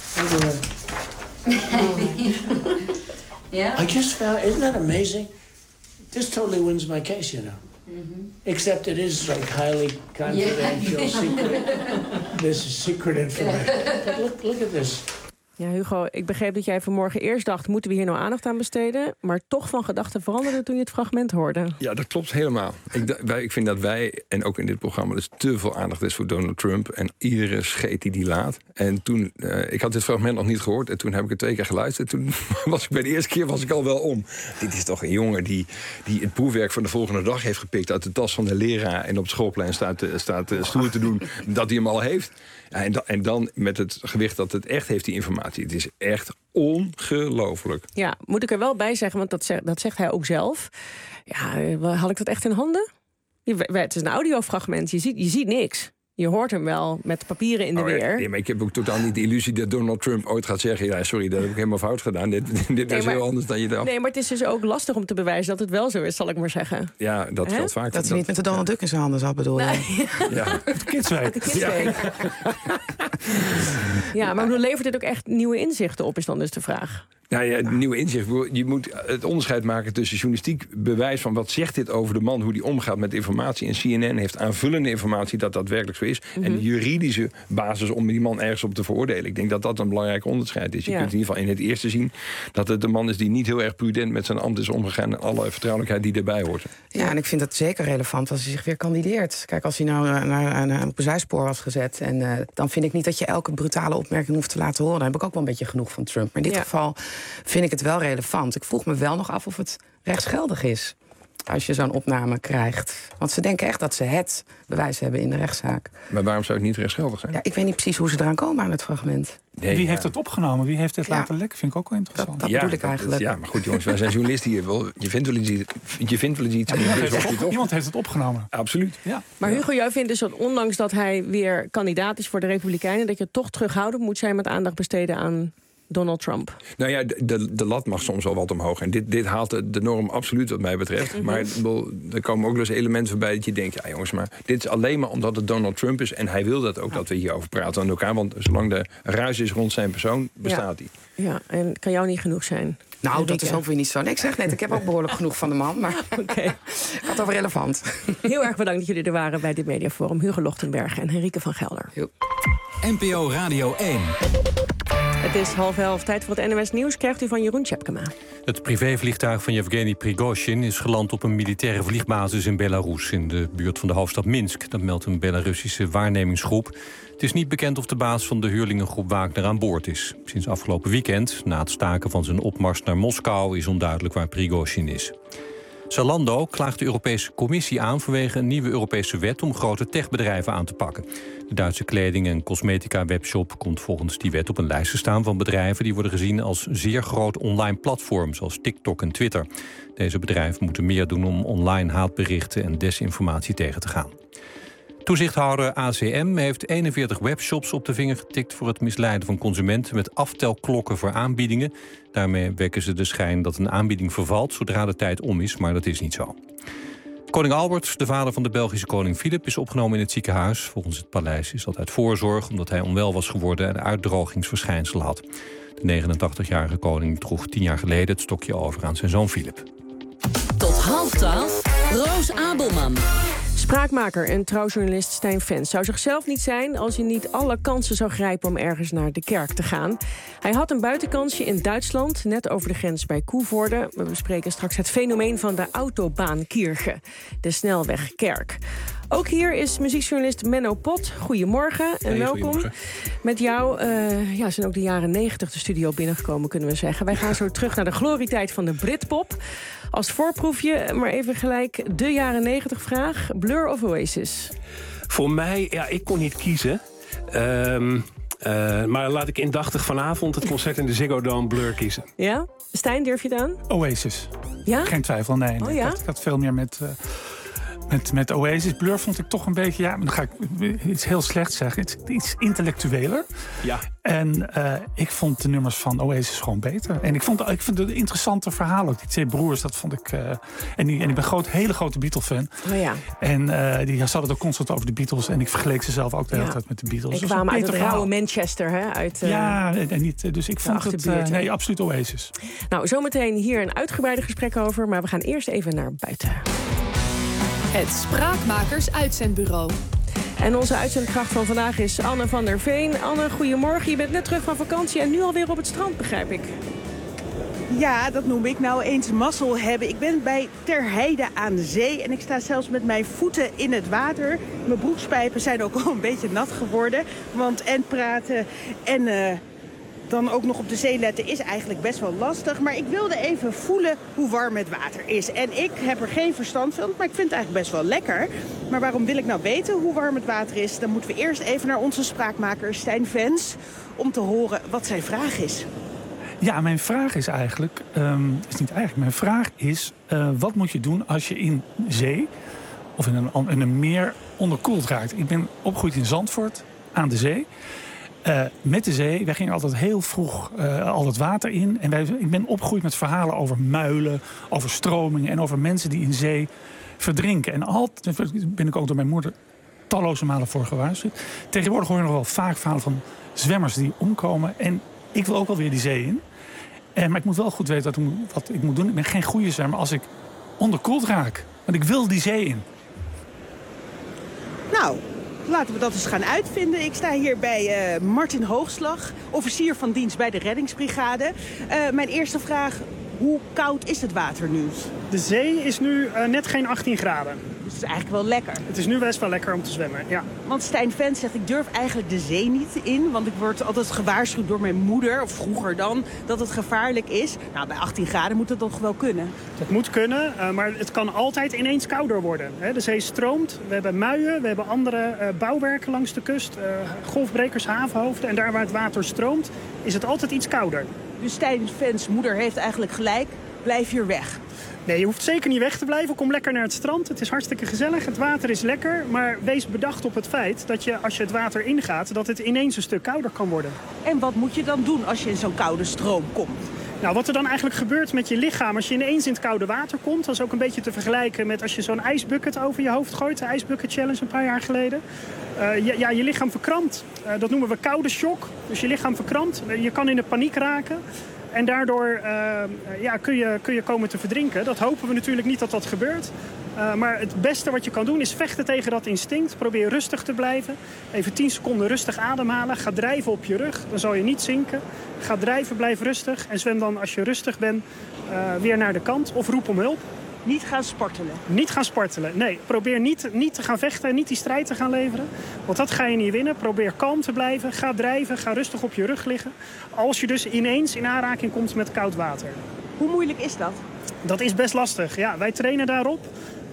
Speaker 3: Yeah. I just found, isn't that amazing? This totally wins my case, you know. Mm-hmm. Except it is like highly confidential, yeah. secret. This is secret information. But look, look at this.
Speaker 5: Ja, Hugo, ik begreep dat jij vanmorgen eerst dacht... moeten we hier nou aandacht aan besteden? Maar toch van gedachten veranderde toen je het fragment hoorde.
Speaker 14: Ja, dat klopt helemaal. Ik, wij, ik vind dat wij, en ook in dit programma... dus te veel aandacht is voor Donald Trump... en iedere scheet die die laat. En toen, uh, ik had dit fragment nog niet gehoord... en toen heb ik het twee keer geluisterd. Toen was ik bij de eerste keer was ik al wel om. Dit is toch een jongen die, die het proefwerk van de volgende dag heeft gepikt... uit de tas van de leraar en op het schoolplein staat, staat stoer te doen... dat hij hem al heeft. Ja, en, da, en dan met het gewicht dat het echt heeft, die informatie. Het is echt ongelooflijk.
Speaker 5: Ja, moet ik er wel bij zeggen, want dat zegt, dat zegt hij ook zelf. Ja, had ik dat echt in handen? Je, het is een audiofragment, je ziet, je ziet niks. Je hoort hem wel met de papieren in de
Speaker 14: oh,
Speaker 5: weer.
Speaker 14: Nee, maar ik heb ook totaal niet de illusie dat Donald Trump ooit gaat zeggen... ja, sorry, dat heb ik helemaal fout gedaan. Dit, dit
Speaker 5: nee,
Speaker 14: is
Speaker 5: maar,
Speaker 14: heel anders dan je dacht.
Speaker 5: Nee, maar het is dus ook lastig om te bewijzen dat het wel zo is, zal ik maar zeggen.
Speaker 14: Ja, dat
Speaker 5: Hè?
Speaker 14: geldt vaak.
Speaker 13: Dat hij niet met de Donald Duck in zijn handen zat, bedoel je?
Speaker 5: Nee.
Speaker 14: Ja.
Speaker 16: Kidsweek.
Speaker 5: Kidsweek. Ja. ja, maar levert dit ook echt nieuwe inzichten op, is dan dus de vraag.
Speaker 14: Nou ja, nieuwe inzicht. Je moet het onderscheid maken tussen journalistiek bewijs van wat zegt dit over de man, hoe die omgaat met informatie. En C N N heeft aanvullende informatie dat dat werkelijk zo is. Mm-hmm. En de juridische basis om die man ergens op te veroordelen. Ik denk dat dat een belangrijk onderscheid is. Je ja. kunt in ieder geval in het eerste zien dat het een man is die niet heel erg prudent met zijn ambt is omgegaan en alle vertrouwelijkheid die erbij hoort.
Speaker 13: Ja, en ik vind dat zeker relevant als hij zich weer kandideert. Kijk, als hij nou uh, naar, naar, op een zijspoor was gezet, en uh, dan vind ik niet dat je elke brutale opmerking hoeft te laten horen. Dan heb ik ook wel een beetje genoeg van Trump. Maar in dit ja. geval vind ik het wel relevant. Ik vroeg me wel nog af of het rechtsgeldig is als je zo'n opname krijgt. Want ze denken echt dat ze het bewijs hebben in de rechtszaak.
Speaker 14: Maar waarom zou het niet rechtsgeldig zijn?
Speaker 13: Ja, ik weet niet precies hoe ze eraan komen aan het fragment.
Speaker 16: Nee, Wie ja. heeft het opgenomen? Wie heeft het ja. laten lekken? Vind ik ook wel interessant.
Speaker 13: Dat, dat
Speaker 14: ja,
Speaker 13: bedoel ik eigenlijk.
Speaker 14: Dat, ja, maar goed jongens, wij zijn journalisten hier. Wel, je vindt wel iets. Je vindt wel iets.
Speaker 16: Iemand heeft, het op, iemand heeft het opgenomen.
Speaker 14: Absoluut.
Speaker 16: Ja.
Speaker 5: Maar Hugo, jij vindt dus dat ondanks dat hij weer kandidaat is voor de Republikeinen, dat je toch terughoudend moet zijn met aandacht besteden aan Donald Trump?
Speaker 14: Nou ja, de, de, de lat mag soms wel wat omhoog. En dit, dit haalt de, de norm absoluut wat mij betreft. Mm-hmm. Maar er komen ook dus elementen voorbij dat je denkt, ja jongens, maar dit is alleen maar omdat het Donald Trump is. En hij wil dat ook, ja. dat we hierover praten aan elkaar. Want zolang de ruis is rond zijn persoon, bestaat hij.
Speaker 5: Ja. ja, en kan jou niet genoeg zijn?
Speaker 13: Nou, Henrike. Dat is ook weer niet zo. Nee, ik zeg net, ik heb ook behoorlijk genoeg van de man. Maar
Speaker 5: okay.
Speaker 13: ik had over relevant.
Speaker 5: Heel erg bedankt dat jullie er waren bij dit mediaforum. Hugo Lochtenberg en Henrike van Gelder.
Speaker 13: Heel.
Speaker 4: N P O Radio één.
Speaker 5: Het is half elf, tijd voor het N O S Nieuws. Krijgt u van Jeroen Tjepkema.
Speaker 25: Het privévliegtuig van Yevgeny Prigozhin is geland op een militaire vliegbasis in Belarus, in de buurt van de hoofdstad Minsk. Dat meldt een Belarussische waarnemingsgroep. Het is niet bekend of de baas van de huurlingengroep Wagner aan boord is. Sinds afgelopen weekend, na het staken van zijn opmars naar Moskou, is onduidelijk waar Prigozhin is. Zalando klaagt de Europese Commissie aan vanwege een nieuwe Europese wet om grote techbedrijven aan te pakken. De Duitse kleding- en cosmetica-webshop komt volgens die wet op een lijst te staan van bedrijven die worden gezien als zeer groot online platforms, zoals TikTok en Twitter. Deze bedrijven moeten meer doen om online haatberichten en desinformatie tegen te gaan. Toezichthouder A C M heeft eenenveertig webshops op de vinger getikt voor het misleiden van consumenten met aftelklokken voor aanbiedingen. Daarmee wekken ze de schijn dat een aanbieding vervalt zodra de tijd om is, maar dat is niet zo. Koning Albert, de vader van de Belgische koning Filip, is opgenomen in het ziekenhuis. Volgens het paleis is dat uit voorzorg, omdat hij onwel was geworden en uitdrogingsverschijnselen had. De negenentachtigjarige koning droeg tien jaar geleden het stokje over aan zijn zoon Filip.
Speaker 18: Tot half twaalf, Roos Abelman.
Speaker 5: Spraakmaker en trouwjournalist Stijn Vens zou zichzelf niet zijn als hij niet alle kansen zou grijpen om ergens naar de kerk te gaan. Hij had een buitenkansje in Duitsland, net over de grens bij Koevoorde. We bespreken straks het fenomeen van de Autobahnkirche, de snelwegkerk. Ook hier is muziekjournalist Menno Pot. Goedemorgen en
Speaker 14: hey,
Speaker 5: welkom. Met jou uh, ja, zijn ook de jaren negentig de studio binnengekomen, kunnen we zeggen. Wij gaan zo terug naar de glorietijd van de Britpop. Als voorproefje, maar even gelijk de jaren negentig vraag. Blur of Oasis?
Speaker 19: Voor mij, ja, ik kon niet kiezen. Um, uh, maar laat ik indachtig vanavond het concert in de Ziggo Dome Blur kiezen.
Speaker 5: Ja? Stijn, durf je het aan?
Speaker 16: Oasis.
Speaker 5: Ja?
Speaker 16: Geen twijfel, nee. nee.
Speaker 5: Oh, ja?
Speaker 16: ik, had, ik had veel meer met... Uh... Met, met Oasis. Blur vond ik toch een beetje... Ja, dan ga ik iets heel slechts zeggen. Iets, iets intellectueler.
Speaker 19: Ja.
Speaker 16: En uh, ik vond de nummers van Oasis gewoon beter. En ik vond, ik vond het een interessante verhaal ook. Die twee broers, dat vond ik... Uh, en, die, en ik ben een groot, hele grote Beatle-fan.
Speaker 5: Oh ja.
Speaker 16: En uh, die hadden het ook constant over de Beatles. En ik vergeleek ze zelf ook de hele
Speaker 5: ja.
Speaker 16: tijd met de Beatles.
Speaker 5: Ik kwam uit het rauwe Manchester, hè? Uit, uh,
Speaker 16: ja, en niet, dus ik vond het... Uh, nee, absoluut Oasis.
Speaker 5: Nou, zometeen hier een uitgebreide gesprek over. Maar we gaan eerst even naar buiten.
Speaker 18: Het Spraakmakers Uitzendbureau.
Speaker 5: En onze uitzendkracht van vandaag is Anne van der Veen. Anne, goedemorgen. Je bent net terug van vakantie en nu alweer op het strand, begrijp ik.
Speaker 20: Ja, dat noem ik nou eens mazzel hebben. Ik ben bij Ter Heide aan de zee en ik sta zelfs met mijn voeten in het water. Mijn broekspijpen zijn ook al een beetje nat geworden. Want en praten en... Uh, dan ook nog op de zee letten is eigenlijk best wel lastig. Maar ik wilde even voelen hoe warm het water is. En ik heb er geen verstand van, maar ik vind het eigenlijk best wel lekker. Maar waarom wil ik nou weten hoe warm het water is? Dan moeten we eerst even naar onze spraakmaker Stijn Vens om te horen wat zijn vraag is.
Speaker 16: Ja, mijn vraag is eigenlijk... Um, is niet eigenlijk, mijn vraag is... Uh, wat moet je doen als je in zee of in een, in een meer onderkoeld raakt. Ik ben opgegroeid in Zandvoort, aan de zee. Uh, met de zee, wij gingen altijd heel vroeg uh, al het water in. En wij, ik ben opgegroeid met verhalen over muilen, over stromingen en over mensen die in zee verdrinken. En altijd ben ik ook door mijn moeder talloze malen voor gewaarschuwd. Tegenwoordig hoor je nog wel vaak verhalen van zwemmers die omkomen. En ik wil ook wel weer die zee in. En, maar ik moet wel goed weten wat ik, moet, wat ik moet doen. Ik ben geen goede zwemmer als ik onderkoeld raak. Want ik wil die zee in.
Speaker 20: Nou, laten we dat eens gaan uitvinden. Ik sta hier bij uh, Martin Hoogslag, officier van dienst bij de reddingsbrigade. Uh, mijn eerste vraag, hoe koud is het water nu?
Speaker 6: De zee is nu uh, net geen achttien graden.
Speaker 20: Dus het is eigenlijk wel lekker.
Speaker 6: Het is nu best wel lekker om te zwemmen, ja.
Speaker 20: Want Stijn Vens zegt, ik durf eigenlijk de zee niet in. Want ik word altijd gewaarschuwd door mijn moeder, of vroeger dan, dat het gevaarlijk is. Nou, bij achttien graden moet het toch wel kunnen?
Speaker 6: Dat moet kunnen, uh, maar het kan altijd ineens kouder worden. Hè. De zee stroomt, we hebben muien, we hebben andere uh, bouwwerken langs de kust. Uh, golfbrekers, havenhoofden. En daar waar het water stroomt, is het altijd iets kouder.
Speaker 20: Dus Stijn Vens' moeder heeft eigenlijk gelijk, blijf hier weg.
Speaker 6: Nee, je hoeft zeker niet weg te blijven. Kom lekker naar het strand. Het is hartstikke gezellig. Het water is lekker. Maar wees bedacht op het feit dat je, als je het water ingaat, dat het ineens een stuk kouder kan worden.
Speaker 20: En wat moet je dan doen als je in zo'n koude stroom komt?
Speaker 6: Nou, wat er dan eigenlijk gebeurt met je lichaam als je ineens in het koude water komt, dat is ook een beetje te vergelijken met als je zo'n ijsbucket over je hoofd gooit. De ijsbucket challenge een paar jaar geleden. Uh, je, ja, je lichaam verkrampt. Uh, dat noemen we koude shock. Dus je lichaam verkrampt. Uh, je kan in de paniek raken. En daardoor uh, ja, kun, je, kun je komen te verdrinken. Dat hopen we natuurlijk niet dat dat gebeurt. Uh, maar het beste wat je kan doen is vechten tegen dat instinct. Probeer rustig te blijven. Even tien seconden rustig ademhalen. Ga drijven op je rug. Dan zal je niet zinken. Ga drijven, blijf rustig. En zwem dan als je rustig bent uh, weer naar de kant. Of roep om hulp.
Speaker 20: Niet gaan spartelen?
Speaker 6: Niet gaan spartelen, nee. Probeer niet, niet te gaan vechten, niet die strijd te gaan leveren. Want dat ga je niet winnen. Probeer kalm te blijven. Ga drijven, ga rustig op je rug liggen. Als je dus ineens in aanraking komt met koud water.
Speaker 20: Hoe moeilijk is dat?
Speaker 6: Dat is best lastig. Ja, wij trainen daarop.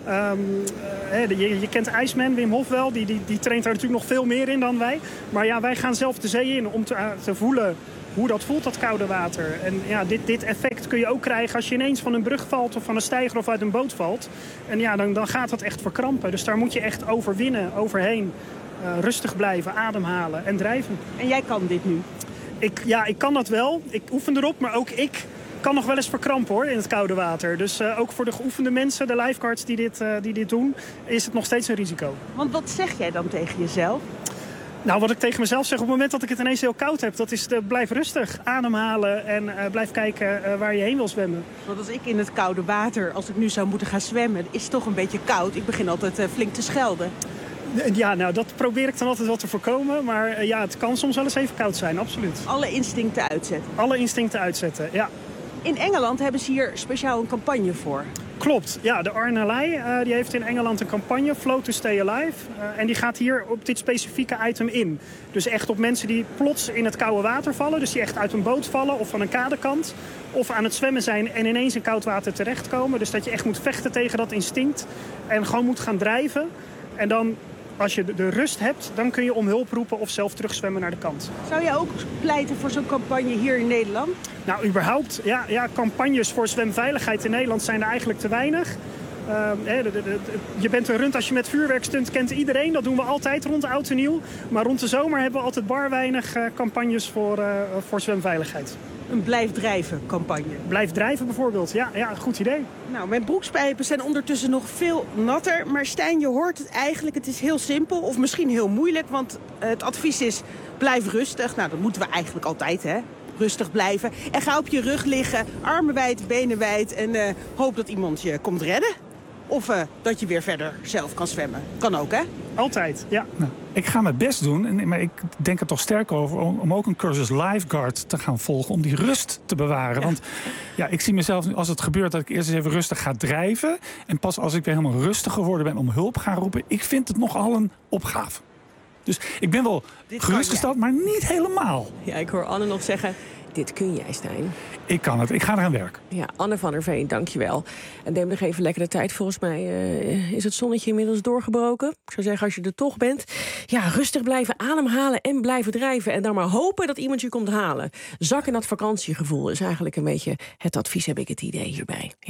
Speaker 6: Um, uh, je, je kent IJsman, Wim Hof wel. Die, die, die traint daar natuurlijk nog veel meer in dan wij. Maar ja, wij gaan zelf de zee in om te, uh, te voelen hoe dat voelt, dat koude water. En ja, dit, dit effect kun je ook krijgen als je ineens van een brug valt of van een steiger of uit een boot valt. En ja, dan, dan gaat dat echt verkrampen. Dus daar moet je echt overwinnen, overheen. Uh, rustig blijven, ademhalen en drijven.
Speaker 20: En jij kan dit nu?
Speaker 6: Ik, ja, ik kan dat wel. Ik oefen erop, maar ook ik kan nog wel eens verkrampen hoor, in het koude water. Dus uh, ook voor de geoefende mensen, de lifeguards die dit, uh, die dit doen, is het nog steeds een risico.
Speaker 20: Want wat zeg jij dan tegen jezelf?
Speaker 6: Nou, wat ik tegen mezelf zeg op het moment dat ik het ineens heel koud heb, dat is uh, blijf rustig, ademhalen en uh, blijf kijken uh, waar je heen wil zwemmen.
Speaker 20: Want als ik in het koude water, als ik nu zou moeten gaan zwemmen, is het toch een beetje koud. Ik begin altijd uh, flink te schelden.
Speaker 6: Ja, nou, dat probeer ik dan altijd wel te voorkomen. Maar uh, ja, het kan soms wel eens even koud zijn, absoluut.
Speaker 20: Alle instincten uitzetten?
Speaker 6: Alle instincten uitzetten, ja.
Speaker 20: In Engeland hebben ze hier speciaal een campagne voor.
Speaker 6: Klopt, ja. De R N L I uh, die heeft in Engeland een campagne, Float to Stay Alive. Uh, en die gaat hier op dit specifieke item in. Dus echt op mensen die plots in het koude water vallen. Dus die echt uit een boot vallen of van een kadekant. Of aan het zwemmen zijn en ineens in koud water terechtkomen. Dus dat je echt moet vechten tegen dat instinct. En gewoon moet gaan drijven. En dan, als je de rust hebt, dan kun je om hulp roepen of zelf terugzwemmen naar de kant.
Speaker 20: Zou jij ook pleiten voor zo'n campagne hier in Nederland?
Speaker 6: Nou, überhaupt, ja, ja, campagnes voor zwemveiligheid in Nederland zijn er eigenlijk te weinig. Uh, de, de, de, je bent een rund als je met vuurwerk stunt, kent iedereen. Dat doen we altijd rond oud en nieuw. Maar rond de zomer hebben we altijd bar weinig uh, campagnes voor, uh, voor zwemveiligheid.
Speaker 20: Een blijf drijven campagne.
Speaker 6: Blijf drijven bijvoorbeeld, ja, ja, goed idee.
Speaker 20: Nou, mijn broekspijpen zijn ondertussen nog veel natter. Maar Stijn, je hoort het eigenlijk, het is heel simpel of misschien heel moeilijk. Want uh, het advies is, blijf rustig. Nou, dat moeten we eigenlijk altijd, hè. Rustig blijven. En ga op je rug liggen, armen wijd, benen wijd. En uh, hoop dat iemand je komt redden. Of uh, dat je weer verder zelf kan zwemmen. Kan ook, hè?
Speaker 6: Altijd, ja.
Speaker 16: Nou, ik ga mijn best doen, maar ik denk er toch sterk over om, om ook een cursus lifeguard te gaan volgen. Om die rust te bewaren. Ja. Want ja, ik zie mezelf, als het gebeurt, dat ik eerst eens even rustig ga drijven. En pas als ik weer helemaal rustig geworden ben om hulp ga roepen. Ik vind het nogal een opgave. Dus ik ben wel gerustgesteld, maar niet helemaal.
Speaker 5: Ja, ik hoor Anne nog zeggen, dit kun jij, Stijn.
Speaker 16: Ik kan het, ik ga eraan werken.
Speaker 5: Ja, Anne van der Veen, dankjewel. En neem nog even lekker de tijd. Volgens mij uh, is het zonnetje inmiddels doorgebroken. Ik zou zeggen, als je er toch bent, ja, rustig blijven ademhalen en blijven drijven. En dan maar hopen dat iemand je komt halen. Zak in dat vakantiegevoel is eigenlijk een beetje het advies, heb ik het idee hierbij. Ja.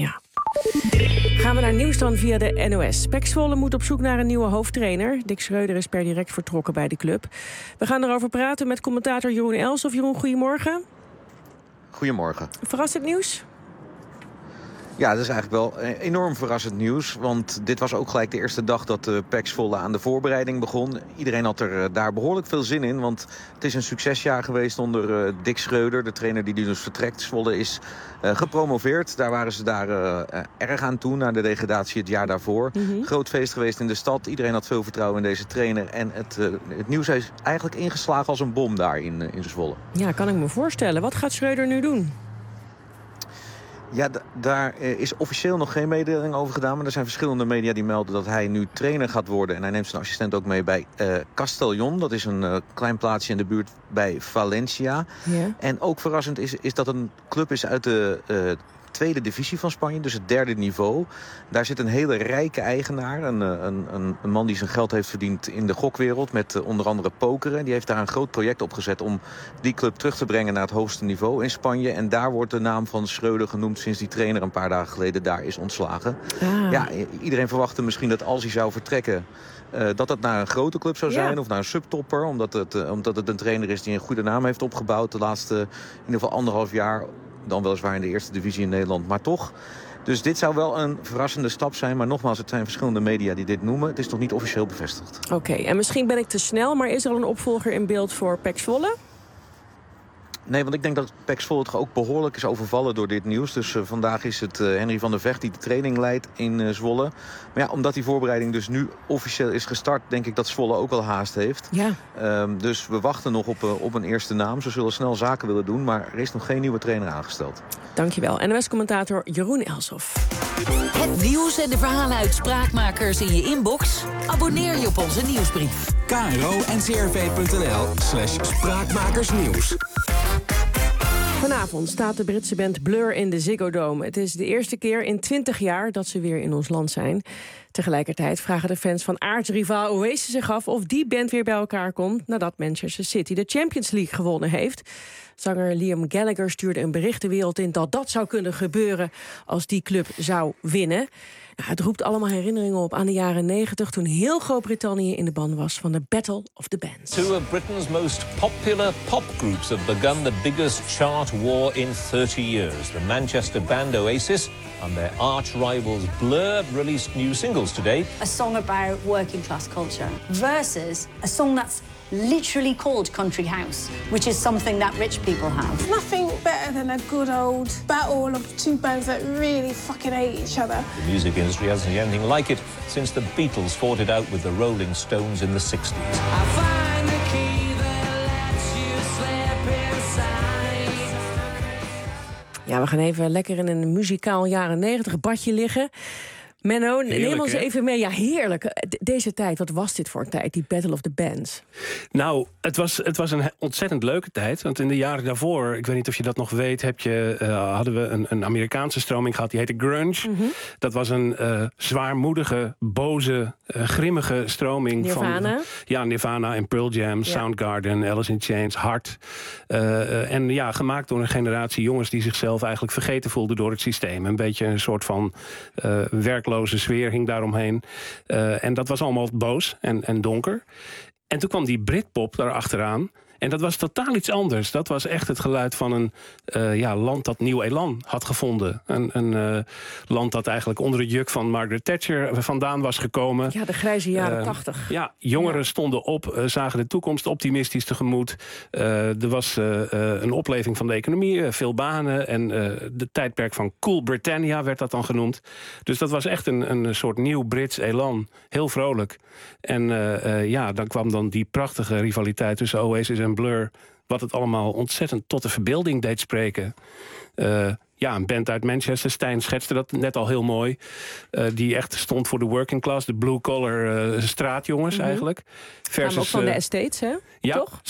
Speaker 5: Gaan we naar nieuws dan via de N O S. Pek Zwolle moet op zoek naar een nieuwe hoofdtrainer. Dick Schreuder is per direct vertrokken bij de club. We gaan erover praten met commentator Jeroen Elsof. Jeroen, goedemorgen.
Speaker 8: Goedemorgen.
Speaker 5: Verrassend nieuws?
Speaker 8: Ja, dat is eigenlijk wel enorm verrassend nieuws. Want dit was ook gelijk de eerste dag dat de Pek Zwolle aan de voorbereiding begon. Iedereen had er daar behoorlijk veel zin in. Want het is een succesjaar geweest onder uh, Dick Schreuder, de trainer die dus vertrekt. Zwolle is uh, gepromoveerd. Daar waren ze daar uh, erg aan toe, na de degradatie het jaar daarvoor. Mm-hmm. Groot feest geweest in de stad. Iedereen had veel vertrouwen in deze trainer. En het, uh, het nieuws is eigenlijk ingeslagen als een bom daar in, uh, in Zwolle.
Speaker 5: Ja, kan ik me voorstellen. Wat gaat Schreuder nu doen?
Speaker 8: Ja, d- daar is officieel nog geen mededeling over gedaan. Maar er zijn verschillende media die melden dat hij nu trainer gaat worden. En hij neemt zijn assistent ook mee bij uh, Castellón. Dat is een uh, klein plaatsje in de buurt bij Valencia. Ja. En ook verrassend is, is dat een club is uit de uh, tweede divisie van Spanje. Dus het derde niveau. Daar zit een hele rijke eigenaar. Een, een, een, een man die zijn geld heeft verdiend in de gokwereld. Met uh, onder andere pokeren. Die heeft daar een groot project op gezet om die club terug te brengen naar het hoogste niveau in Spanje. En daar wordt de naam van Schreuder genoemd sinds die trainer een paar dagen geleden daar is ontslagen. Ah. Ja, iedereen verwachtte misschien dat als hij zou vertrekken, Uh, dat het naar een grote club zou zijn, ja. Of naar een subtopper. Omdat het, uh, omdat het een trainer is die een goede naam heeft opgebouwd de laatste in ieder geval anderhalf jaar. Dan weliswaar in de eerste divisie in Nederland, maar toch. Dus dit zou wel een verrassende stap zijn. Maar nogmaals, het zijn verschillende media die dit noemen. Het is nog niet officieel bevestigd.
Speaker 5: Oké, okay, en misschien ben ik te snel, maar is er al een opvolger in beeld voor Pek Zwolle?
Speaker 8: Nee, want ik denk dat Pek Zwolle toch ook behoorlijk is overvallen door dit nieuws. Dus uh, vandaag is het uh, Henry van der Vecht die de training leidt in uh, Zwolle. Maar ja, omdat die voorbereiding dus nu officieel is gestart, denk ik dat Zwolle ook wel haast heeft. Ja. Um, dus we wachten nog op, uh, op een eerste naam. Ze zullen snel zaken willen doen, maar er is nog geen nieuwe trainer aangesteld.
Speaker 5: Dankjewel. N O S-commentator Jeroen Elsof.
Speaker 18: Het nieuws en de verhalen uit Spraakmakers in je inbox? Abonneer je op onze nieuwsbrief.
Speaker 4: K R O N C R V punt N L slash Spraakmakersnieuws.
Speaker 5: Vanavond staat de Britse band Blur in de Ziggo Dome. Het is de eerste keer in twintig jaar dat ze weer in ons land zijn. Tegelijkertijd vragen de fans van aartsrivaal Oasis zich af of die band weer bij elkaar komt nadat Manchester City de Champions League gewonnen heeft. Zanger Liam Gallagher stuurde een bericht de wereld in dat dat zou kunnen gebeuren als die club zou winnen. Nou, het roept allemaal herinneringen op aan de jaren negentig, toen heel Groot-Brittannië in de ban was van de Battle of the Bands.
Speaker 10: Two of Britain's most popular pop groups have begun the biggest chart war in thirty years. The Manchester band Oasis and their arch rivals Blur released new singles today.
Speaker 21: A song about working class culture versus a song that's literally called country house, which is something that rich people have.
Speaker 22: Nothing better than a good old battle of two bands that really fucking hate each other.
Speaker 10: The music industry hasn't seen anything like it since the Beatles fought it out with the Rolling Stones in the sixties. I find the key that lets you slip
Speaker 5: inside. Ja, we gaan even lekker in een muzikaal jaren negentig badje liggen. Menno, neem ons even mee. Ja, heerlijk. Deze tijd, wat was dit voor een tijd, die Battle of the Bands?
Speaker 19: Nou, het was, het was een ontzettend leuke tijd. Want in de jaren daarvoor, ik weet niet of je dat nog weet, heb je, uh, hadden we een, een Amerikaanse stroming gehad, die heette grunge. Mm-hmm. Dat was een uh, zwaarmoedige, boze, uh, grimmige stroming.
Speaker 5: Nirvana.
Speaker 19: Van, ja, Nirvana en Pearl Jam, ja. Soundgarden, Alice in Chains, Hart. Uh, uh, en ja, gemaakt door een generatie jongens die zichzelf eigenlijk vergeten voelden door het systeem. Een beetje een soort van uh, werk sfeer hing daaromheen. Uh, en dat was allemaal boos en, en donker. En toen kwam die Britpop daarachteraan. En dat was totaal iets anders. Dat was echt het geluid van een uh, ja, land dat nieuw elan had gevonden. Een, een uh, land dat eigenlijk onder het juk van Margaret Thatcher vandaan was gekomen.
Speaker 5: Ja, de grijze jaren
Speaker 19: uh,
Speaker 5: tachtig.
Speaker 19: Ja, jongeren ja. stonden op, uh, zagen de toekomst optimistisch tegemoet. Uh, er was uh, uh, een opleving van de economie, uh, veel banen. En uh, de tijdperk van Cool Britannia werd dat dan genoemd. Dus dat was echt een, een soort nieuw Brits elan. Heel vrolijk. En uh, uh, ja, dan kwam dan die prachtige rivaliteit tussen Oasis en Blur, wat het allemaal ontzettend tot de verbeelding deed spreken. Uh, ja, een band uit Manchester, Stijn schetste dat net al heel mooi. Uh, die echt stond voor de working class, de blue-collar uh, straatjongens mm-hmm. eigenlijk.
Speaker 5: Versus, ook van de estates, hè?
Speaker 19: Ja,
Speaker 5: toch?
Speaker 19: Zeker.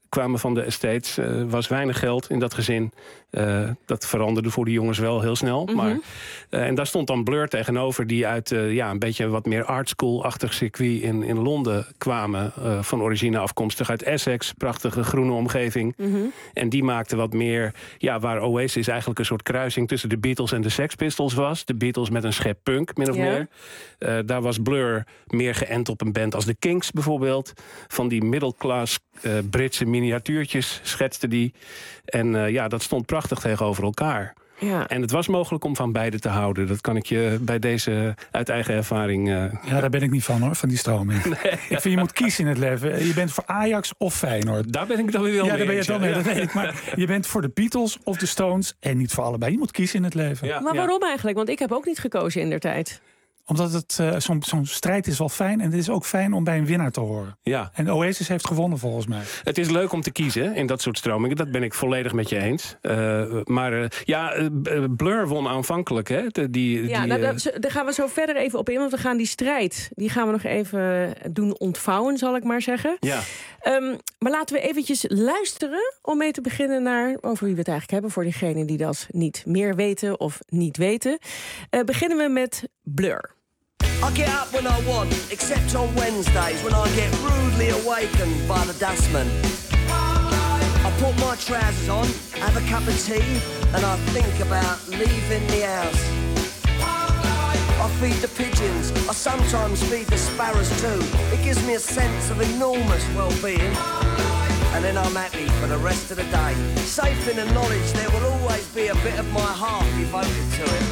Speaker 19: kwamen van de estates. Er uh, was weinig geld in dat gezin. Uh, dat veranderde voor die jongens wel heel snel. Mm-hmm. maar, uh, en daar stond dan Blur tegenover... die uit uh, ja, een beetje wat meer artschool-achtig circuit in, in Londen kwamen. Uh, van origine afkomstig uit Essex. Prachtige groene omgeving. Mm-hmm. En die maakten wat meer... Ja, waar Oasis eigenlijk een soort kruising tussen de Beatles en de Sex Pistols was. De Beatles met een schep punk, min of yeah. meer. Uh, daar was Blur meer geënt op een band als de Kinks bijvoorbeeld. Van die middelklas uh, Britse miniatuurtjes schetste die. En uh, ja, dat stond prachtig tegenover elkaar. Ja. En het was mogelijk om van beide te houden. Dat kan ik je bij deze uit eigen ervaring... Uh...
Speaker 16: Ja, daar ben ik niet van hoor, van die stroming. Nee, ja. Ik vind je moet kiezen in het leven. Je bent voor Ajax of Feyenoord.
Speaker 19: Daar ben ik dan weer wel
Speaker 16: ja,
Speaker 19: mee.
Speaker 16: Ja, daar ben je dan mee,
Speaker 19: ja.
Speaker 16: dat weet ik. Maar je bent voor de Beatles of de Stones en niet voor allebei. Je moet kiezen in het leven.
Speaker 5: Ja, maar waarom ja. eigenlijk? Want ik heb ook niet gekozen in der tijd.
Speaker 16: Omdat het uh, zo'n zo'n strijd is wel fijn. En het is ook fijn om bij een winnaar te horen.
Speaker 19: Ja.
Speaker 16: En Oasis heeft gewonnen volgens mij.
Speaker 19: Het is leuk om te kiezen in dat soort stromingen. Dat ben ik volledig met je eens. Uh, maar uh, ja, uh, Blur won aanvankelijk. Hè? De, die,
Speaker 5: ja,
Speaker 19: die,
Speaker 5: nou,
Speaker 19: uh...
Speaker 5: dat, daar gaan we zo verder even op in. Want we gaan die strijd, die gaan we nog even doen ontvouwen, zal ik maar zeggen.
Speaker 19: Ja.
Speaker 5: Um, maar laten we eventjes luisteren om mee te beginnen naar over wie we het eigenlijk hebben. Voor diegenen die dat niet meer weten of niet weten. Uh, beginnen we met Blur.
Speaker 7: I get up when I want, except on Wednesdays when I get rudely awakened by the dustman. I put my trousers on, have a cup of tea, and I think about leaving the house. I feed the pigeons, I sometimes feed the sparrows too. It gives me a sense of enormous well-being. And then I'm happy for the rest of the day. Safe in the knowledge there will always be a bit of my heart devoted to it.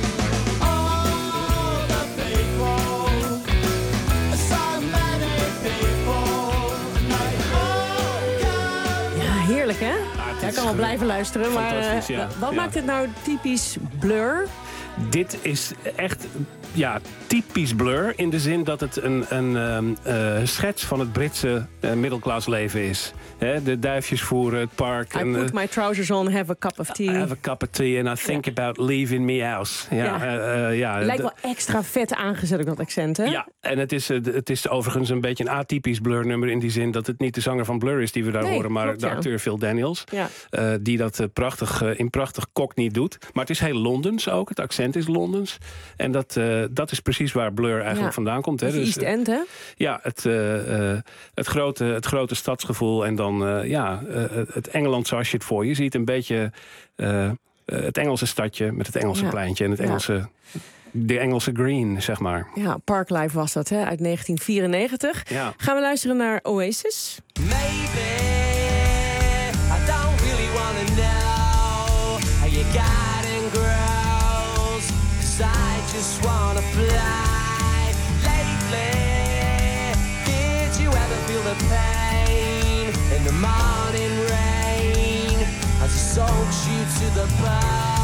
Speaker 5: Heerlijk, hè?
Speaker 19: Ah,
Speaker 5: ja, ik kan wel blijven luisteren, maar uh, ja. wat ja. maakt het nou typisch Blur?
Speaker 19: Dit is echt ja, typisch Blur in de zin dat het een, een uh, uh, schets van het Britse uh, middelklasleven is. He, de duifjes voeren, het park.
Speaker 5: I
Speaker 19: en,
Speaker 5: put
Speaker 19: uh,
Speaker 5: my trousers on, have a cup of tea.
Speaker 19: I have a cup of tea and I think yeah. about leaving me house. Ja,
Speaker 5: ja.
Speaker 19: Uh, uh, ja,
Speaker 5: lijkt wel extra vet aangezet ook dat accent, hè?
Speaker 19: Ja, en het is, uh, het is overigens een beetje een atypisch Blur-nummer in die zin dat het niet de zanger van Blur is die we daar nee, horen, maar klopt, de ja. acteur Phil Daniels. Ja. Uh, die dat uh, prachtig, uh, in prachtig cockney doet. Maar het is heel Londens ook, het accent is Londens. En dat, uh, dat is precies waar Blur eigenlijk ja. vandaan komt. Hè?
Speaker 5: Dus,
Speaker 19: East
Speaker 5: End, hè?
Speaker 19: Ja, het, uh, uh, het, grote, het grote stadsgevoel en dan uh, ja, uh, het Engeland zoals je het voor je ziet. Een beetje uh, uh, het Engelse stadje met het Engelse ja. pleintje en het Engelse... Ja. De Engelse Green, zeg maar.
Speaker 5: Ja, Parklife was dat, hè, uit negentien vierennegentig. Ja. Gaan we luisteren naar Oasis.
Speaker 7: Maybe I don't really wanna know how you got and grows, 'cause I just wanna fly. Lately, did you ever feel the pain in the morning rain as it soaks you to the bone?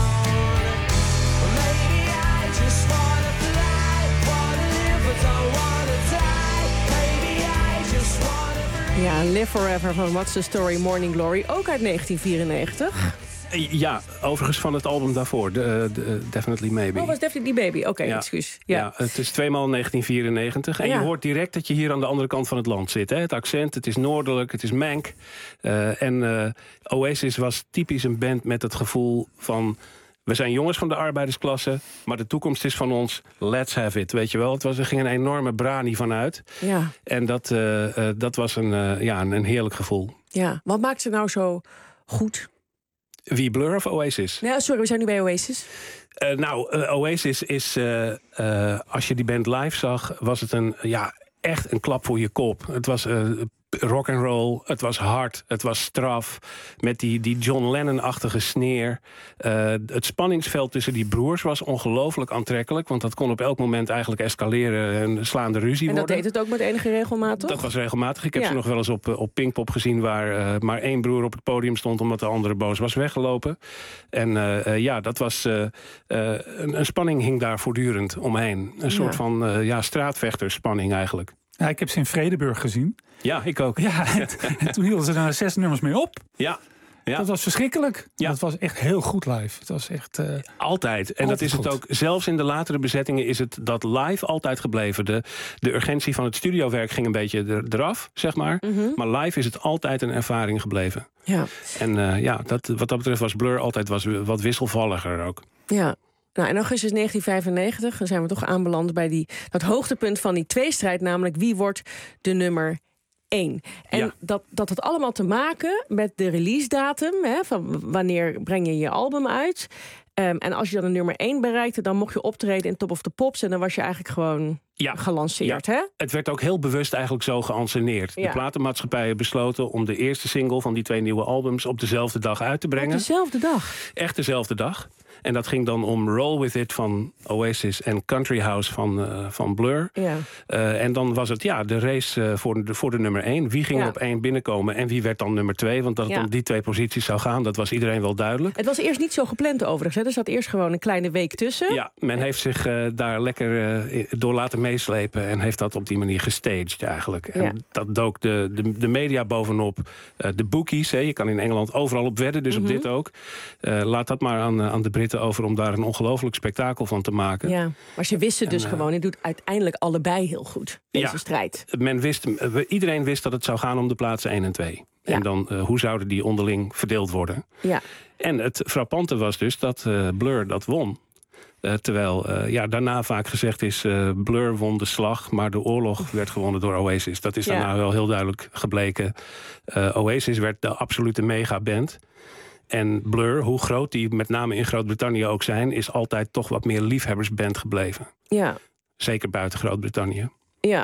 Speaker 7: Just wanna fly, wanna live but don't wanna die. Maybe I just wanna...
Speaker 5: Ja, Live Forever van What's the Story, Morning Glory, ook uit negentien vierennegentig.
Speaker 19: Ja, overigens van het album daarvoor, de, de, Definitely Maybe.
Speaker 5: Oh, was Definitely Maybe, oké, okay,
Speaker 19: ja.
Speaker 5: excuus. Ja.
Speaker 19: ja, het is tweemaal negentien vierennegentig. En ja. je hoort direct dat je hier aan de andere kant van het land zit. Hè? Het accent, het is noordelijk, het is mank. Uh, en uh, Oasis was typisch een band met het gevoel van... We zijn jongens van de arbeidersklasse, maar de toekomst is van ons. Let's have it, weet je wel. Het was, er ging een enorme brani vanuit. Ja. En dat, uh, uh, dat was een, uh, ja, een, een heerlijk gevoel.
Speaker 5: Ja, wat maakt ze nou zo goed?
Speaker 19: Wie, Blur of Oasis?
Speaker 5: Nee, sorry, we zijn nu bij Oasis.
Speaker 19: Uh, nou, uh, Oasis is, uh, uh, als je die band live zag, was het een, ja, echt een klap voor je kop. Het was... Uh, rock and roll, het was hard, het was straf. Met die, die John Lennon-achtige sneer. Uh, het spanningsveld tussen die broers was ongelooflijk aantrekkelijk. Want dat kon op elk moment eigenlijk escaleren en slaande ruzie
Speaker 5: en
Speaker 19: worden.
Speaker 5: En dat deed het ook met enige regelmaat, toch?
Speaker 19: Dat was regelmatig. Ik heb ja. ze nog wel eens op, op Pinkpop gezien... waar uh, maar één broer op het podium stond... omdat de andere boos was weggelopen. En uh, uh, ja, dat was... Uh, uh, een, een spanning hing daar voortdurend omheen. Een soort ja. van uh, ja, straatvechterspanning eigenlijk.
Speaker 16: Ja, ik heb ze in Vredenburg gezien.
Speaker 19: Ja, ik ook.
Speaker 16: Ja, en, en toen hielden ze er zes nummers mee op.
Speaker 19: Ja. Ja.
Speaker 16: Dat was verschrikkelijk.
Speaker 19: Ja.
Speaker 16: Dat was echt heel goed live. Het was echt... Uh,
Speaker 19: altijd. En
Speaker 16: altijd
Speaker 19: dat is
Speaker 16: goed.
Speaker 19: het ook. Zelfs in de latere bezettingen is het dat live altijd gebleven. De, de urgentie van het studiowerk ging een beetje er, eraf, zeg maar.
Speaker 5: Mm-hmm.
Speaker 19: Maar live is het altijd een ervaring gebleven.
Speaker 5: Ja.
Speaker 19: En uh, ja, dat, wat dat betreft was Blur altijd was wat wisselvalliger ook.
Speaker 5: Ja. Nou, in augustus negentien vijfennegentig, dan zijn we toch aanbeland bij die, dat hoogtepunt van die tweestrijd, namelijk wie wordt de nummer één. En
Speaker 19: ja.
Speaker 5: dat, dat had allemaal te maken met de release datum, hè, van wanneer breng je je album uit. Um, en als je dan een nummer één bereikte, dan mocht je optreden in Top of the Pops en dan was je eigenlijk gewoon
Speaker 19: ja.
Speaker 5: gelanceerd.
Speaker 19: Ja.
Speaker 5: Hè?
Speaker 19: Het werd ook heel bewust eigenlijk zo geanceneerd.
Speaker 5: Ja.
Speaker 19: De platenmaatschappijen besloten om de eerste single van die twee nieuwe albums op dezelfde dag uit te brengen.
Speaker 5: Op dezelfde dag?
Speaker 19: Echt dezelfde dag. En dat ging dan om Roll With It van Oasis en Country House van, uh, van Blur.
Speaker 5: Ja.
Speaker 19: Uh, en dan was het ja, de race uh, voor, de, voor de nummer één. Wie ging
Speaker 5: ja.
Speaker 19: er op één binnenkomen en wie werd dan nummer twee? Want dat het
Speaker 5: ja.
Speaker 19: om die twee posities zou gaan, dat was iedereen wel duidelijk.
Speaker 5: Het was eerst niet zo gepland overigens. Hè? Er zat eerst gewoon een kleine week tussen.
Speaker 19: Ja, men heeft zich uh, daar lekker uh, door laten meeslepen en heeft dat op die manier gestaged eigenlijk. En
Speaker 5: ja.
Speaker 19: dat dook de, de, de media bovenop. Uh, de bookies, hè, je kan in Engeland overal op wedden, dus
Speaker 5: mm-hmm.
Speaker 19: op dit ook. Uh, laat dat maar aan, uh, aan de Britten over om daar een ongelooflijk spektakel van te maken.
Speaker 5: Ja, maar ze wisten
Speaker 19: en,
Speaker 5: dus
Speaker 19: uh,
Speaker 5: gewoon, het doet uiteindelijk allebei heel goed, deze
Speaker 19: ja,
Speaker 5: strijd.
Speaker 19: Men wist, iedereen wist dat het zou gaan om de plaatsen één en twee. Ja. En dan, uh, hoe zouden die onderling verdeeld worden?
Speaker 5: Ja.
Speaker 19: En het frappante was dus dat uh, Blur dat won. Uh, terwijl uh, ja, daarna vaak gezegd is, uh, Blur won de slag, maar de oorlog werd gewonnen door Oasis. Dat is
Speaker 5: ja.
Speaker 19: daarna wel heel duidelijk gebleken. Uh, Oasis werd de absolute megaband. En Blur, hoe groot die met name in Groot-Brittannië ook zijn, is altijd toch wat meer liefhebbersband gebleven.
Speaker 5: Ja.
Speaker 19: Zeker buiten Groot-Brittannië.
Speaker 5: Ja.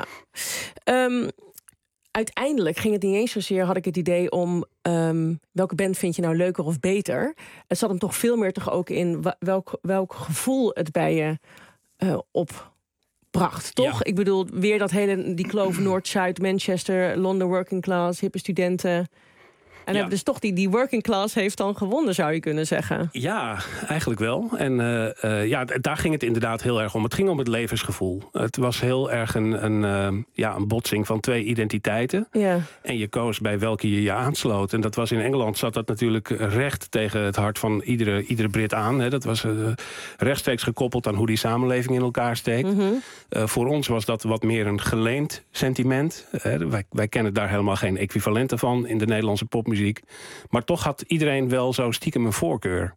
Speaker 5: Um, uiteindelijk ging het niet eens zozeer, had ik het idee om um, welke band vind je nou leuker of beter. Het zat hem toch veel meer toch ook in welk, welk gevoel het bij je uh, opbracht, toch?
Speaker 19: Ja.
Speaker 5: Ik bedoel, weer dat hele, die kloof Noord-Zuid, Manchester, Londen working class, hippe studenten. En ja. dus toch die, die working class heeft dan gewonnen, zou je kunnen zeggen.
Speaker 19: Ja, eigenlijk wel. En uh, uh, ja, daar ging het inderdaad heel erg om. Het ging om het levensgevoel. Het was heel erg een, een, uh, ja, een botsing van twee identiteiten.
Speaker 5: Ja.
Speaker 19: En je koos bij welke je je aansloot. En dat was in Engeland zat dat natuurlijk recht tegen het hart van iedere, iedere Brit aan. Hè. Dat was uh, rechtstreeks gekoppeld aan hoe die samenleving in elkaar steekt.
Speaker 5: Mm-hmm.
Speaker 19: Uh, voor ons was dat wat meer een geleend sentiment. Uh, wij, wij kennen daar helemaal geen equivalenten van in de Nederlandse popmuziek. Maar toch had iedereen wel zo stiekem een voorkeur.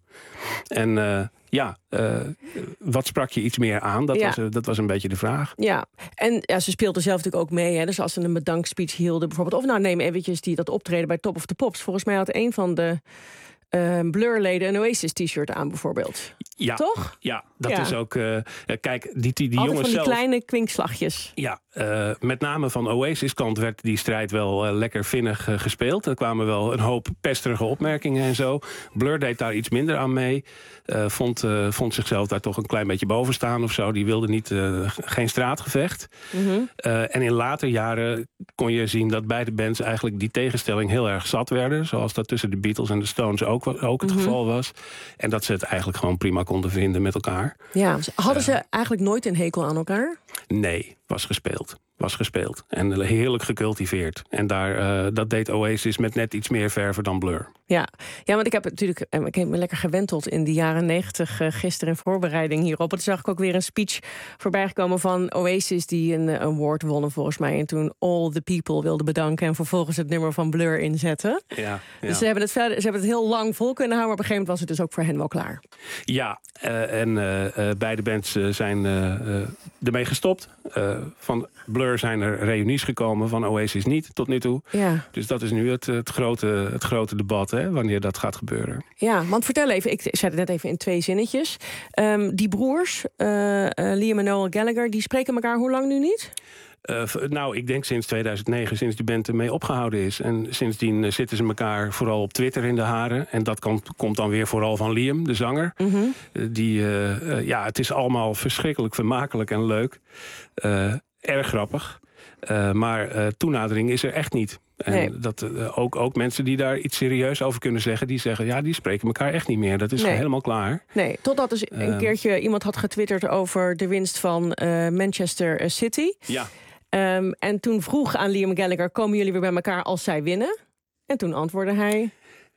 Speaker 19: En uh, ja, uh, wat sprak je iets meer aan? Dat,
Speaker 5: ja.
Speaker 19: was, uh, dat was een beetje de vraag.
Speaker 5: Ja, en ja, ze speelde zelf natuurlijk ook mee. Hè? Dus als ze een bedankspeech hielden bijvoorbeeld. Of nou, neem eventjes die dat optreden bij Top of the Pops. Volgens mij had een van de uh, Blur-leden een Oasis-t-shirt aan bijvoorbeeld.
Speaker 19: Ja,
Speaker 5: toch?
Speaker 19: Ja, dat
Speaker 5: ja.
Speaker 19: is ook... Uh, kijk, die, die, die
Speaker 5: Altijd
Speaker 19: jongens
Speaker 5: van die
Speaker 19: zelf,
Speaker 5: kleine kwinkslagjes.
Speaker 19: Ja, uh, met name van Oasis kant werd die strijd wel uh, lekker vinnig uh, gespeeld. Er kwamen wel een hoop pesterige opmerkingen en zo. Blur deed daar iets minder aan mee. Uh, vond, uh, vond zichzelf daar toch een klein beetje boven staan of zo. Die wilde niet, uh, geen straatgevecht.
Speaker 5: Mm-hmm.
Speaker 19: Uh, en in later jaren kon je zien dat beide bands eigenlijk die tegenstelling heel erg zat werden. Zoals dat tussen de Beatles en de Stones ook, ook het mm-hmm. geval was. En dat ze het eigenlijk gewoon prima konden vinden met elkaar.
Speaker 5: Ja, hadden ze eigenlijk nooit een hekel aan elkaar?
Speaker 19: Nee, was gespeeld. Was gespeeld. En heerlijk gecultiveerd. En daar, uh, dat deed Oasis met net iets meer verven dan Blur.
Speaker 5: Ja, ja, want ik heb natuurlijk ik heb me lekker gewenteld in de jaren negentig uh, gisteren in voorbereiding hierop. Toen zag ik ook weer een speech voorbij gekomen van Oasis die een uh, award wonnen volgens mij. En toen All the People wilde bedanken en vervolgens het nummer van Blur inzetten.
Speaker 19: Ja, ja.
Speaker 5: Dus ze hebben, het verder, ze hebben het heel lang vol kunnen houden, maar op een gegeven moment was het dus ook voor hen wel klaar.
Speaker 19: Ja, uh, en uh, uh, beide bands uh, zijn uh, uh, ermee gestopt. Uh, van Blur zijn er reunies gekomen, van Oasis niet tot nu toe.
Speaker 5: Ja.
Speaker 19: Dus dat is nu het, het, grote, het grote debat, hè, wanneer dat gaat gebeuren.
Speaker 5: Ja, want vertel even, ik zei het net even in twee zinnetjes. Um, die broers, uh, uh, Liam en Noel Gallagher, die spreken elkaar hoe lang nu niet?
Speaker 19: Uh, nou, ik denk sinds tweeduizend negen, sinds die band ermee opgehouden is. En sindsdien uh, zitten ze elkaar vooral op Twitter in de haren. En dat kan, komt dan weer vooral van Liam, de zanger.
Speaker 5: Mm-hmm.
Speaker 19: Uh, die, uh, uh, ja, het is allemaal verschrikkelijk vermakelijk en leuk. Uh, erg grappig. Uh, maar uh, toenadering is er echt niet. En
Speaker 5: nee.
Speaker 19: dat, uh, ook, ook mensen die daar iets serieus over kunnen zeggen, die zeggen, ja, die spreken elkaar echt niet meer. Dat is
Speaker 5: nee.
Speaker 19: helemaal klaar.
Speaker 5: Nee, totdat dus een uh, keertje iemand had getwitterd over de winst van uh, Manchester City.
Speaker 19: Ja.
Speaker 5: Um, en toen vroeg aan Liam Gallagher, komen jullie weer bij elkaar als zij winnen? En toen antwoordde hij...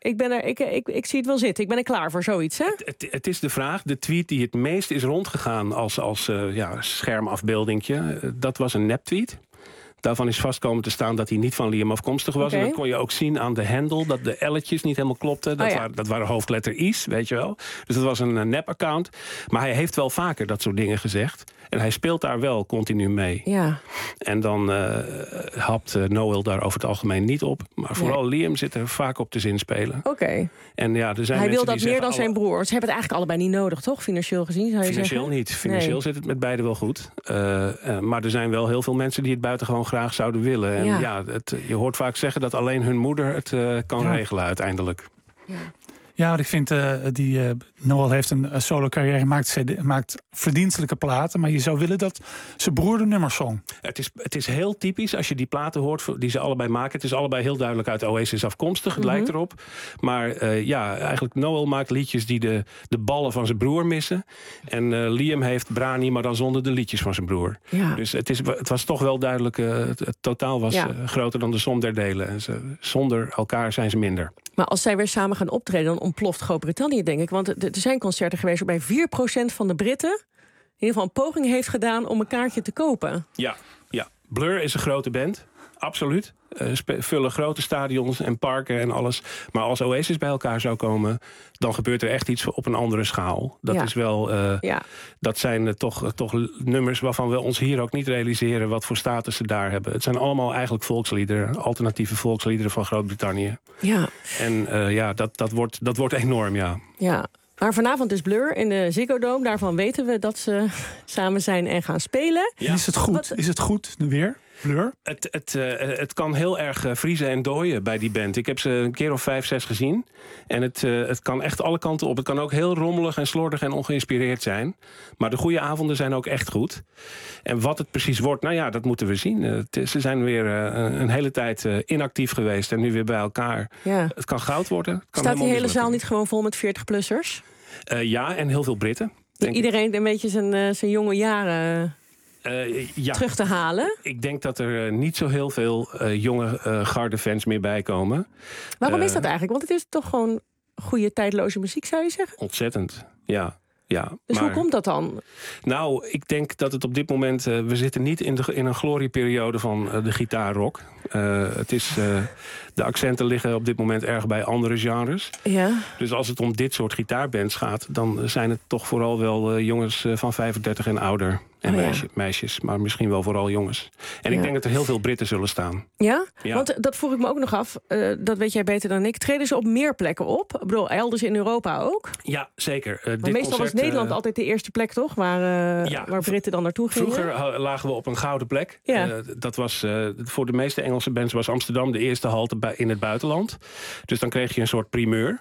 Speaker 5: Ik, ben er, ik, ik, ik zie het wel zitten. Ik ben er klaar voor zoiets, hè?
Speaker 19: Het, het, het is de vraag. De tweet die het meest is rondgegaan als, als uh, ja, schermafbeeldingje... Uh, dat was een neptweet. Daarvan is vast komen te staan dat hij niet van Liam afkomstig was. Okay. En dat kon je ook zien aan de handle, dat de L'tjes niet helemaal klopten. Dat, oh ja. waren, dat waren hoofdletter I's, weet je wel. Dus dat was een uh, nep-account. Maar hij heeft wel vaker dat soort dingen gezegd. En hij speelt daar wel continu mee.
Speaker 5: Ja.
Speaker 19: En dan uh, hapt uh, Noel daar over het algemeen niet op. Maar vooral nee. Liam zit er vaak op te zinspelen.
Speaker 5: Oké. Okay.
Speaker 19: En ja, er zijn
Speaker 5: hij wil dat
Speaker 19: meer
Speaker 5: dan
Speaker 19: alle...
Speaker 5: zijn broer. Ze hebben het eigenlijk allebei niet nodig, toch? Financieel gezien, zou je
Speaker 19: Financieel
Speaker 5: zeggen?
Speaker 19: niet. Financieel nee. zit het met beiden wel goed. Uh, uh, maar er zijn wel heel veel mensen die het buitengewoon graag zouden willen. En ja, ja het, je hoort vaak zeggen dat alleen hun moeder het uh, kan ja. regelen uiteindelijk.
Speaker 16: Ja. Ja, want ik vind uh, die uh, Noel heeft een uh, solo carrière gemaakt, maakt verdienstelijke platen, maar je zou willen dat zijn broer de nummers zong.
Speaker 19: Het is, het is heel typisch als je die platen hoort die ze allebei maken. Het is allebei heel duidelijk uit Oasis afkomstig. Het mm-hmm. lijkt erop. Maar uh, ja, eigenlijk Noel maakt liedjes die de, de ballen van zijn broer missen. En uh, Liam heeft Brani, maar dan zonder de liedjes van zijn broer.
Speaker 5: Ja.
Speaker 19: Dus het, is, het was toch wel duidelijk. Uh, het, het totaal was ja. uh, groter dan de som der delen. En ze, zonder elkaar zijn ze minder.
Speaker 5: Maar als zij weer samen gaan optreden, dan ontploft Groot-Brittannië, denk ik. Want er zijn concerten geweest waarbij vier procent van de Britten in ieder geval een poging heeft gedaan om een kaartje te kopen.
Speaker 19: Ja, ja. Blur is een grote band. Absoluut. Uh, vullen grote stadions en parken en alles. Maar als Oasis bij elkaar zou komen, dan gebeurt er echt iets op een andere schaal. Dat
Speaker 5: ja.
Speaker 19: is wel. Uh,
Speaker 5: ja.
Speaker 19: Dat zijn uh, toch, uh, toch nummers waarvan we ons hier ook niet realiseren wat voor status ze daar hebben. Het zijn allemaal eigenlijk volksliederen, alternatieve volksliederen van Groot-Brittannië.
Speaker 5: Ja.
Speaker 19: En uh, ja, dat, dat, wordt, dat wordt enorm, ja.
Speaker 5: Ja. Maar vanavond is Blur in de Ziggo Dome. Daarvan weten we dat ze samen zijn en gaan spelen.
Speaker 16: Ja. Is het goed? Wat? Is het goed nu weer? Blur?
Speaker 19: Het, het, uh, het kan heel erg uh, vriezen en dooien bij die band. Ik heb ze een keer of vijf, zes gezien. En het, uh, het kan echt alle kanten op. Het kan ook heel rommelig en slordig en ongeïnspireerd zijn. Maar de goede avonden zijn ook echt goed. En wat het precies wordt, nou ja, dat moeten we zien. Uh, het, ze zijn weer uh, een hele tijd uh, inactief geweest en nu weer bij elkaar.
Speaker 5: Ja.
Speaker 19: Het kan goud worden. Het kan
Speaker 5: Staat die hele zaal niet gewoon vol met veertig-plussers?
Speaker 19: Uh, ja, en heel veel Britten.
Speaker 5: Iedereen ik. een beetje zijn, uh, zijn jonge jaren
Speaker 19: Uh, ja.
Speaker 5: terug te halen?
Speaker 19: Ik denk dat er uh, niet zo heel veel uh, jonge uh, garde fans meer bij komen.
Speaker 5: Waarom
Speaker 19: uh,
Speaker 5: is dat eigenlijk? Want het is toch gewoon goede tijdloze muziek, zou je zeggen?
Speaker 19: Ontzettend, ja. Ja,
Speaker 5: dus
Speaker 19: maar,
Speaker 5: hoe komt dat dan?
Speaker 19: Nou, ik denk dat het op dit moment... Uh, we zitten niet in, de, in een glorieperiode van uh, de gitaarrock. Uh, het is, uh, de accenten liggen op dit moment erg bij andere genres.
Speaker 5: Ja.
Speaker 19: Dus als het om dit soort gitaarbands gaat, dan zijn het toch vooral wel uh, jongens uh, van vijfendertig en ouder. En
Speaker 5: oh, ja.
Speaker 19: meisjes, meisjes, maar misschien wel vooral jongens. En
Speaker 5: ja.
Speaker 19: ik denk dat er heel veel Britten zullen staan.
Speaker 5: Ja?
Speaker 19: Ja.
Speaker 5: Want dat vroeg ik me ook nog af. Uh, dat weet jij beter dan ik. Treden ze op meer plekken op? Ik bedoel, elders in Europa ook?
Speaker 19: Ja, zeker. Uh,
Speaker 5: maar
Speaker 19: dit
Speaker 5: meestal
Speaker 19: concert,
Speaker 5: was Nederland
Speaker 19: uh,
Speaker 5: altijd de eerste plek, toch? Waar, uh,
Speaker 19: ja,
Speaker 5: waar Britten dan naartoe gingen.
Speaker 19: Vroeger lagen we op een gouden plek.
Speaker 5: Ja.
Speaker 19: Uh, dat was, uh, voor de meeste Engelse bands was Amsterdam de eerste halte bij, in het buitenland. Dus dan kreeg je een soort primeur.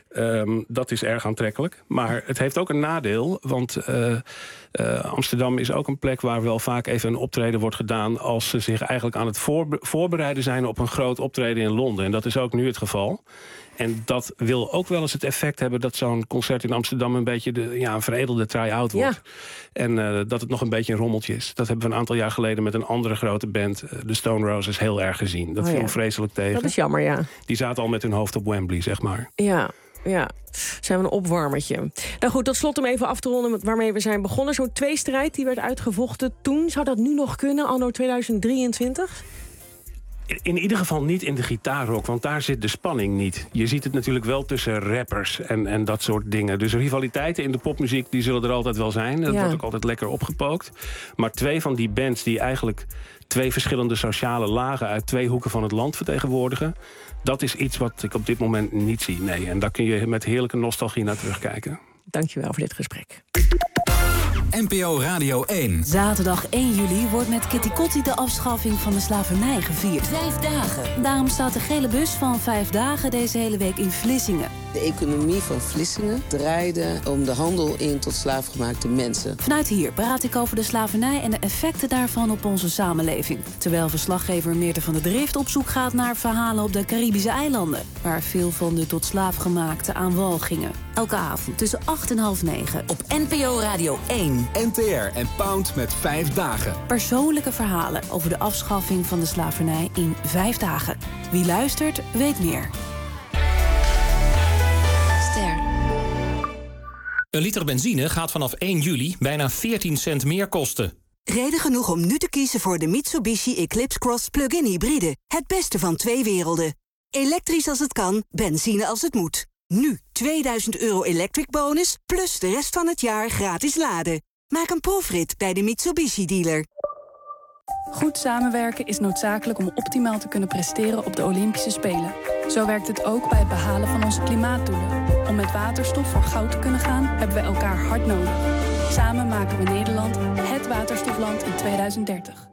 Speaker 19: Um, dat is erg aantrekkelijk. Maar het heeft ook een nadeel. Want uh, uh, Amsterdam is ook een plek waar wel vaak even een optreden wordt gedaan als ze zich eigenlijk aan het voorbe- voorbereiden zijn op een groot optreden in Londen. En dat is ook nu het geval. En dat wil ook wel eens het effect hebben dat zo'n concert in Amsterdam een beetje de, ja, een veredelde try-out wordt. Ja. En uh, dat het nog een beetje een rommeltje is. Dat hebben we een aantal jaar geleden met een andere grote band, uh, de Stone Roses, heel erg gezien. Dat
Speaker 5: oh,
Speaker 19: viel
Speaker 5: ja.
Speaker 19: vreselijk tegen.
Speaker 5: Dat is jammer, ja.
Speaker 19: Die zaten al met hun hoofd op Wembley, zeg maar.
Speaker 5: Ja. Ja, zijn we een opwarmertje. Nou goed, tot slot om even af te ronden met waarmee we zijn begonnen. Zo'n tweestrijd die werd uitgevochten toen. Zou dat nu nog kunnen, anno tweeduizend drieëntwintig?
Speaker 19: In ieder geval niet in de gitaarrock, want daar zit de spanning niet. Je ziet het natuurlijk wel tussen rappers en, en dat soort dingen. Dus rivaliteiten in de popmuziek, die zullen er altijd wel zijn. Dat ja. wordt ook altijd lekker opgepookt. Maar twee van die bands die eigenlijk twee verschillende sociale lagen uit twee hoeken van het land vertegenwoordigen, dat is iets wat ik op dit moment niet zie. Nee, en daar kun je met heerlijke nostalgie naar terugkijken.
Speaker 5: Dankjewel voor dit gesprek.
Speaker 4: N P O Radio één.
Speaker 9: Zaterdag één juli wordt met Kitty Kotti de afschaffing van de slavernij gevierd. Vijf dagen. Daarom staat de gele bus van vijf dagen deze hele week in Vlissingen.
Speaker 11: De economie van Vlissingen draaide om de handel in tot slaafgemaakte mensen.
Speaker 9: Vanuit hier praat ik over de slavernij en de effecten daarvan op onze samenleving. Terwijl verslaggever Meerte van der Drift op zoek gaat naar verhalen op de Caribische eilanden, waar veel van de tot slaafgemaakten aan wal gingen. Elke avond tussen acht en half negen
Speaker 18: op N P O Radio één.
Speaker 4: N T R en Pound met vijf dagen.
Speaker 9: Persoonlijke verhalen over de afschaffing van de slavernij in vijf dagen. Wie luistert, weet meer.
Speaker 1: Een liter benzine gaat vanaf één juli bijna veertien cent meer kosten.
Speaker 12: Reden genoeg om nu te kiezen voor de Mitsubishi Eclipse Cross Plug-in Hybride. Het beste van twee werelden. Elektrisch als het kan, benzine als het moet. Nu tweeduizend euro electric bonus, plus de rest van het jaar gratis laden. Maak een proefrit bij de Mitsubishi dealer.
Speaker 15: Goed samenwerken is noodzakelijk om optimaal te kunnen presteren op de Olympische Spelen. Zo werkt het ook bij het behalen van onze klimaatdoelen. Om met waterstof voor goud te kunnen gaan, hebben we elkaar hard nodig. Samen maken we Nederland het waterstofland in tweeduizend dertig.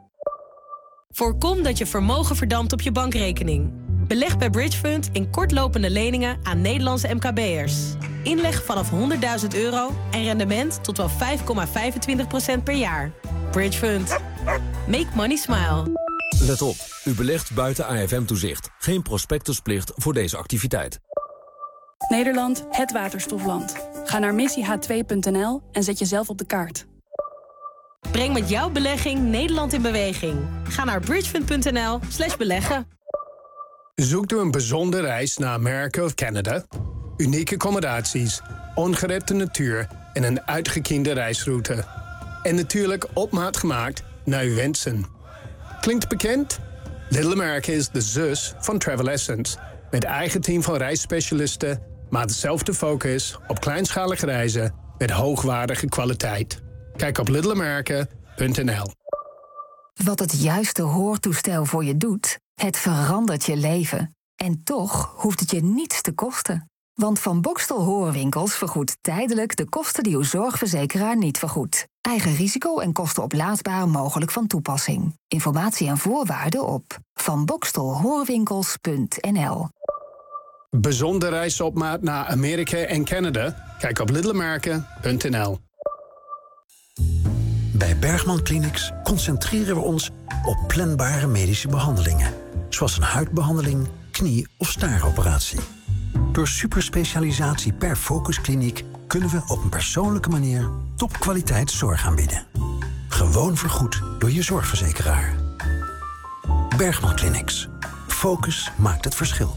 Speaker 23: Voorkom dat je vermogen verdampt op je bankrekening. Beleg bij Bridgefund in kortlopende leningen aan Nederlandse M K B'ers. Inleg vanaf honderdduizend euro en rendement tot wel vijf komma vijfentwintig procent per jaar. Bridgefund. Make money smile.
Speaker 24: Let op, u belegt buiten A F M-toezicht. Geen prospectusplicht voor deze activiteit.
Speaker 15: Nederland, het waterstofland. Ga naar missie h twee punt n l en zet jezelf op de kaart.
Speaker 23: Breng met jouw belegging Nederland in beweging. Ga naar bridgefund punt n l slash beleggen.
Speaker 26: Zoekt u een bijzondere reis naar Amerika of Canada? Unieke accommodaties, ongerepte natuur en een uitgekiende reisroute. En natuurlijk op maat gemaakt naar uw wensen. Klinkt bekend? Little America is de zus van Travel Essence. Met eigen team van reisspecialisten, maar dezelfde focus op kleinschalige reizen met hoogwaardige kwaliteit. Kijk op little america punt n l.
Speaker 27: Wat het juiste hoortoestel voor je doet, het verandert je leven. En toch hoeft het je niets te kosten. Want Van Boxtel Hoorwinkels vergoedt tijdelijk de kosten die uw zorgverzekeraar niet vergoedt. Eigen risico en kosten oplaadbaar mogelijk van toepassing. Informatie en voorwaarden op van boxtel hoorwinkels punt n l.
Speaker 26: Bijzondere reizen op maat naar Amerika en Canada? Kijk op little america punt n l.
Speaker 28: Bij Bergman Clinics concentreren we ons op planbare medische behandelingen. Zoals een huidbehandeling, knie- of staaroperatie. Door superspecialisatie per focuskliniek kunnen we op een persoonlijke manier topkwaliteit zorg aanbieden. Gewoon vergoed door je zorgverzekeraar. Bergman Clinics. Focus maakt het verschil.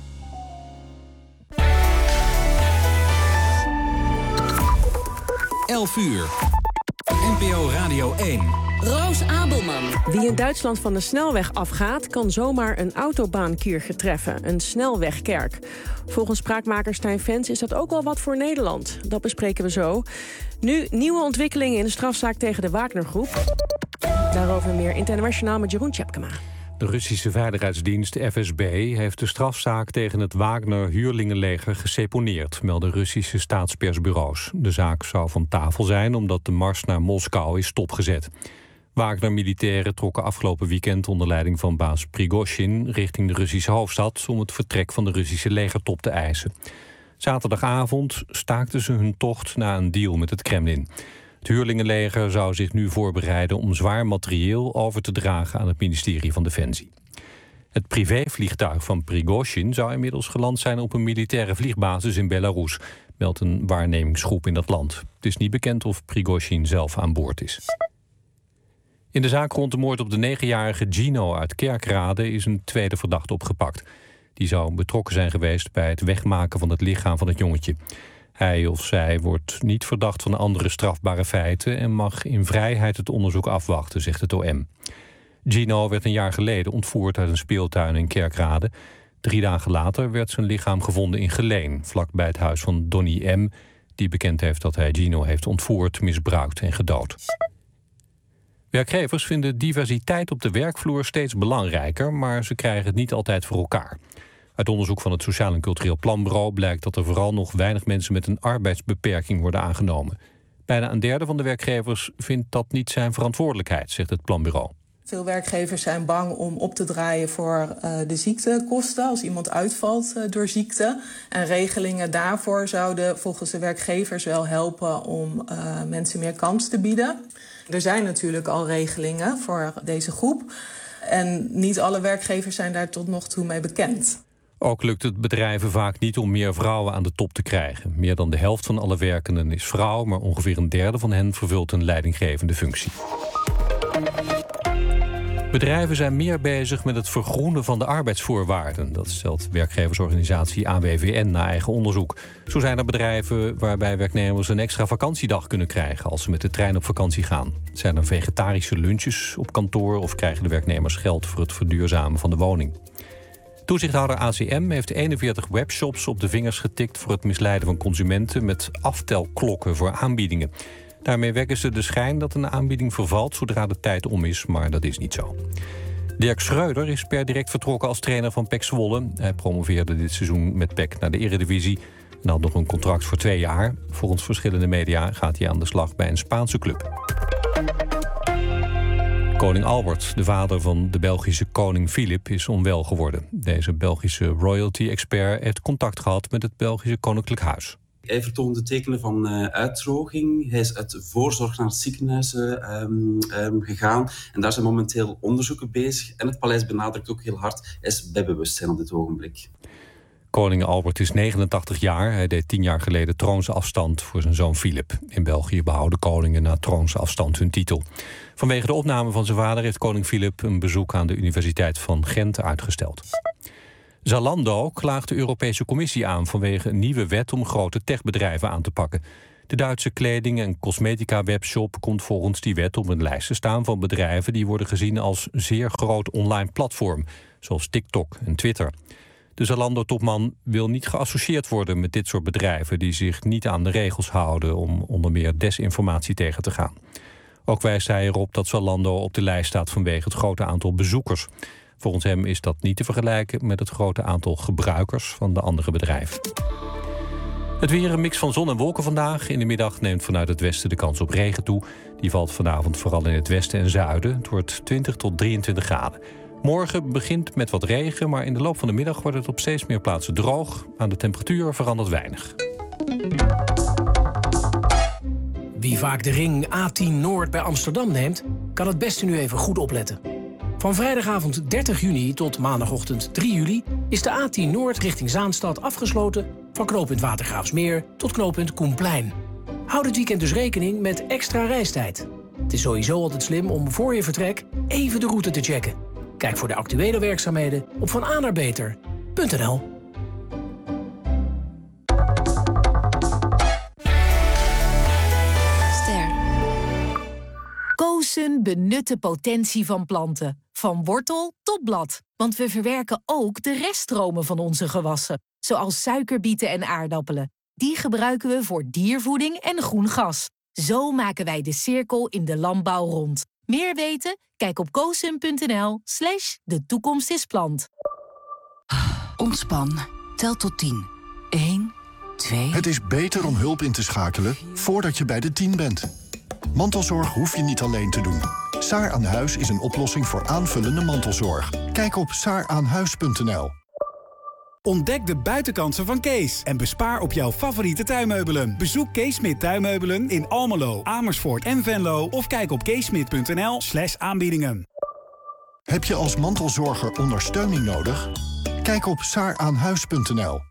Speaker 4: elf uur. N P O Radio één.
Speaker 23: Roos Abelman.
Speaker 5: Wie in Duitsland van de snelweg afgaat, kan zomaar een autobaankiertje treffen. Een snelwegkerk. Volgens spraakmaker Stijn Vens is dat ook wel wat voor Nederland. Dat bespreken we zo. Nu nieuwe ontwikkelingen in de strafzaak tegen de Wagner-groep. Daarover meer internationaal met Jeroen Tjepkema.
Speaker 25: De Russische veiligheidsdienst F S B heeft de strafzaak tegen het Wagner-huurlingenleger geseponeerd, melden Russische staatspersbureaus. De zaak zou van tafel zijn omdat de mars naar Moskou is stopgezet. Wagner-militairen trokken afgelopen weekend onder leiding van baas Prigozhin richting de Russische hoofdstad om het vertrek van de Russische legertop te eisen. Zaterdagavond staakten ze hun tocht na een deal met het Kremlin. Het huurlingenleger zou zich nu voorbereiden om zwaar materieel over te dragen aan het ministerie van Defensie. Het privévliegtuig van Prigozhin zou inmiddels geland zijn op een militaire vliegbasis in Belarus, meldt een waarnemingsgroep in dat land. Het is niet bekend of Prigozhin zelf aan boord is. In de zaak rond de moord op de negenjarige Gino uit Kerkrade is een tweede verdachte opgepakt. Die zou betrokken zijn geweest bij het wegmaken van het lichaam van het jongetje. Hij of zij wordt niet verdacht van andere strafbare feiten en mag in vrijheid het onderzoek afwachten, zegt het O M. Gino werd een jaar geleden ontvoerd uit een speeltuin in Kerkrade. Drie dagen later werd zijn lichaam gevonden in Geleen, vlakbij het huis van Donnie M., die bekend heeft dat hij Gino heeft ontvoerd, misbruikt en gedood. Werkgevers vinden diversiteit op de werkvloer steeds belangrijker, maar ze krijgen het niet altijd voor elkaar. Uit onderzoek van het Sociaal en Cultureel Planbureau blijkt dat er vooral nog weinig mensen met een arbeidsbeperking worden aangenomen. Bijna een derde van de werkgevers vindt dat niet zijn verantwoordelijkheid, zegt het planbureau.
Speaker 29: Veel werkgevers zijn bang om op te draaien voor uh, de ziektekosten als iemand uitvalt uh, door ziekte. En regelingen daarvoor zouden volgens de werkgevers wel helpen om uh, mensen meer kans te bieden. Er zijn natuurlijk al regelingen voor deze groep. En niet alle werkgevers zijn daar tot nog toe mee bekend.
Speaker 25: Ook lukt het bedrijven vaak niet om meer vrouwen aan de top te krijgen. Meer dan de helft van alle werkenden is vrouw, maar ongeveer een derde van hen vervult een leidinggevende functie. Bedrijven zijn meer bezig met het vergroenen van de arbeidsvoorwaarden. Dat stelt werkgeversorganisatie A W V N na eigen onderzoek. Zo zijn er bedrijven waarbij werknemers een extra vakantiedag kunnen krijgen als ze met de trein op vakantie gaan. Zijn er vegetarische lunches op kantoor of krijgen de werknemers geld voor het verduurzamen van de woning? Toezichthouder A C M heeft eenenveertig webshops op de vingers getikt voor het misleiden van consumenten met aftelklokken voor aanbiedingen. Daarmee wekken ze de schijn dat een aanbieding vervalt zodra de tijd om is, maar dat is niet zo. Dirk Schreuder is per direct vertrokken als trainer van P E C Zwolle. Hij promoveerde dit seizoen met P E C naar de Eredivisie en had nog een contract voor twee jaar. Volgens verschillende media gaat hij aan de slag bij een Spaanse club. Koning Albert, de vader van de Belgische koning Filip, is onwel geworden. Deze Belgische royalty-expert heeft contact gehad met het Belgische Koninklijk Huis.
Speaker 2: Hij vertoonde tekenen van uh, uitdroging. Hij is uit voorzorg naar het ziekenhuis uh, um, um, gegaan. En daar zijn momenteel onderzoeken bezig. En het paleis benadrukt ook heel hard, hij is bij bewustzijn op dit ogenblik.
Speaker 25: Koning Albert is negenentachtig jaar. Hij deed tien jaar geleden troonsafstand voor zijn zoon Filip. In België behouden koningen na troonsafstand hun titel. Vanwege de opname van zijn vader heeft koning Filip een bezoek aan de Universiteit van Gent uitgesteld. Zalando klaagt de Europese Commissie aan vanwege een nieuwe wet om grote techbedrijven aan te pakken. De Duitse kleding- en cosmetica-webshop komt volgens die wet op een lijst te staan van bedrijven die worden gezien als zeer groot online platform, zoals TikTok en Twitter. De Zalando-topman wil niet geassocieerd worden met dit soort bedrijven die zich niet aan de regels houden om onder meer desinformatie tegen te gaan. Ook wijst hij erop dat Zalando op de lijst staat vanwege het grote aantal bezoekers. Volgens hem is dat niet te vergelijken met het grote aantal gebruikers van de andere bedrijven. Het weer, een mix van zon en wolken vandaag. In de middag neemt vanuit het westen de kans op regen toe. Die valt vanavond vooral in het westen en zuiden. Het wordt twintig tot drieëntwintig graden. Morgen begint met wat regen, maar in de loop van de middag wordt het op steeds meer plaatsen droog. Aan de temperatuur verandert weinig.
Speaker 3: Wie vaak de ring A tien Noord bij Amsterdam neemt, kan het beste nu even goed opletten. Van vrijdagavond dertig juni tot maandagochtend drie juli is de A tien Noord richting Zaanstad afgesloten van knooppunt Watergraafsmeer tot knooppunt Koenplein. Houd het weekend dus rekening met extra reistijd. Het is sowieso altijd slim om voor je vertrek even de route te checken. Kijk voor de actuele werkzaamheden op van a naar beter punt n l.
Speaker 6: Koosen benut de potentie van planten. Van wortel tot blad. Want we verwerken ook de reststromen van onze gewassen. Zoals suikerbieten en aardappelen. Die gebruiken we voor diervoeding en groen gas. Zo maken wij de cirkel in de landbouw rond. Meer weten? Kijk op koosen punt n l slash de toekomst is plant.
Speaker 8: Ontspan. Tel tot tien. één, twee...
Speaker 13: Het is beter om hulp in te schakelen voordat je bij de tien bent. Mantelzorg hoef je niet alleen te doen. Saar aan Huis is een oplossing voor aanvullende mantelzorg. Kijk op saar aan huis punt n l.
Speaker 14: Ontdek de buitenkansen van Kees en bespaar op jouw favoriete tuinmeubelen. Bezoek Kees Smit Tuinmeubelen in Almelo, Amersfoort en Venlo of kijk op keesmit punt n l slash aanbiedingen.
Speaker 13: Heb je als mantelzorger ondersteuning nodig? Kijk op saar aan huis punt n l.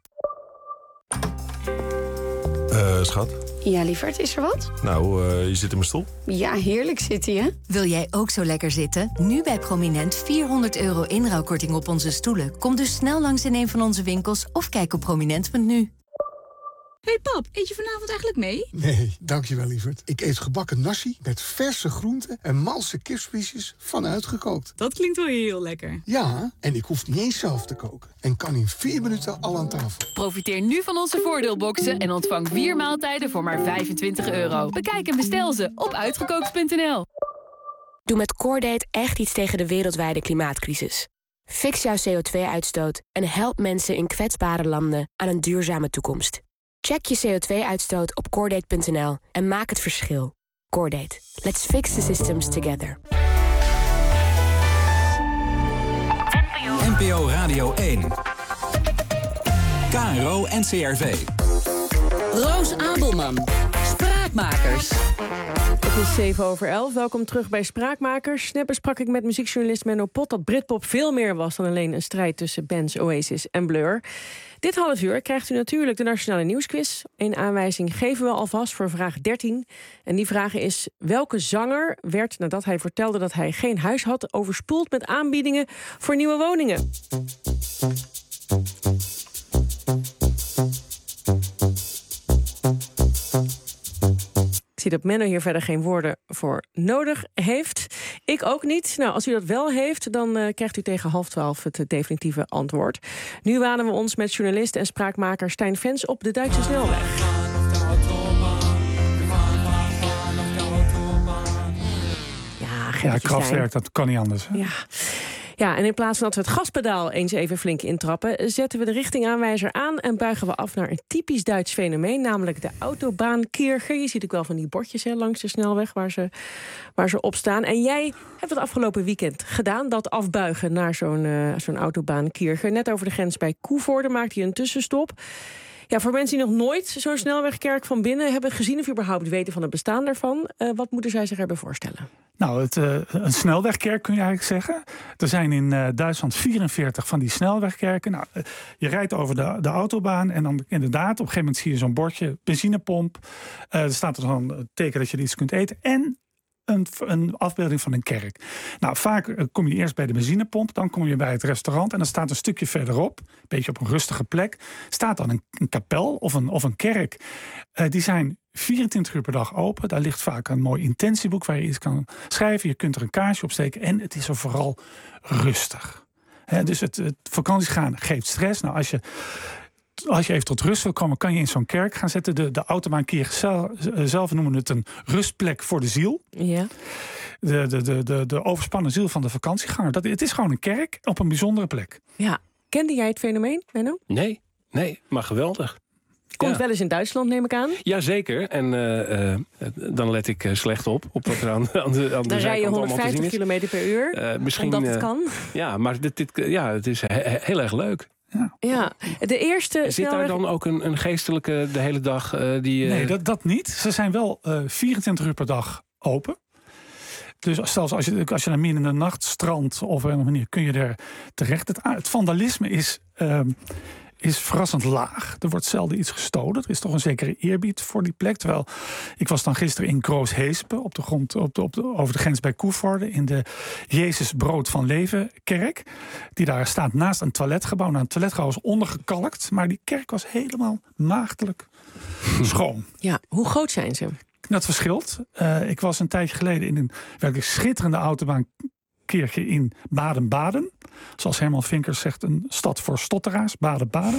Speaker 17: Uh, schat?
Speaker 20: Ja, lieverd, is er wat?
Speaker 17: Nou, uh, je zit in mijn stoel.
Speaker 20: Ja, heerlijk zitten, hè?
Speaker 27: Wil jij ook zo lekker zitten? Nu bij Prominent vierhonderd euro inruilkorting op onze stoelen. Kom dus snel langs in een van onze winkels of kijk op prominent punt n u.
Speaker 21: Hey pap, eet je vanavond eigenlijk mee?
Speaker 30: Nee, dankjewel lieverd. Ik eet gebakken nasi met verse groenten en malse kipspiesjes van uitgekookt.
Speaker 21: Dat klinkt wel heel lekker.
Speaker 30: Ja, en ik hoef niet eens zelf te koken. En kan in vier minuten al aan tafel.
Speaker 31: Profiteer nu van onze voordeelboxen en ontvang vier maaltijden voor maar vijfentwintig euro. Bekijk en bestel ze op uitgekookt punt n l.
Speaker 32: Doe met Coordate echt iets tegen de wereldwijde klimaatcrisis. Fix jouw C O twee uitstoot en help mensen in kwetsbare landen aan een duurzame toekomst. Check je C O twee uitstoot op coordate punt n l en maak het verschil. Coordate. Let's fix the systems together.
Speaker 4: N P O Radio één. K R O en C R V.
Speaker 18: Roos Abelman. Spraak Spraakmakers.
Speaker 5: Het is zeven over elf. Welkom terug bij Spraakmakers. Net besprak ik met muziekjournalist Menno Pot dat Britpop veel meer was dan alleen een strijd tussen bands Oasis en Blur. Dit half uur krijgt u natuurlijk de Nationale Nieuwsquiz. Een aanwijzing geven we alvast voor vraag dertien. En die vraag is: welke zanger werd, nadat hij vertelde dat hij geen huis had, overspoeld met aanbiedingen voor nieuwe woningen? Ik zie dat Menno hier verder geen woorden voor nodig heeft. Ik ook niet. Nou, als u dat wel heeft, dan uh, krijgt u tegen half twaalf het uh, definitieve antwoord. Nu wanen we ons met journalist en spraakmaker Stijn Vens op de Duitse snelweg. Ja,
Speaker 1: ja, Kraftwerk, dat kan niet anders. Hè?
Speaker 5: Ja. Ja, en in plaats van dat we het gaspedaal eens even flink intrappen, zetten we de richtingaanwijzer aan en buigen we af naar een typisch Duits fenomeen, namelijk de Autobahnkirche. Je ziet ook wel van die bordjes hè, langs de snelweg waar ze, waar ze op staan. En jij hebt het afgelopen weekend gedaan, dat afbuigen naar zo'n, uh, zo'n Autobahnkirche. Net over de grens bij Koevoorde maakte je een tussenstop. Ja, voor mensen die nog nooit zo'n snelwegkerk van binnen hebben gezien of überhaupt weten van het bestaan daarvan, uh, wat moeten zij zich erbij voorstellen?
Speaker 1: Nou, het, uh, een snelwegkerk kun je eigenlijk zeggen. Er zijn in uh, Duitsland vierenveertig van die snelwegkerken. Nou, uh, je rijdt over de, de autobaan en dan inderdaad, op een gegeven moment zie je zo'n bordje, benzinepomp. Uh, er staat er dan een teken dat je er iets kunt eten. En Een, een afbeelding van een kerk. Nou, vaak uh, kom je eerst bij de benzinepomp, dan kom je bij het restaurant en dan staat een stukje verderop, een beetje op een rustige plek, staat dan een, een kapel of een, of een kerk. Uh, die zijn vierentwintig uur per dag open. Daar ligt vaak een mooi intentieboek waar je iets kan schrijven. Je kunt er een kaarsje op steken en het is er vooral rustig. He, dus het, het vakantie gaan geeft stress. Nou, als je Als je even tot rust wil komen, kan je in zo'n kerk gaan zitten. De, de Autobahnkirche zelf, zelf noemen het een rustplek voor de ziel.
Speaker 5: Ja.
Speaker 1: De, de, de, de, de overspannen ziel van de vakantieganger. Dat, het is gewoon een kerk op een bijzondere plek.
Speaker 5: Ja. Kende jij het fenomeen, Menno?
Speaker 7: Nee, nee, maar geweldig.
Speaker 5: Komt
Speaker 7: ja.
Speaker 5: wel eens in Duitsland, neem ik aan.
Speaker 7: Jazeker. En uh, uh, dan let ik uh, slecht op, op wat er aan, aan de aan
Speaker 5: Dan rij je honderdvijftig kilometer per uur, uh, misschien, omdat het kan.
Speaker 7: Uh, ja, maar dit, dit, ja, het is he- heel erg leuk.
Speaker 1: Ja.
Speaker 5: ja, de eerste
Speaker 7: Zit snelweg... daar dan ook een, een geestelijke de hele dag? Uh, die, uh...
Speaker 1: Nee, dat, dat niet. Ze zijn wel uh, vierentwintig uur per dag open. Dus zelfs als je, als je naar midden in de nacht strandt of op een manier kun je er terecht. Het, het vandalisme is, uh, is verrassend laag. Er wordt zelden iets gestolen. Er is toch een zekere eerbied voor die plek. Terwijl ik was dan gisteren in Groosheespe op de grond op de, op de, over de grens bij Koevoorde in de Jezus Brood van Leven kerk. Die daar staat naast een toiletgebouw. Nou, een toiletgebouw is ondergekalkt, maar die kerk was helemaal maagdelijk schoon.
Speaker 5: Ja, hoe groot zijn ze?
Speaker 1: Dat verschilt. Uh, ik was een tijdje geleden in een werkelijk schitterende autobahnkirche in Baden-Baden. Zoals Herman Vinkers zegt, een stad voor stotteraars, Baden-Baden.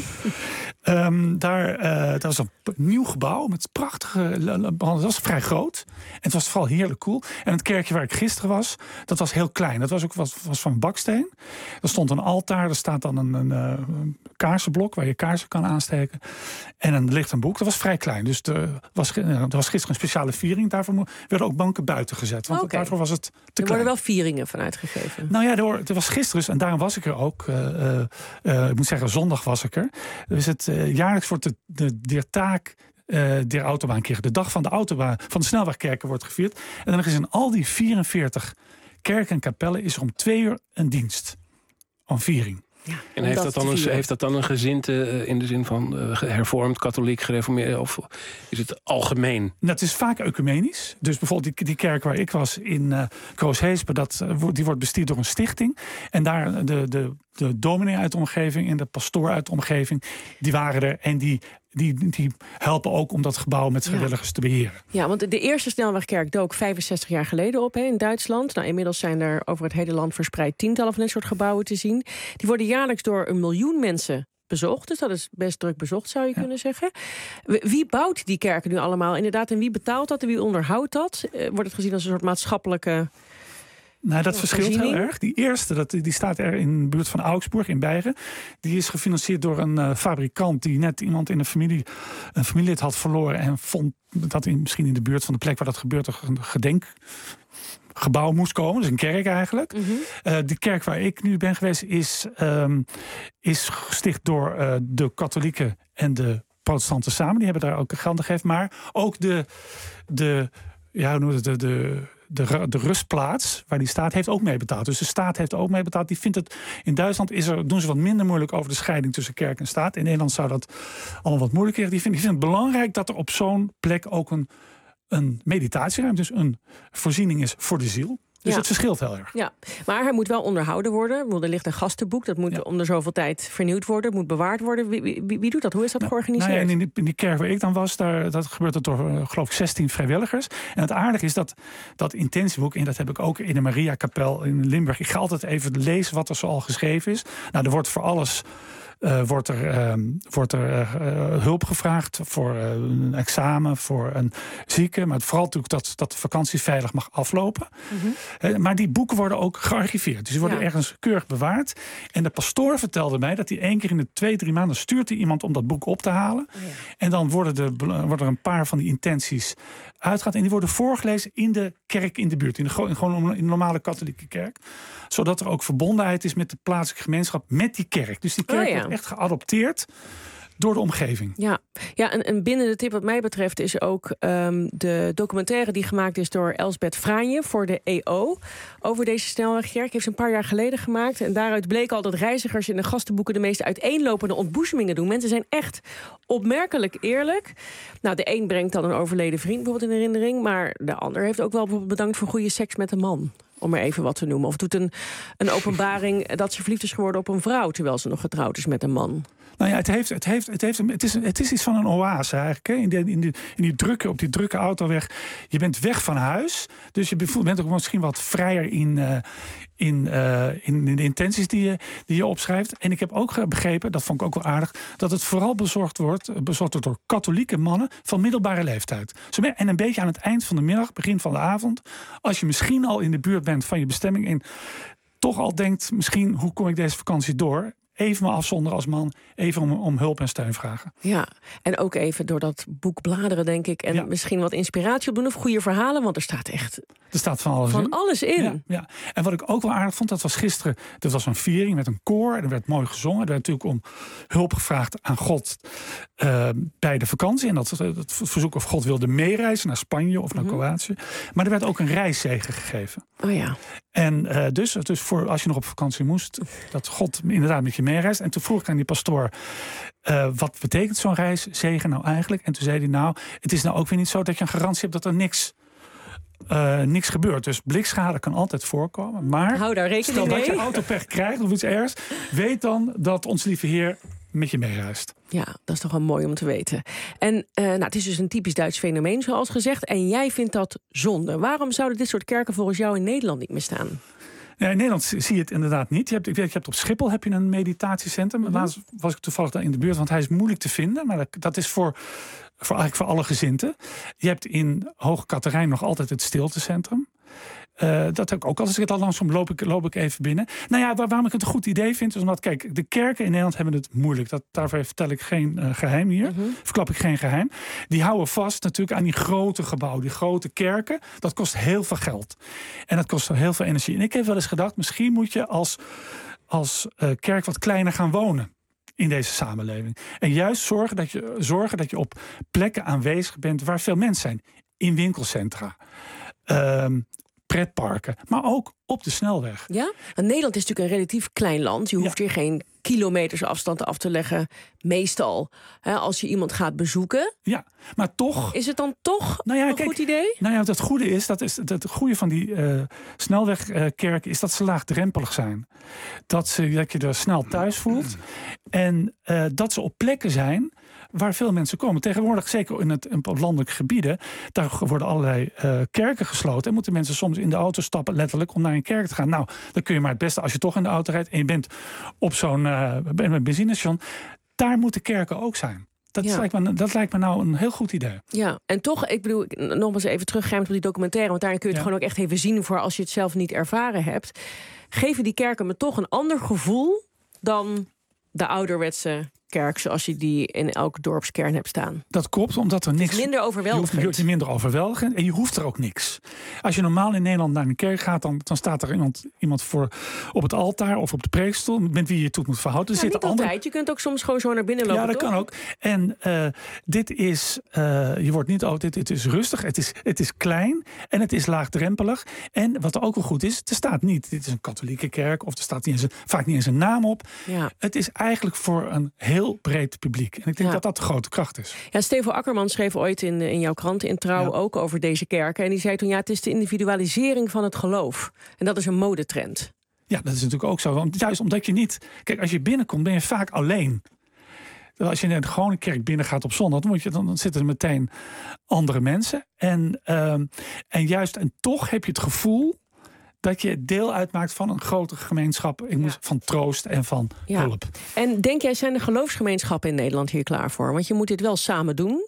Speaker 1: um, daar uh, dat was een nieuw gebouw met prachtige... Dat was vrij groot. En het was vooral heerlijk cool. En het kerkje waar ik gisteren was, dat was heel klein. Dat was ook was, was van baksteen. Er stond een altaar, er staat dan een, een, een kaarsenblok waar je kaarsen kan aansteken. En er ligt een boek. Dat was vrij klein. Dus er was, er was gisteren een speciale viering. Daarvoor werden ook banken buiten gezet. Want okay. daarvoor was het te
Speaker 5: er
Speaker 1: klein.
Speaker 5: worden wel vieringen van uitgegeven.
Speaker 1: Nou ja, er, er was gisteren dus, en daarom was ik er ook. Uh, uh, uh, ik moet zeggen, zondag was ik er. Dus het uh, jaarlijks wordt de, de, de taak uh, der Autobahnkirche, de dag van de autobaan, van de snelwegkerken wordt gevierd. En dan is in al die vierenveertig kerken en kapellen is er om twee uur een dienst. Een viering.
Speaker 5: Ja,
Speaker 7: en heeft dat, dan een, heeft dat dan een gezinte uh, in de zin van uh, hervormd, katholiek, gereformeerd? Of is het algemeen?
Speaker 1: Dat is vaak ecumenisch. Dus bijvoorbeeld die, die kerk waar ik was in uh, Groosheespe, dat, uh, die wordt bestierd door een stichting. En daar de, de, de dominee uit de omgeving en de pastoor uit de omgeving, die waren er en die... Die, die helpen ook om dat gebouw met vrijwilligers ja. te beheren.
Speaker 5: Ja, want de eerste snelwegkerk dook vijfenzestig jaar geleden op hè, in Duitsland. Nou, inmiddels zijn er over het hele land verspreid tientallen van dit soort gebouwen te zien. Die worden jaarlijks door een miljoen mensen bezocht. Dus dat is best druk bezocht, zou je ja. kunnen zeggen. Wie bouwt die kerken nu allemaal inderdaad? En wie betaalt dat en wie onderhoudt dat? Wordt het gezien als een soort maatschappelijke...
Speaker 1: Nou, dat verschilt heel erg. Die eerste, dat, die staat er in de buurt van Augsburg in Beieren. Die is gefinancierd door een uh, fabrikant die net iemand in een familie, een familielid had verloren en vond dat in, misschien in de buurt van de plek waar dat gebeurt een gedenkgebouw moest komen. Dus een kerk eigenlijk. Mm-hmm. Uh, die kerk waar ik nu ben geweest is, um, is gesticht door uh, de katholieken en de protestanten samen. Die hebben daar ook geld aan gegeven. Maar ook de, de, ja, hoe noem je het, de, de, de, de rustplaats waar die staat heeft ook meebetaald. Dus de staat heeft ook meebetaald. Die vindt het, in Duitsland is er, doen ze wat minder moeilijk over de scheiding tussen kerk en staat. In Nederland zou dat allemaal wat moeilijker. Die vinden, die vinden het belangrijk dat er op zo'n plek ook een, een meditatieruimte, dus een voorziening is voor de ziel. Dus
Speaker 5: ja.
Speaker 1: het verschilt heel erg.
Speaker 5: Ja, maar hij moet wel onderhouden worden. Er ligt een gastenboek, dat moet ja. om de zoveel tijd vernieuwd worden. Het moet bewaard worden. Wie, wie, wie doet dat? Hoe is dat nou, georganiseerd?
Speaker 1: Nou ja, in, die, in die kerk waar ik dan was, daar, dat gebeurt het door uh, geloof ik zestien vrijwilligers. En het aardige is dat dat intentieboek, en dat heb ik ook in de Mariakapel in Limburg. Ik ga altijd even lezen wat er zo al geschreven is. Nou, er wordt voor alles Uh, wordt er, uh, wordt er uh, hulp gevraagd voor uh, een examen, voor een zieke. Maar vooral natuurlijk dat, dat de vakantie veilig mag aflopen. Mm-hmm. Uh, maar die boeken worden ook gearchiveerd. Dus die worden ja. ergens keurig bewaard. En de pastoor vertelde mij dat hij één keer in de twee, drie maanden stuurt hij iemand om dat boek op te halen. Oh ja. En dan worden, de, worden er een paar van die intenties uitgehaald. En die worden voorgelezen in de kerk in de buurt. In de, in, gewoon in de normale katholieke kerk. Zodat er ook verbondenheid is met de plaatselijke gemeenschap, met die kerk. Dus die kerk oh ja. wordt echt geadopteerd door de omgeving.
Speaker 5: Ja, ja en, en binnen de tip wat mij betreft is ook um, de documentaire die gemaakt is door Elsbeth Franje voor de E O over deze snelwegkerk. Heeft ze een paar jaar geleden gemaakt. En daaruit bleek al dat reizigers in de gastenboeken de meest uiteenlopende ontboezemingen doen. Mensen zijn echt opmerkelijk eerlijk. Nou, de een brengt dan een overleden vriend bijvoorbeeld in herinnering, maar de ander heeft ook wel bijvoorbeeld bedankt voor goede seks met een man. Om maar even wat te noemen. Of doet een, een openbaring dat ze verliefd is geworden op een vrouw terwijl ze nog getrouwd is met een man.
Speaker 1: Nou ja, het, heeft, het, heeft, het, heeft, het, is, het is iets van een oase eigenlijk. Hè? In, de, in, de, in die drukke, op die drukke autoweg. Je bent weg van huis. Dus je bent ook misschien wat vrijer in, uh, in, uh, in, in de intenties die je, die je opschrijft. En ik heb ook begrepen, dat vond ik ook wel aardig, dat het vooral bezorgd wordt, bezorgd wordt door katholieke mannen van middelbare leeftijd. En een beetje aan het eind van de middag, begin van de avond, als je misschien al in de buurt bent van je bestemming en toch al denkt, misschien, hoe kom ik deze vakantie door? Even me afzonderen als man, even om, om hulp en steun vragen.
Speaker 5: Ja, en ook even door dat boek bladeren, denk ik. En ja. misschien wat inspiratie opdoen of goede verhalen, want er staat echt
Speaker 1: er staat van alles
Speaker 5: van
Speaker 1: in.
Speaker 5: Alles in.
Speaker 1: Ja, ja. En wat ik ook wel aardig vond, dat was gisteren, dat was een viering met een koor. En er werd mooi gezongen. Er werd natuurlijk om hulp gevraagd aan God uh, bij de vakantie. En dat, dat verzoek of God wilde meereizen naar Spanje of naar mm-hmm. Kroatië. Maar er werd ook een reiszegen gegeven.
Speaker 5: Oh ja.
Speaker 1: En uh, dus, dus voor als je nog op vakantie moest, dat God inderdaad met je meereist. En toen vroeg ik aan die pastoor, uh, wat betekent zo'n reiszegen nou eigenlijk? En toen zei hij, nou, het is nou ook weer niet zo dat je een garantie hebt dat er niks, uh, niks gebeurt. Dus blikschade kan altijd voorkomen. Maar
Speaker 5: hou daar rekening
Speaker 1: stel
Speaker 5: mee.
Speaker 1: dat je autopech krijgt of iets ergs, weet dan dat ons lieve Heer met je meereist.
Speaker 5: Ja, dat is toch wel mooi om te weten. En uh, nou, het is dus een typisch Duits fenomeen, zoals gezegd. En jij vindt dat zonde. Waarom zouden dit soort kerken volgens jou in Nederland niet meer staan?
Speaker 1: Ja, in Nederland zie je het inderdaad niet. Je hebt, ik weet, je hebt op Schiphol heb je een meditatiecentrum. Mm-hmm. Laatst was ik toevallig daar in de buurt, want hij is moeilijk te vinden. Maar dat, dat is voor, voor eigenlijk voor alle gezinten. Je hebt in Hoge Katerijn nog altijd het stiltecentrum. Uh, dat heb ik ook. Als ik het al langzaam loop ik, loop ik even binnen. Nou ja, waar, waarom ik het een goed idee vind, is omdat, kijk, de kerken in Nederland hebben het moeilijk. Dat, daarvoor vertel ik geen uh, geheim hier. Mm-hmm. Verklap ik geen geheim. Die houden vast natuurlijk aan die grote gebouwen, die grote kerken. Dat kost heel veel geld. En dat kost heel veel energie. En ik heb wel eens gedacht, misschien moet je als, als uh, kerk wat kleiner gaan wonen in deze samenleving. En juist zorgen dat je, zorgen dat je op plekken aanwezig bent waar veel mensen zijn. In winkelcentra. Um, pretparken, maar ook op de snelweg.
Speaker 5: Ja? En Nederland is natuurlijk een relatief klein land. Je hoeft ja. hier geen kilometers afstand af te leggen. Meestal, hè, als je iemand gaat bezoeken.
Speaker 1: Ja, maar toch...
Speaker 5: Is het dan toch nou ja, een kijk, goed idee?
Speaker 1: Nou ja, het goede is, dat is het goede van die uh, snelwegkerken is dat ze laagdrempelig zijn. Dat, ze, dat je er snel thuis voelt. En uh, dat ze op plekken zijn waar veel mensen komen. Tegenwoordig, zeker in het in landelijke gebieden, daar worden allerlei uh, kerken gesloten. En moeten mensen soms in de auto stappen, letterlijk, om naar een kerk te gaan. Nou, dan kun je maar het beste, als je toch in de auto rijdt en je bent op zo'n uh, benzinestation, daar moeten kerken ook zijn. Dat, ja. lijkt me, dat lijkt me nou een heel goed idee.
Speaker 5: Ja, en toch, ik bedoel, nogmaals even teruggrijpend op die documentaire, want daarin kun je het ja. gewoon ook echt even zien voor als je het zelf niet ervaren hebt. Geven die kerken me toch een ander gevoel dan de ouderwetse kerk zoals je die in elke dorpskern hebt staan.
Speaker 1: Dat klopt, omdat er niks...
Speaker 5: Het is minder overweldigend.
Speaker 1: Je hoeft, je minder overweldigend en je hoeft er ook niks. Als je normaal in Nederland naar een kerk gaat, dan, dan staat er iemand, iemand voor op het altaar of op de preekstoel met wie je je toe moet verhouden. Er
Speaker 5: Nou,
Speaker 1: zitten
Speaker 5: niet
Speaker 1: andere...
Speaker 5: altijd. Je kunt ook soms gewoon zo naar binnen lopen.
Speaker 1: Ja, dat
Speaker 5: toch?
Speaker 1: kan ook. En uh, dit is, uh, je wordt niet oud, dit, dit is rustig, het is, het is klein en het is laagdrempelig. En wat ook wel goed is, er staat niet, dit is een katholieke kerk of er staat niet eens, vaak niet eens een naam op.
Speaker 5: Ja.
Speaker 1: Het is eigenlijk voor een heel breed publiek. En ik denk
Speaker 5: Ja.
Speaker 1: dat dat de grote kracht is.
Speaker 5: Ja, Stevo Akkerman schreef ooit in, in jouw krant in Trouw
Speaker 1: Ja.
Speaker 5: ook over deze kerken. En die zei toen, ja, het is de individualisering van het geloof. En dat is een modetrend.
Speaker 1: Ja, dat is natuurlijk ook zo. Want juist omdat je niet... Kijk, als je binnenkomt, ben je vaak alleen. Terwijl als je naar de gewone kerk binnen gaat op zondag, dan, moet je, dan zitten er meteen andere mensen. En, um, en juist, en toch heb je het gevoel dat je deel uitmaakt van een grotere gemeenschap. Ik moet, van troost en van
Speaker 5: Ja.
Speaker 1: hulp.
Speaker 5: En denk jij, zijn de geloofsgemeenschappen in Nederland hier klaar voor? Want je moet dit wel samen doen.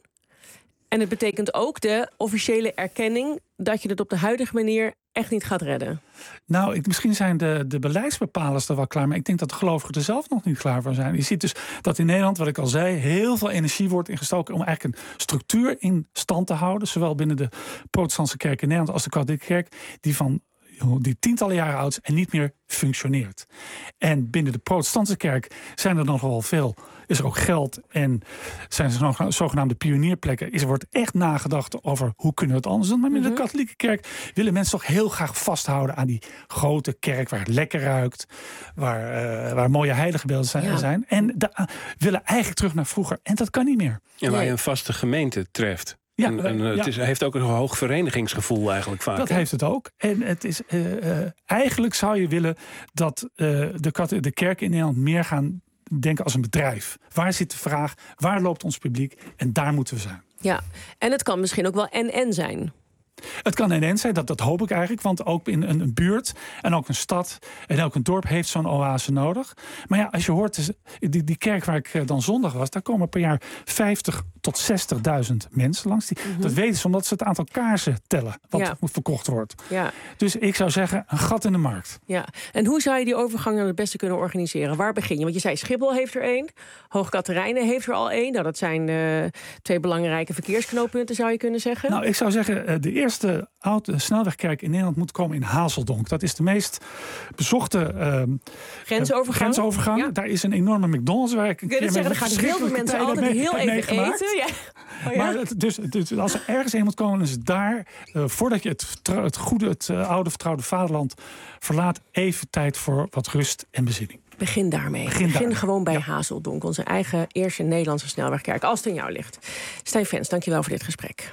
Speaker 5: En het betekent ook de officiële erkenning dat je het op de huidige manier echt niet gaat redden.
Speaker 1: Nou, ik, misschien zijn de, de beleidsbepalers er wel klaar, maar ik denk dat de gelovigen er zelf nog niet klaar voor zijn. Je ziet dus dat in Nederland, wat ik al zei, heel veel energie wordt ingestoken om eigenlijk een structuur in stand te houden, zowel binnen de protestantse kerk in Nederland als de katholieke kerk, die van die tientallen jaren oud is en niet meer functioneert. En binnen de protestantse kerk zijn er nog wel veel, is er ook geld en zijn er nog zogenaamde pionierplekken. Is er wordt echt nagedacht over hoe kunnen we het anders doen. Maar binnen mm-hmm. de katholieke kerk willen mensen toch heel graag vasthouden aan die grote kerk waar het lekker ruikt, waar, uh, waar mooie heiligenbeelden zijn. Ja. zijn. En da- uh, willen eigenlijk terug naar vroeger. En dat kan niet meer.
Speaker 7: En waar je een vaste gemeente treft.
Speaker 1: Ja,
Speaker 7: en, en het
Speaker 1: ja.
Speaker 7: is, heeft ook een hoog verenigingsgevoel eigenlijk vaak.
Speaker 1: Dat
Speaker 7: hè?
Speaker 1: heeft het ook. En het is, uh, uh, eigenlijk zou je willen dat uh, de, de kerken in Nederland meer gaan denken als een bedrijf. Waar zit de vraag? Waar loopt ons publiek? En daar moeten we zijn.
Speaker 5: Ja, en het kan misschien ook wel en-en zijn.
Speaker 1: Het kan en-en zijn, dat, dat hoop ik eigenlijk. Want ook in een, een buurt en ook een stad en ook een dorp heeft zo'n oase nodig. Maar ja, als je hoort, die, die kerk waar ik dan zondag was, daar komen per jaar vijftig tot zestigduizend mensen langs. Die, mm-hmm. Dat weten ze omdat ze het aantal kaarsen tellen wat ja. verkocht wordt.
Speaker 5: Ja.
Speaker 1: Dus ik zou zeggen, een gat in de markt.
Speaker 5: Ja. En hoe zou je die overgang dan het beste kunnen organiseren? Waar begin je? Want je zei Schiphol heeft er één. Hoog Catharijne heeft er al één. Nou, dat zijn uh, twee belangrijke verkeersknooppunten, zou je kunnen zeggen.
Speaker 1: Nou, ik zou zeggen, de eerste oude snelwegkerk in Nederland moet komen in Hazeldonk. Dat is de meest bezochte uh,
Speaker 5: grensovergang.
Speaker 1: grensovergang. Ja. Daar is een enorme McDonald's waar ik een
Speaker 5: keer zeggen, er gaan heel veel mensen altijd mee, heel even meegemaakt. Eten. Ja. Oh, ja.
Speaker 1: Maar het, dus, dus als er ergens een moet komen, is het daar, uh, voordat je het, het goede, het uh, oude vertrouwde vaderland verlaat, even tijd voor wat rust en bezinning.
Speaker 5: Begin daarmee.
Speaker 1: Begin,
Speaker 5: Begin
Speaker 1: daar.
Speaker 5: gewoon bij
Speaker 1: ja.
Speaker 5: Hazeldonk, onze eigen eerste Nederlandse snelwegkerk, als het aan jou ligt. Stijn Vens, dankjewel voor dit gesprek.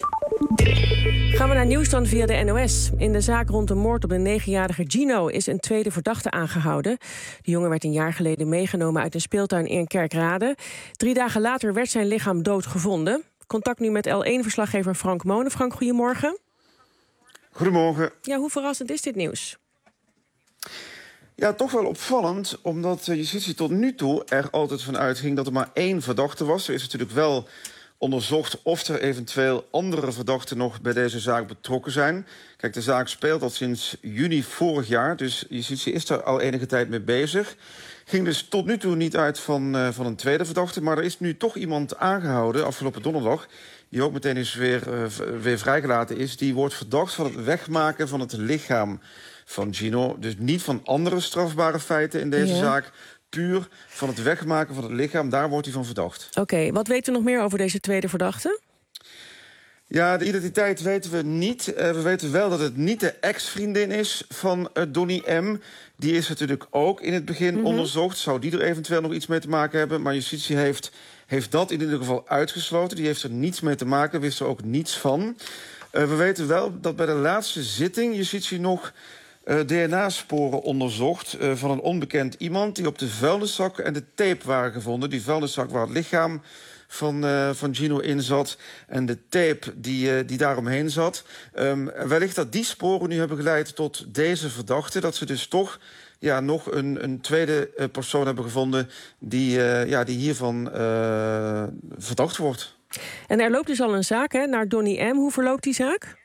Speaker 5: Gaan we naar nieuws dan via de N O S. In de zaak rond de moord op de negenjarige Gino is een tweede verdachte aangehouden. De jongen werd een jaar geleden meegenomen uit een speeltuin in Kerkrade. Drie dagen later werd zijn lichaam dood gevonden. Contact nu met L één-verslaggever Frank Moonen. Frank, goedemorgen.
Speaker 9: Goedemorgen.
Speaker 5: Ja, hoe verrassend is dit nieuws?
Speaker 9: Ja, toch wel opvallend, omdat justitie tot nu toe er altijd van uitging dat er maar één verdachte was. Er is natuurlijk wel onderzocht of er eventueel andere verdachten nog bij deze zaak betrokken zijn. Kijk, de zaak speelt al sinds juni vorig jaar, dus justitie is er al enige tijd mee bezig. Ging dus tot nu toe niet uit van, uh, van een tweede verdachte, maar er is nu toch iemand aangehouden afgelopen donderdag, die ook meteen eens weer, uh, weer vrijgelaten is. Die wordt verdacht van het wegmaken van het lichaam van Gino. Dus niet van andere strafbare feiten in deze ja. zaak. Puur van het wegmaken van het lichaam, daar wordt hij van verdacht.
Speaker 5: Oké, okay, wat weten we nog meer over deze tweede verdachte?
Speaker 9: Ja, de identiteit weten we niet. Uh, we weten wel dat het niet de ex-vriendin is van uh, Donnie M. Die is natuurlijk ook in het begin mm-hmm. onderzocht. Zou die er eventueel nog iets mee te maken hebben? Maar justitie heeft, heeft dat in ieder geval uitgesloten. Die heeft er niets mee te maken, wist er ook niets van. Uh, we weten wel dat bij de laatste zitting justitie nog Uh, D N A-sporen onderzocht uh, van een onbekend iemand die op de vuilniszak en de tape waren gevonden. Die vuilniszak waar het lichaam van, uh, van Gino in zat en de tape die, uh, die daaromheen zat. Um, wellicht dat die sporen nu hebben geleid tot deze verdachte. Dat ze dus toch ja, nog een, een tweede uh, persoon hebben gevonden die, uh, ja, die hiervan uh, verdacht wordt.
Speaker 5: En er loopt dus al een zaak hè, naar Donnie M. Hoe verloopt die zaak?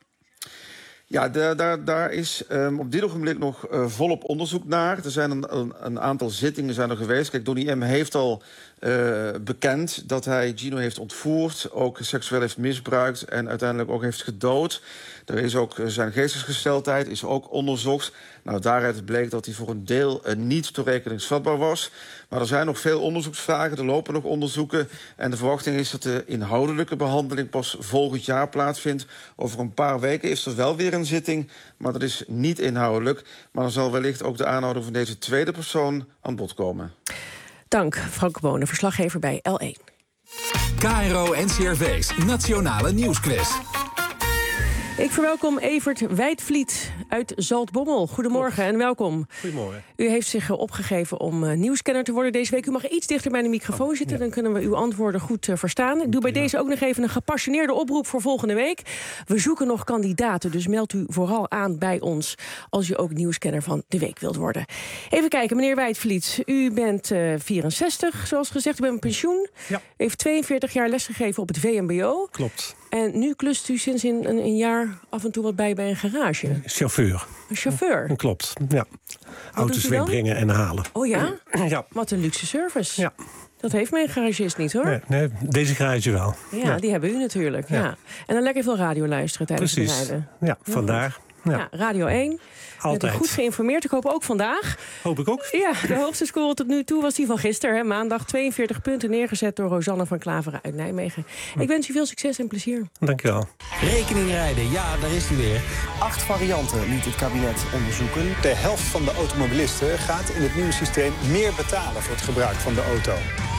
Speaker 9: Ja, daar, daar, daar is um, op dit ogenblik nog uh, volop onderzoek naar. Er zijn een, een, een aantal zittingen zijn er geweest. Kijk, Donnie M. heeft al uh, bekend dat hij Gino heeft ontvoerd, ook seksueel heeft misbruikt en uiteindelijk ook heeft gedood. Er is ook zijn geestesgesteldheid is ook onderzocht. Nou, daaruit bleek dat hij voor een deel uh, niet toerekeningsvatbaar was. Maar er zijn nog veel onderzoeksvragen, er lopen nog onderzoeken. En de verwachting is dat de inhoudelijke behandeling pas volgend jaar plaatsvindt. Over een paar weken is er wel weer een zitting, maar dat is niet inhoudelijk. Maar dan zal wellicht ook de aanhouding van deze tweede persoon aan bod komen.
Speaker 5: Dank, Frank Bonen, verslaggever bij L één.
Speaker 4: K R O N C R V's Nationale Nieuwsquiz.
Speaker 5: Ik verwelkom Evert Wijdvliet uit Zaltbommel. Goedemorgen en welkom.
Speaker 10: Goedemorgen.
Speaker 5: U heeft zich opgegeven om uh, nieuwskenner te worden deze week. U mag iets dichter bij de microfoon zitten, ja. Dan kunnen we uw antwoorden goed uh, verstaan. Ik doe bij ja. deze ook nog even een gepassioneerde oproep voor volgende week. We zoeken nog kandidaten, dus meld u vooral aan bij ons als u ook nieuwskenner van de week wilt worden. Even kijken, meneer Wijdvliet. U bent uh, vierenzestig, zoals gezegd. U bent met pensioen.
Speaker 10: Ja.
Speaker 5: U heeft tweeënveertig jaar lesgegeven op het V M B O.
Speaker 10: Klopt.
Speaker 5: En nu klust u sinds een, een jaar af en toe wat bij bij een garage.
Speaker 10: Chauffeur.
Speaker 5: Een chauffeur?
Speaker 10: Klopt, ja. Auto's wegbrengen en halen.
Speaker 5: Oh ja?
Speaker 10: Ja.
Speaker 5: Wat een luxe service.
Speaker 10: Ja.
Speaker 5: Dat heeft mijn garagist niet, hoor.
Speaker 10: Nee, nee, deze garage wel.
Speaker 5: Ja,
Speaker 10: ja,
Speaker 5: die hebben u natuurlijk. Ja. Ja. En dan lekker veel radio luisteren tijdens
Speaker 10: Precies.
Speaker 5: het rijden.
Speaker 10: Ja, vandaar. Ja.
Speaker 5: Ja, Radio één.
Speaker 10: Altijd.
Speaker 5: Bent u goed geïnformeerd. Ik hoop ook vandaag.
Speaker 10: Hoop ik ook.
Speaker 5: Ja, de hoogste score tot nu toe was die van gisteren. Hè, maandag tweeënveertig punten neergezet door Rosanne van Klaveren uit Nijmegen. Ik wens u veel succes en plezier.
Speaker 10: Dank u wel.
Speaker 11: Rekeningrijden, ja, daar is hij weer. Acht varianten liet het kabinet onderzoeken.
Speaker 12: De helft van de automobilisten gaat in het nieuwe systeem meer betalen voor het gebruik van de auto.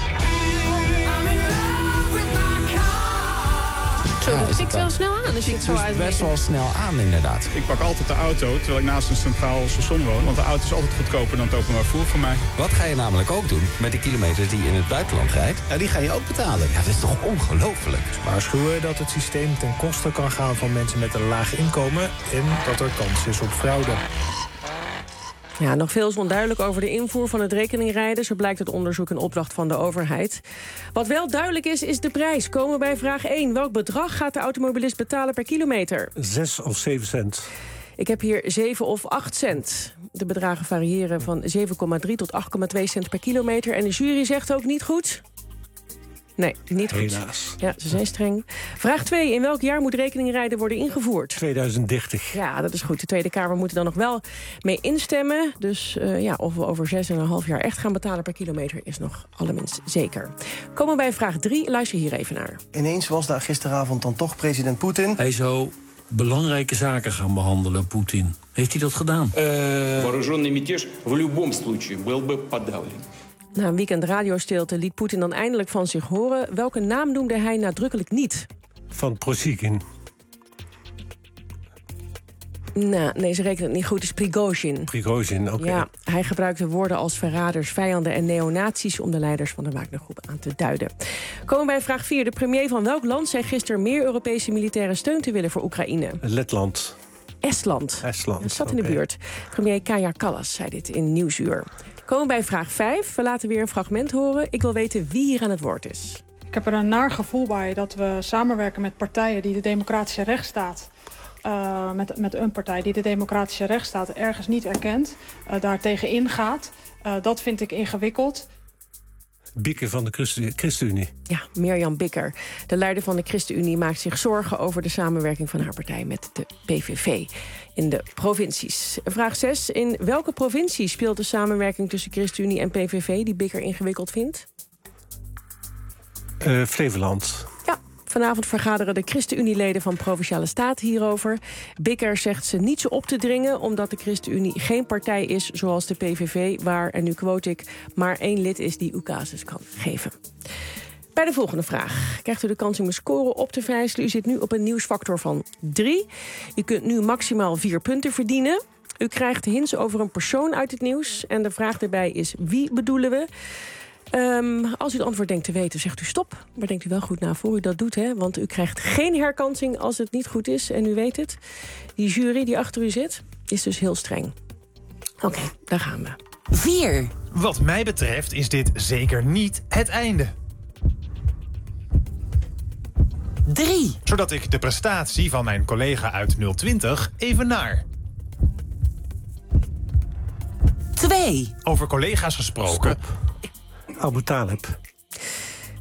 Speaker 5: Zo, dat stikt wel snel aan. Dus het
Speaker 11: dus best wel snel aan, inderdaad.
Speaker 15: Ik pak altijd de auto, terwijl ik naast een centraal station woon. Want de auto is altijd goedkoper dan het openbaar vervoer voor mij.
Speaker 11: Wat ga je namelijk ook doen met de kilometers die je in het buitenland rijdt? Ja, die ga je ook betalen. Ja, dat is toch ongelooflijk?
Speaker 12: Waarschuwen dat het systeem ten koste kan gaan van mensen met een laag inkomen en dat er kans is op fraude.
Speaker 5: Ja, nog veel is onduidelijk over de invoer van het rekeningrijden. Zo blijkt het onderzoek een opdracht van de overheid. Wat wel duidelijk is, is de prijs. Komen we bij vraag één. Welk bedrag gaat de automobilist betalen per kilometer?
Speaker 10: Zes of zeven cent.
Speaker 5: Ik heb hier zeven of acht cent. De bedragen variëren van zeven komma drie tot acht komma twee cent per kilometer. En de jury zegt ook niet goed. Nee, niet goed.
Speaker 10: Helaas.
Speaker 5: Ja, ze zijn streng. Vraag twee. In welk jaar moet rekeningrijden worden ingevoerd?
Speaker 10: tweeduizend dertig.
Speaker 5: Ja, dat is goed. De Tweede Kamer moet er dan nog wel mee instemmen. Dus uh, ja, of we over zes en een half jaar echt gaan betalen per kilometer is nog allerminst zeker. Komen we bij vraag drie. Luister hier even naar.
Speaker 11: Ineens was daar gisteravond dan toch president Poetin.
Speaker 16: Hij zou belangrijke zaken gaan behandelen, Poetin. Heeft hij dat gedaan?
Speaker 19: Вооруженный мятеж в любом случае был бы подавлен.
Speaker 5: Na een weekend radiostilte liet Poetin dan eindelijk van zich horen. Welke naam noemde hij nadrukkelijk niet?
Speaker 10: Van Prosikin.
Speaker 5: Nou, nee, ze rekenen het niet goed. Het is Prigozhin.
Speaker 10: Prigozhin, oké. Okay.
Speaker 5: Ja, hij gebruikte woorden als verraders, vijanden en neonazies om de leiders van de Wagnergroep aan te duiden. Komen we bij vraag vier. De premier van welk land zei gisteren meer Europese militaire steun te willen voor Oekraïne?
Speaker 10: Letland.
Speaker 5: Estland.
Speaker 10: Estland.
Speaker 5: Dat zat in
Speaker 10: okay.
Speaker 5: de buurt. Premier Kaja Kallas zei dit in Nieuwsuur. Komen we bij vraag vijf. We laten weer een fragment horen. Ik wil weten wie hier aan het woord is.
Speaker 22: Ik heb er een naar gevoel bij dat we samenwerken met partijen die de democratische rechtsstaat... Uh, met, met een partij die de democratische rechtsstaat ergens niet erkent, uh, daar tegen ingaat. Uh, dat vind ik ingewikkeld.
Speaker 10: Bikker van de Christen, ChristenUnie.
Speaker 5: Ja, Mirjam Bikker. De leider van de ChristenUnie maakt zich zorgen over de samenwerking van haar partij met de P V V in de provincies. Vraag zes. In welke provincie speelt de samenwerking tussen ChristenUnie en P V V die Bikker ingewikkeld vindt?
Speaker 10: Uh, Flevoland.
Speaker 5: Ja. Vanavond vergaderen de ChristenUnie-leden van Provinciale Staten hierover. Bikker zegt ze niet zo op te dringen, omdat de ChristenUnie geen partij is zoals de P V V, waar, en nu quote ik, maar één lid is die ucases kan geven. Bij de volgende vraag krijgt u de kans om uw score op te vijzelen. U zit nu op een nieuwsfactor van drie. U kunt nu maximaal vier punten verdienen. U krijgt hints over een persoon uit het nieuws. En de vraag daarbij is, wie bedoelen we? Um, als u het antwoord denkt te weten, zegt u stop. Maar denkt u wel goed na voor u dat doet, hè? Want u krijgt geen herkansing als het niet goed is en u weet het. Die jury die achter u zit, is dus heel streng. Oké, okay, daar gaan we.
Speaker 22: vier. Wat mij betreft is dit zeker niet het einde.
Speaker 11: drie.
Speaker 22: Zodat ik de prestatie van mijn collega uit nul twintig evenaar.
Speaker 11: twee.
Speaker 22: Over collega's gesproken.
Speaker 10: Stop. Abu Talib.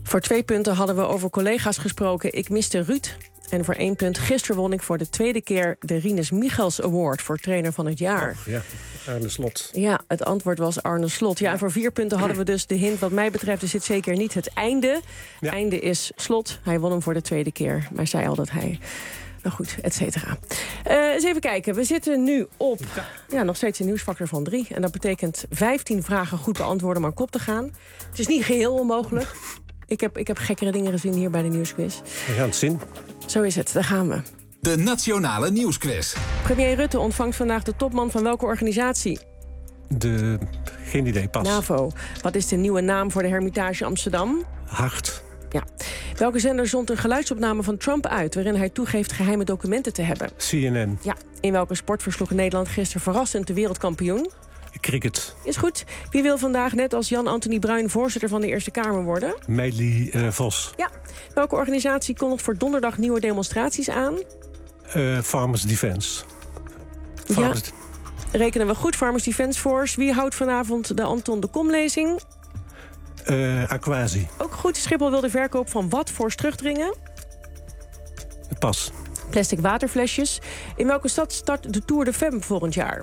Speaker 5: Voor twee punten hadden we over collega's gesproken. Ik miste Ruud. En voor één punt, gisteren won ik voor de tweede keer de Rinus Michels Award voor trainer van het jaar.
Speaker 10: Oh, ja, Arne Slot.
Speaker 5: Ja, het antwoord was Arne Slot. Ja, en voor vier punten hadden we dus de hint. Wat mij betreft is dit zeker niet het einde. Ja. Einde is Slot. Hij won hem voor de tweede keer. Maar zei al dat hij... Nou goed, et cetera. Uh, eens even kijken. We zitten nu op ja, nog steeds een nieuwsfactor van drie. En dat betekent vijftien vragen goed beantwoorden om aan kop te gaan. Het is niet geheel onmogelijk. Ik heb, ik heb gekkere dingen gezien hier bij de nieuwsquiz.
Speaker 10: We gaan het zien.
Speaker 5: Zo is het, daar gaan we.
Speaker 4: De Nationale Nieuwsquiz.
Speaker 5: Premier Rutte ontvangt vandaag de topman van welke organisatie?
Speaker 10: De... Geen idee, pas.
Speaker 5: NAVO. Wat is de nieuwe naam voor de Hermitage Amsterdam?
Speaker 10: Hart.
Speaker 5: Ja. Welke zender zond een geluidsopname van Trump uit... waarin hij toegeeft geheime documenten te hebben?
Speaker 10: C N N.
Speaker 5: Ja. In welke sport versloeg Nederland gisteren verrassend de wereldkampioen?
Speaker 10: Cricket.
Speaker 5: Is goed. Wie wil vandaag net als Jan-Anthony Bruin voorzitter van de Eerste Kamer worden?
Speaker 10: Meili uh, Vos.
Speaker 5: Ja. Welke organisatie kondigt voor donderdag nieuwe demonstraties aan?
Speaker 10: Uh, Farmers Defence. Farmers...
Speaker 5: Ja. Rekenen we goed, Farmers Defence Force. Wie houdt vanavond de Anton de Kom-lezing?
Speaker 10: Uh, Aquasi.
Speaker 5: Ook goed. Schiphol wil de verkoop van wat voor terugdringen?
Speaker 10: Pas.
Speaker 5: Plastic waterflesjes. In welke stad start de Tour de Femme volgend jaar?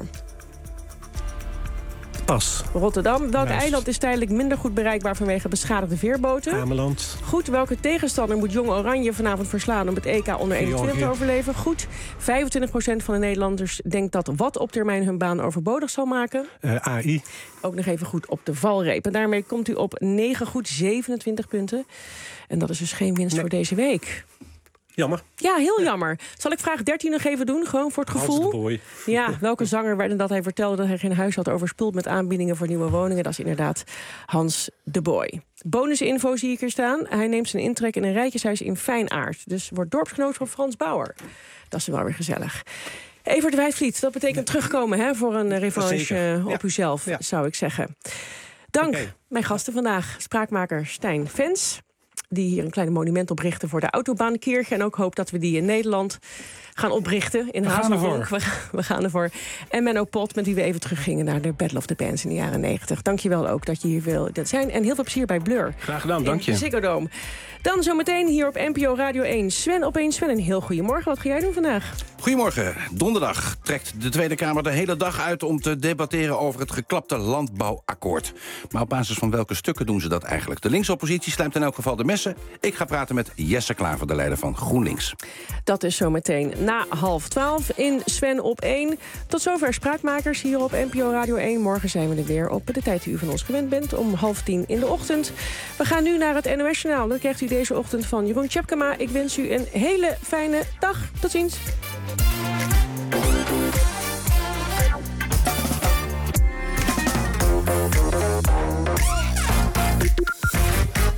Speaker 10: Pas.
Speaker 5: Rotterdam. Welk
Speaker 10: Juist.
Speaker 5: eiland is tijdelijk minder goed bereikbaar vanwege beschadigde veerboten?
Speaker 10: Ameland.
Speaker 5: Goed. Welke tegenstander moet Jong Oranje vanavond verslaan om het E K onder eenentwintig te overleven? Goed. vijfentwintig procent van de Nederlanders denkt dat wat op termijn hun baan overbodig zal maken?
Speaker 10: Uh, A I.
Speaker 5: Ook nog even goed op de valreep. En daarmee komt u op negen goed, zevenentwintig punten. En dat is dus geen winst nee. voor deze week.
Speaker 10: Jammer.
Speaker 5: Ja, heel jammer. Zal ik vraag dertien nog even doen, gewoon voor het gevoel?
Speaker 10: Hans de Boy.
Speaker 5: Ja, welke zanger werd dat hij vertelde dat hij geen huis had overspoeld met aanbiedingen voor nieuwe woningen? Dat is inderdaad Hans de Boy. Bonusinfo zie ik hier staan. Hij neemt zijn intrek in een rijtjeshuis in Fijnaard. Dus wordt dorpsgenoot van Frans Bauer. Dat is wel weer gezellig. Evert Wijtvliet, dat betekent ja. terugkomen hè, voor een revanche op ja. uzelf, ja. zou ik zeggen. Dank okay. mijn gasten vandaag. Spraakmaker Stijn Vens, die hier een klein monument oprichten voor de Autobahnkirche. En ook hoop dat we die in Nederland gaan oprichten. In
Speaker 1: we gaan ervoor.
Speaker 5: We, we gaan ervoor. En Menno Pot, met wie we even teruggingen naar de Battle of the Bands in de jaren negentig. Dank je wel ook dat je hier wil zijn. En heel veel plezier bij Blur.
Speaker 7: Graag gedaan, dank je.
Speaker 5: In de Ziggo Dome. Dan zometeen hier op N P O Radio één. Sven opeens. Sven, een heel goedemorgen. Wat ga jij doen vandaag?
Speaker 2: Goedemorgen. Donderdag trekt de Tweede Kamer de hele dag uit om te debatteren over het geklapte landbouwakkoord. Maar op basis van welke stukken doen ze dat eigenlijk? De linksoppositie slijmt in elk geval de messen. Ik ga praten met Jesse Klaver, de leider van GroenLinks.
Speaker 5: Dat is zometeen na half twaalf in Sven op één. Tot zover Spraakmakers hier op N P O Radio één. Morgen zijn we er weer op de tijd die u van ons gewend bent, om half tien in de ochtend. We gaan nu naar het N O S-journaal. Dat krijgt u deze ochtend van Jeroen Tjepkema. Ik wens u een hele fijne dag. Tot ziens.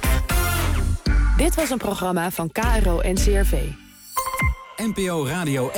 Speaker 31: Dit was een programma van K R O N C R V.
Speaker 4: N P O Radio